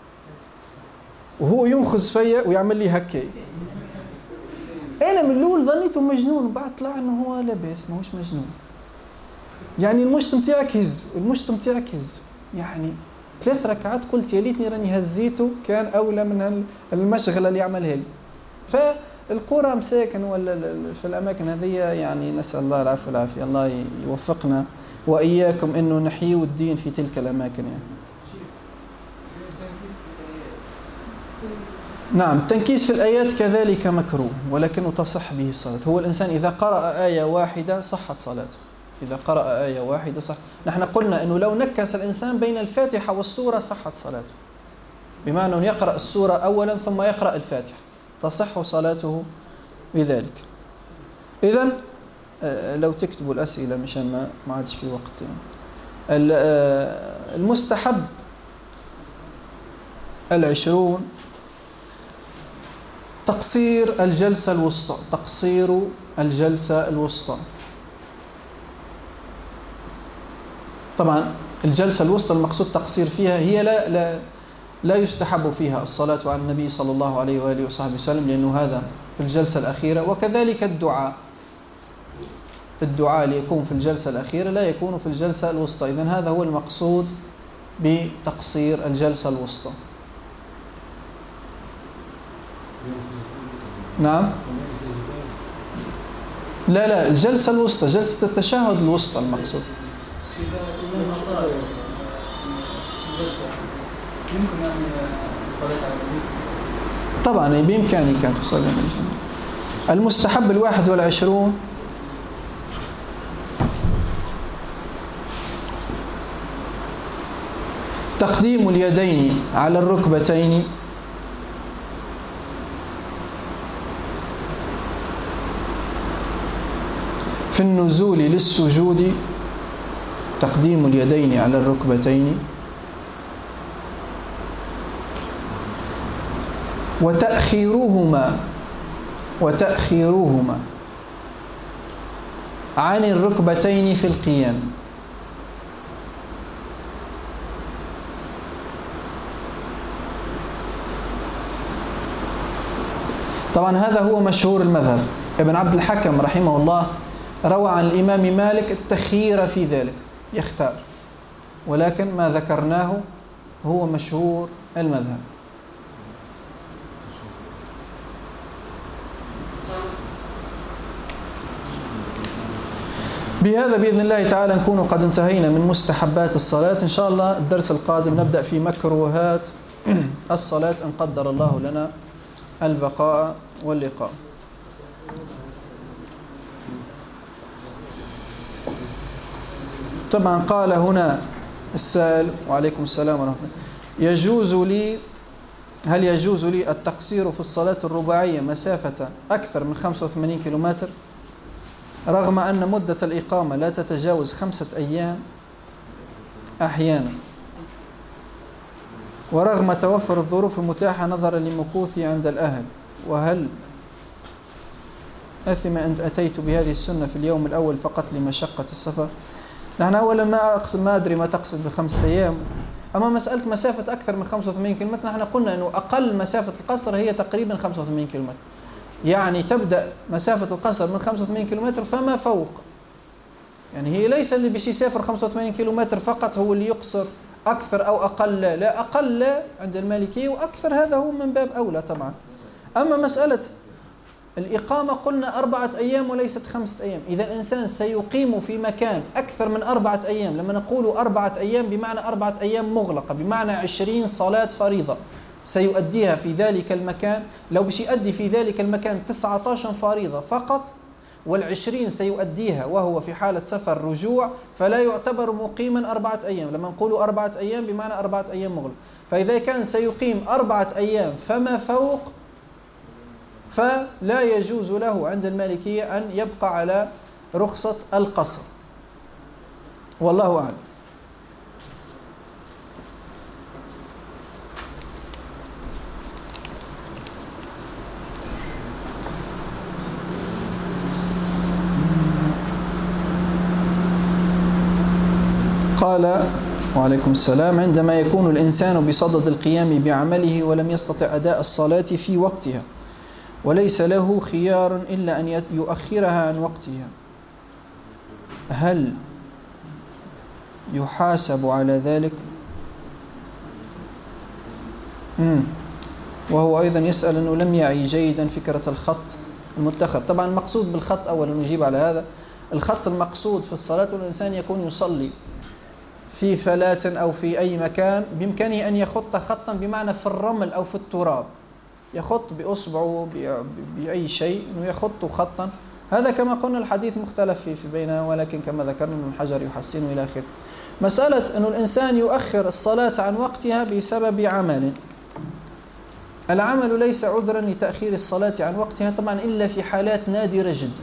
وهو ينخذ فيا ويعمل لي هكاي. أنا من الأول ظنيته مجنون، وبعد طلع أنه هو لاباس ماهوش مجنون. يعني المشط متاعك هز والمشط متاعك هز، يعني 3 ركعات قلت يا ليتني راني هزيته، كان أولى من المشغلة اللي يعملها لي. فالقرى مساكن ولا في الأماكن هذه يعني نسأل الله العفو والعافية، الله يوفقنا وإياكم إنه نحيي الدين في تلك الأماكن يعني. نعم، التنكيس في الآيات كذلك مكروه، ولكنه تصح به الصلاة. هو الإنسان إذا قرأ آية واحدة صحت صلاته، إذا قرأ آية واحدة صح. نحن قلنا أنه لو نكس الإنسان بين الفاتحة والسورة صحت صلاته، بمعنى أنه يقرأ السورة أولا ثم يقرأ الفاتحة، تصح صلاته بذلك. إذن لو تكتبوا الأسئلة مشان ما عادش في وقت يعني. المستحب 20 تقصير الجلسة الوسطى، تقصير الجلسة الوسطى. طبعا الجلسة الوسطى المقصود تقصير فيها هي لا يستحب فيها الصلاة على النبي صلى الله عليه وآله وصحبه وسلم، لأنه هذا في الجلسة الأخيرة. وكذلك الدعاء اللي يكون في الجلسة الأخيرة لا يكون في الجلسة الوسطى. إذن هذا هو المقصود بتقصير الجلسة الوسطى. نعم، لا الجلسة الوسطى، جلسة التشهد الوسطى المقصود. إذا الإمام أطال الجلسة يمكن أن الصلاة على النبي؟ طبعا بإمكانك أن تصلي على النبي. المستحب 21 تقديم اليدين على الركبتين في النزول للسجود تقديم اليدين على الركبتين وتأخيرهما عن الركبتين في القيام. طبعا هذا هو مشهور المذهب. ابن عبد الحكم رحمه الله روى عن الإمام مالك التخيير في ذلك، يختار، ولكن ما ذكرناه هو مشهور المذهب. بهذا بإذن الله تعالى نكون قد انتهينا من مستحبات الصلاة. إن شاء الله الدرس القادم نبدأ في مكروهات الصلاة إن قدر الله لنا البقاء واللقاء. طبعا قال هنا السائل وعليكم السلام ورحمة الله، هل يجوز لي التقصير في الصلاة الرباعية مسافة أكثر من 85 كيلومتر رغم أن مدة الإقامة لا تتجاوز 5 أيام أحيانا، ورغم توفر الظروف المتاحة نظرا لمكوثي عند الأهل، وهل أثم أن أتيت بهذه السنة في اليوم الأول فقط لمشقة السفر؟ نحن أولا ما أدري ما تقصد ب5 أيام. أما مسألة مسافة أكثر من 85 كيلومتر، نحن قلنا أنه أقل مسافة القصر هي تقريبا 85 كيلومتر، يعني تبدأ مسافة القصر من 85 كيلومتر فما فوق. يعني هي ليس اللي بيش يسافر 85 كيلومتر فقط هو اللي يقصر، أكثر أو أقل لا، أقل عند المالكية وأكثر هذا هو من باب أولى طبعا. أما مسألة الإقامة قلنا 4 أيام وليست 5 أيام. إذا الإنسان سيقيم في مكان أكثر من 4 أيام، لما نقول 4 أيام بمعنى 4 أيام مغلقة، بمعنى 20 صلاة فريضة سيؤديها في ذلك المكان. لو بش يؤدي في ذلك المكان 19 فريضة فقط وال20 سيؤديها وهو في حالة سفر رجوع، فلا يعتبر مقيما 4 أيام. لما نقول 4 أيام بمعنى 4 أيام مغلق. فإذا كان سيقيم 4 أيام فما فوق فلا يجوز له عند المالكية أن يبقى على رخصة القصر، والله أعلم. قال وعليكم السلام، عندما يكون الإنسان بصدد القيام بعمله ولم يستطع أداء الصلاة في وقتها وليس له خيار إلا أن يؤخرها عن وقتها، هل يحاسب على ذلك؟ وهو أيضا يسأل أنه لم يعي جيدا فكرة الخط المتخذ. طبعا المقصود بالخط أولا نجيب على هذا، الخط المقصود في الصلاة والإنسان يكون يصلي في فلاة أو في أي مكان بإمكانه أن يخط خطا، بمعنى في الرمل أو في التراب، يخط بأصبعه بأي شيء أنه يخط خطا. هذا كما قلنا الحديث مختلف في بينه، ولكن كما ذكرنا ابن حجر يحسنه إلى آخره. مسألة أنه الإنسان يؤخر الصلاة عن وقتها بسبب عمل، العمل ليس عذرا لتأخير الصلاة عن وقتها طبعا إلا في حالات نادرة جدا.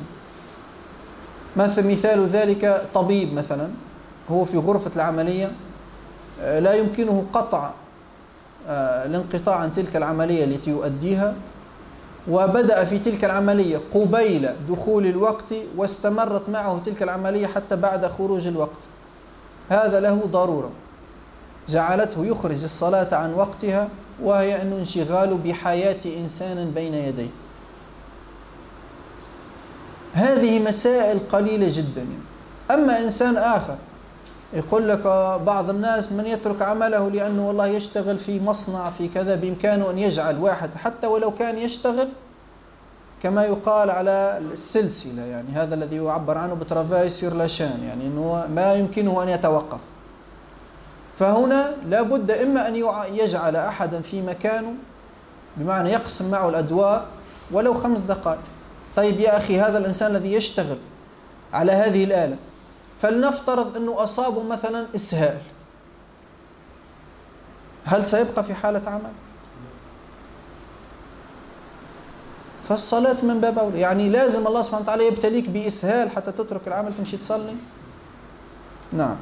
مثال ذلك طبيب مثلا هو في غرفة العملية لا يمكنه قطع الانقطاع عن تلك العملية التي يؤديها، وبدأ في تلك العملية قبيل دخول الوقت واستمرت معه تلك العملية حتى بعد خروج الوقت، هذا له ضرورة جعلته يخرج الصلاة عن وقتها، وهي أنه انشغال بحياة إنسان بين يديه. هذه مسائل قليلة جدا. أما إنسان آخر يقول لك بعض الناس من يترك عمله لأنه والله يشتغل في مصنع في كذا، بإمكانه أن يجعل واحد حتى ولو كان يشتغل كما يقال على السلسلة، يعني هذا الذي يعبر عنه بترافاي سير لاشان، يعني أنه ما يمكنه أن يتوقف. فهنا لابد إما أن يجعل أحدا في مكانه، بمعنى يقسم معه الأدوار ولو 5 دقائق. طيب يا أخي هذا الإنسان الذي يشتغل على هذه الآلة فلنفترض أنه أصابه مثلا إسهال، هل سيبقى في حالة عمل؟ فالصلاة من باب أولى. يعني لازم الله سبحانه وتعالى يبتليك بإسهال حتى تترك العمل تمشي تصلي؟ نعم.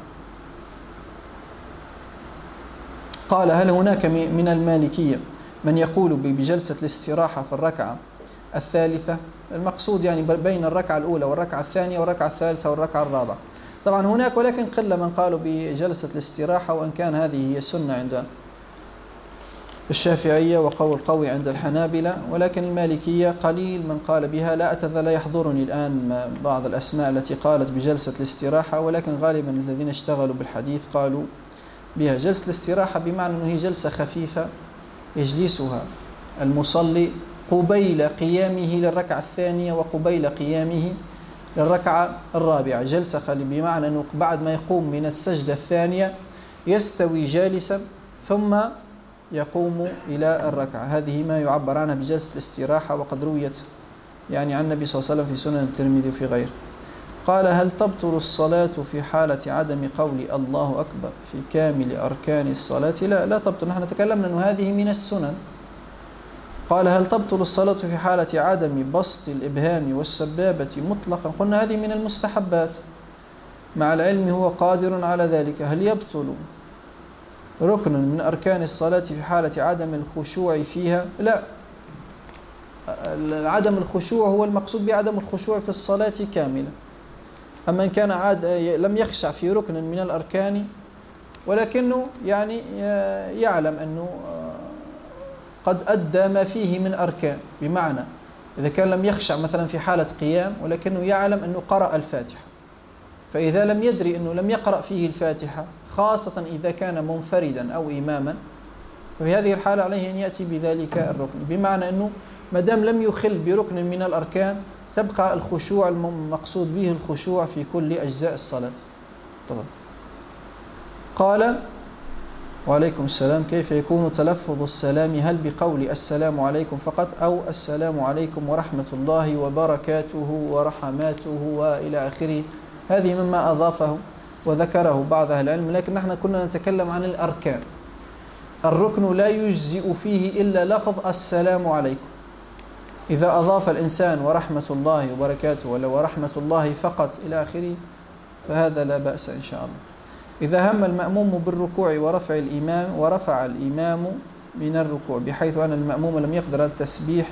قال هل هناك من المالكية من يقول بجلسة الاستراحة في الركعة الثالثة؟ المقصود يعني بين الركعة الأولى والركعة الثانية والركعة الثالثة والركعة الرابعة. طبعا هناك ولكن قلة من قالوا بجلسة الاستراحة، وأن كان هذه هي السنة عند الشافعية وقول قوي عند الحنابلة، ولكن المالكية قليل من قال بها. لا يحضرني الآن بعض الأسماء التي قالت بجلسة الاستراحة، ولكن غالبا الذين اشتغلوا بالحديث قالوا بها. جلسة الاستراحة بمعنى أنه هي جلسة خفيفة يجلسها المصلي قبيل قيامه للركعة الثانية وقبيل قيامه للركعة الرابعة. جلسة بمعنى أنه بعد ما يقوم من السجدة الثانية يستوي جالسا ثم يقوم إلى الركعة. هذه ما يعبر عنها بجلسة الاستراحة، وقد رويت يعني عن النبي صلى الله عليه وسلم في سنن الترمذي وفي غيره. قال هل تبطل الصلاة في حالة عدم قول الله أكبر في كامل أركان الصلاة؟ لا تبطل. نحن تكلمنا أن هذه من السنن. قال هل تبطل الصلاة في حالة عدم بسط الإبهام والسبابة مطلقا؟ قلنا هذه من المستحبات، مع العلم هو قادر على ذلك. هل يبطل ركن من أركان الصلاة في حالة عدم الخشوع فيها؟ لا. عدم الخشوع هو المقصود بعدم الخشوع في الصلاة كاملة. أما إن كان لم يخشع في ركن من الأركان ولكنه يعني يعلم أنه قد أدى ما فيه من أركان، بمعنى إذا كان لم يخشع مثلا في حالة قيام ولكنه يعلم أنه قرأ الفاتحة، فإذا لم يدري أنه لم يقرأ فيه الفاتحة، خاصة إذا كان منفردا أو إماما، ففي هذه الحالة عليه أن يأتي بذلك الركن. بمعنى أنه مدام لم يخل بركن من الأركان تبقى الخشوع المقصود به الخشوع في كل أجزاء الصلاة. طبعا. قال وعليكم السلام كيف يكون تلفظ السلام؟ هل بقول السلام عليكم فقط أو السلام عليكم ورحمة الله وبركاته ورحماته وإلى آخره؟ هذه مما أضافه وذكره بعض أهل العلم، لكن نحن كنا نتكلم عن الأركان. الركن لا يجزئ فيه إلا لفظ السلام عليكم. إذا أضاف الإنسان ورحمة الله وبركاته ولا ورحمة الله فقط إلى آخره فهذا لا بأس إن شاء الله. إذا هم المأموم بالركوع ورفع الإمام من الركوع بحيث أن المأموم لم يقدر على التسبيح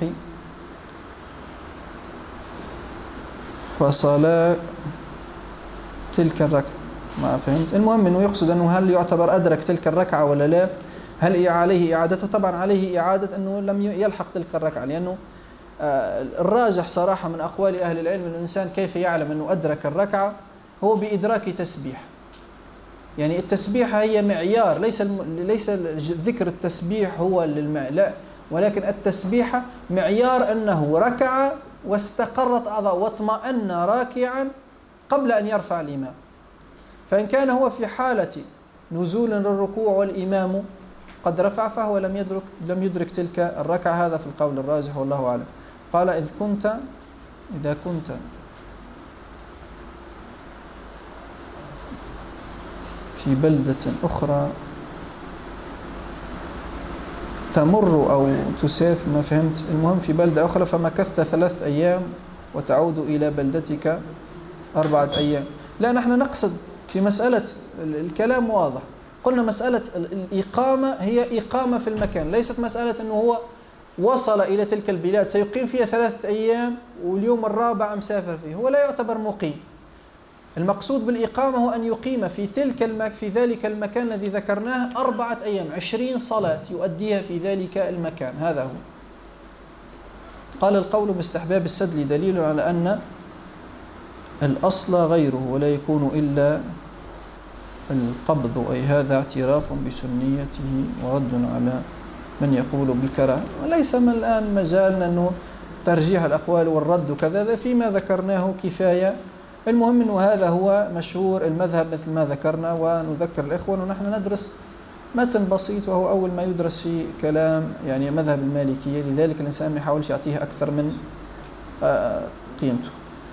فصلاة تلك الركعة. ما فهمت. المهم أنه يقصد أنه هل يعتبر أدرك تلك الركعة ولا لا؟ هل عليه إعادته؟ طبعا عليه إعادة أنه لم يلحق تلك الركعة، لأنه الراجح صراحة من أقوال أهل العلم أن الإنسان كيف يعلم أنه أدرك الركعة هو بإدراك تسبيح. يعني التسبيح هي معيار، ليس ذكر التسبيح هو لا، ولكن التسبيح معيار أنه ركع واستقرت أعضاء واطمأن راكعا قبل أن يرفع الإمام. فإن كان هو في حالة نزول للركوع والإمام قد رفع فهو لم يدرك تلك الركعة. هذا في القول الراجح والله أعلم. قال إذا كنت في بلدة أخرى تمر أو تسافر، ما فهمت، المهم في بلدة أخرى فمكثت 3 أيام وتعود إلى بلدتك 4 أيام. لا، نحن نقصد في مسألة الكلام واضح. قلنا مسألة الإقامة هي إقامة في المكان، ليست مسألة أنه هو وصل إلى تلك البلاد سيقيم فيها 3 أيام واليوم الرابع مسافر فيه، هو لا يعتبر مقيم. المقصود بالإقامة هو أن يقيم في ذلك المكان الذي ذكرناه 4 أيام 20 صلاة يؤديها في ذلك المكان. هذا هو. قال القول باستحباب السدل دليل على أن الأصل غيره ولا يكون إلا القبض، أي هذا اعتراف بسنيته ورد على من يقول بالكراهة. وليس من الآن مجالنا أنه ترجيح الأقوال والرد وكذا، فيما ذكرناه كفاية. المهم أنه هذا هو مشهور المذهب مثل ما ذكرنا. ونذكر الإخوة ونحن ندرس متن بسيط وهو أول ما يدرس في كلام يعني مذهب المالكية، لذلك الإنسان ما يحاولش يعطيه أكثر من قيمته.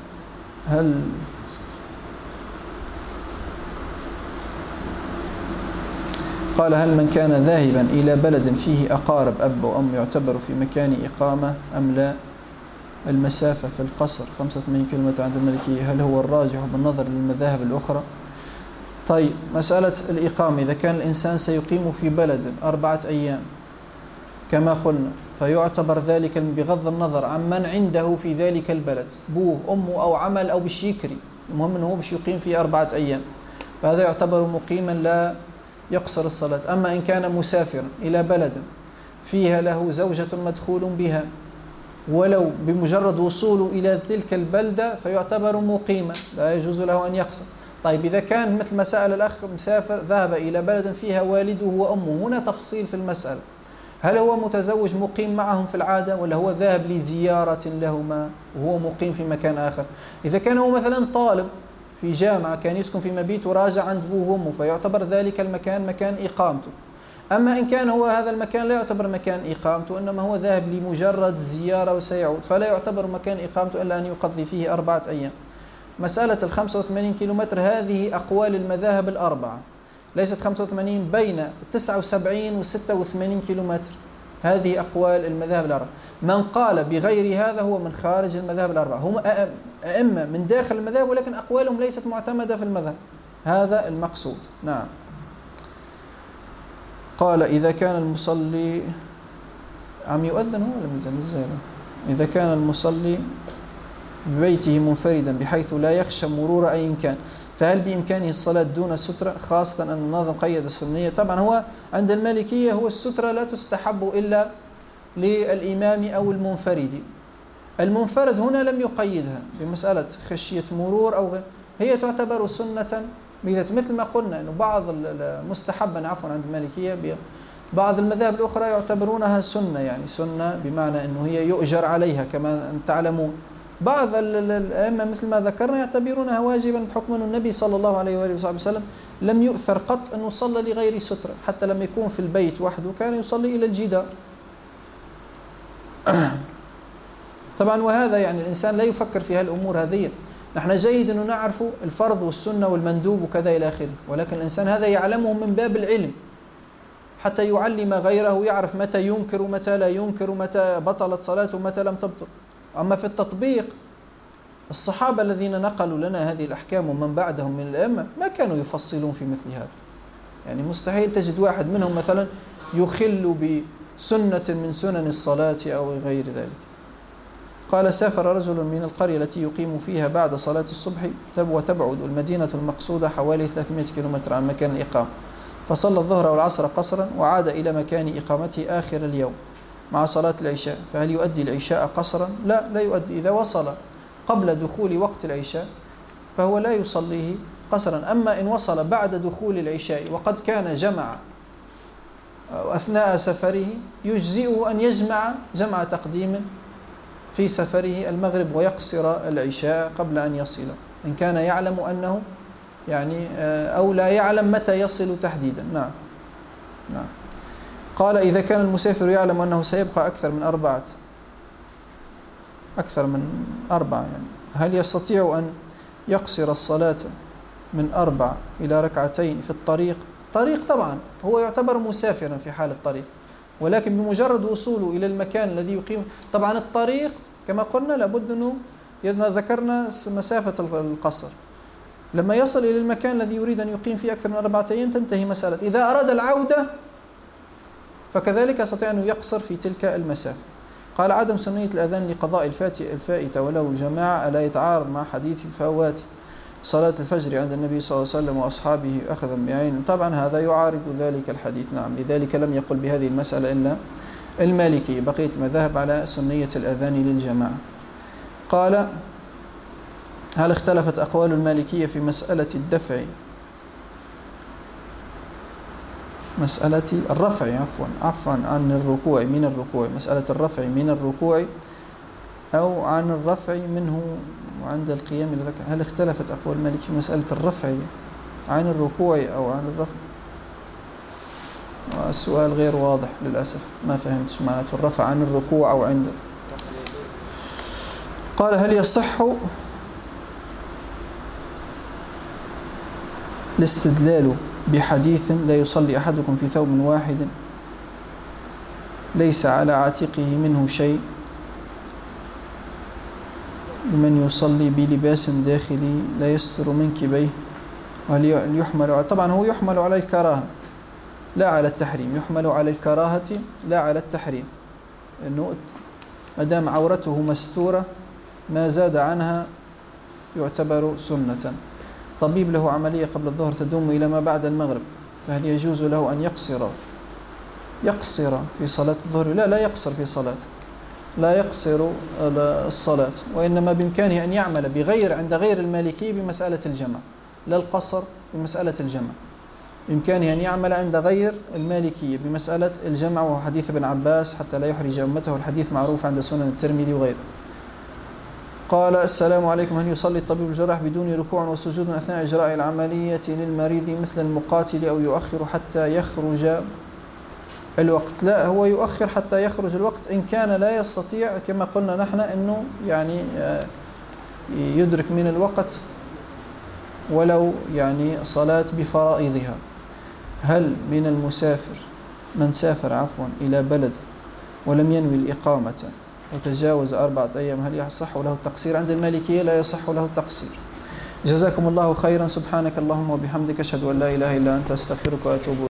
قال هل من كان ذاهبا إلى بلد فيه أقارب أب وأم يعتبر في مكان إقامة أم لا؟ المسافة في القصر 85 كيلومتر عند المالكية، هل هو الراجح بالنظر للمذاهب الأخرى؟ طيب، مسألة الإقامة، إذا كان الإنسان سيقيم في بلد 4 أيام كما قلنا، فيعتبر ذلك بغض النظر عن من عنده في ذلك البلد، بوه أمه أو عمل أو بشيكري، المهم أنه بش يقيم في 4 أيام، فهذا يعتبر مقيما لا يقصر الصلاة. أما إن كان مسافرا إلى بلد فيها له زوجة مدخول بها ولو بمجرد وصوله إلى تلك البلدة فيعتبر مقيما لا يجوز له أن يقصر. طيب، إذا كان مثل ما سأل الأخ مسافر ذهب إلى بلد فيها والده وأمه، هنا تفصيل في المسألة، هل هو متزوج مقيم معهم في العادة ولا هو ذاهب لزيارة لهما وهو مقيم في مكان آخر؟ إذا كان هو مثلا طالب في جامعة كان يسكن في مبيت وراجع عند أبوه وأمه فيعتبر ذلك المكان مكان إقامته. أما إن كان هو هذا المكان لا يعتبر مكان إقامته، إنما هو ذاهب لمجرد زيارة وسيعود، فلا يعتبر مكان إقامته إلا أن يقضي فيه 4 أيام. مسألة 85 كيلومتر هذه أقوال المذاهب الأربعة، ليست 85، بين 79 و 86 كيلومتر، هذه أقوال المذاهب الأربعة. من قال بغير هذا هو من خارج المذاهب الأربعة، هم أئمة من داخل المذاهب ولكن أقوالهم ليست معتمدة في المذهب، هذا المقصود. نعم. قال إذا كان المصلي عم يؤذن هو ولا مزال؟ إذا كان المصلي ببيته منفردا بحيث لا يخشى مرور أي كان، فهل بإمكانه الصلاة دون سترة، خاصة أن النظم قيد السنية؟ طبعا هو عند المالكية هو السترة لا تستحب إلا للإمام أو المنفرد. المنفرد هنا لم يقيدها بمسألة خشية مرور أو غير، هي تعتبر سنة مثل ما قلنا أنه بعض المستحبا عند المالكية، بعض المذاهب الأخرى يعتبرونها سنة، يعني سنة بمعنى أنه هي يؤجر عليها كما تعلمون. بعض الأئمة مثل ما ذكرنا يعتبرونها واجبا بحكم أن النبي صلى الله عليه وآله وسلم لم يؤثر قط أنه صلى لغير سترة، حتى لما يكون في البيت وحده كان يصلي إلى الجدار. طبعا وهذا يعني الإنسان لا يفكر في هالأمور هذه، نحن جيد أنه نعرف الفرض والسنة والمندوب وكذا إلى آخره، ولكن الإنسان هذا يعلمه من باب العلم حتى يعلم غيره، يعرف متى ينكر ومتى لا ينكر، متى بطلت صلاته ومتى لم تبطل. أما في التطبيق، الصحابة الذين نقلوا لنا هذه الأحكام ومن بعدهم من الأئمة ما كانوا يفصلون في مثل هذا، يعني مستحيل تجد واحد منهم مثلا يخل بسنة من سنن الصلاة أو غير ذلك. قال سافر رجل من القرية التي يقيم فيها بعد صلاة الصبح وتبعد المدينة المقصودة حوالي 300 كيلومتر عن مكان الإقامة، فصلى الظهر والعصر قصرا وعاد إلى مكان إقامته آخر اليوم مع صلاة العشاء، فهل يؤدي العشاء قصرا؟ لا يؤدي. إذا وصل قبل دخول وقت العشاء فهو لا يصليه قصرا. أما إن وصل بعد دخول العشاء وقد كان جمع أثناء سفره يجزئه أن يجمع جمع تقديم في سفره المغرب ويقصر العشاء قبل أن يصل، إن كان يعلم أنه يعني أو لا يعلم متى يصل تحديدا. نعم. قال إذا كان المسافر يعلم أنه سيبقى أكثر من 4 يعني، هل يستطيع أن يقصر الصلاة من 4 إلى 2 ركعتين في الطريق؟ طبعا هو يعتبر مسافرا في حال الطريق، ولكن بمجرد وصوله إلى المكان الذي يقيم، طبعا الطريق كما قلنا لابد أنه ذكرنا مسافة القصر، لما يصل إلى المكان الذي يريد أن يقيم فيه أكثر من 4 أيام تنتهي مسألة. إذا أراد العودة فكذلك يستطيع أن يقصر في تلك المسافة. قال عدم سنية الأذان لقضاء الفائتة ولو جماعة ألا يتعارض مع حديث فوات صلاة الفجر عند النبي صلى الله عليه وسلم وأصحابه أخذا بعين؟ طبعا هذا يعارض ذلك الحديث. نعم، لذلك لم يقل بهذه المسألة إلا المالكي، بقية المذاهب على سنية الأذان للجماعة. قال هل اختلفت أقوال المالكية في مسألة الدفع، مسألة الرفع عفوا عن الركوع من الركوع، مسألة الرفع من الركوع أو عن الرفع منه وعند القيام للركعة، هل اختلفت أقوال المالكية في مسألة الرفع عن الركوع أو عن الرفع؟ السؤال غير واضح للأسف، ما فهمتش معنى الرفع عن الركوع أو عند. قال هل يصح الاستدلال بحديث لا يصلي أحدكم في ثوب واحد ليس على عاتقه منه شيء لمن يصلي بلباس داخلي لا يستر منكبيه، وهل يحمل طبعا هو يحمل على الكراهة لا على التحريم، يحمل على الكراهة لا على التحريم، لأنه ما دام عورته مستورة ما زاد عنها يعتبر سنة. طبيب له عملية قبل الظهر تدوم إلى ما بعد المغرب، فهل يجوز له أن يقصر في صلاة الظهر؟ لا يقصر في صلاته، لا يقصر الصلاة، وإنما بإمكانه أن يعمل عند غير المالكي بمسألة الجمع، لا القصر بمسألة الجمع، بإمكانه أن يعمل عند غير المالكية بمسألة الجمع، وهو حديث ابن عباس حتى لا يحرج أمته، الحديث معروف عند سنن الترمذي وغيره. قال: السلام عليكم، هل يصلي الطبيب الجراح بدون ركوع وسجود أثناء إجراء العملية للمريض مثل المقاتل، أو يؤخر حتى يخرج الوقت؟ لا، هو يؤخر حتى يخرج الوقت إن كان لا يستطيع، كما قلنا نحن، أنه يعني يدرك من الوقت ولو يعني صلاة بفرائضها. هل من المسافر من سافر إلى بلد ولم ينوي الإقامة وتجاوز 4 أيام، هل يصح له التقصير؟ عند المالكية لا يصح له التقصير. جزاكم الله خيرا. سبحانك اللهم وبحمدك، أشهد أن لا إله إلا أنت، أستغفرك وأتوب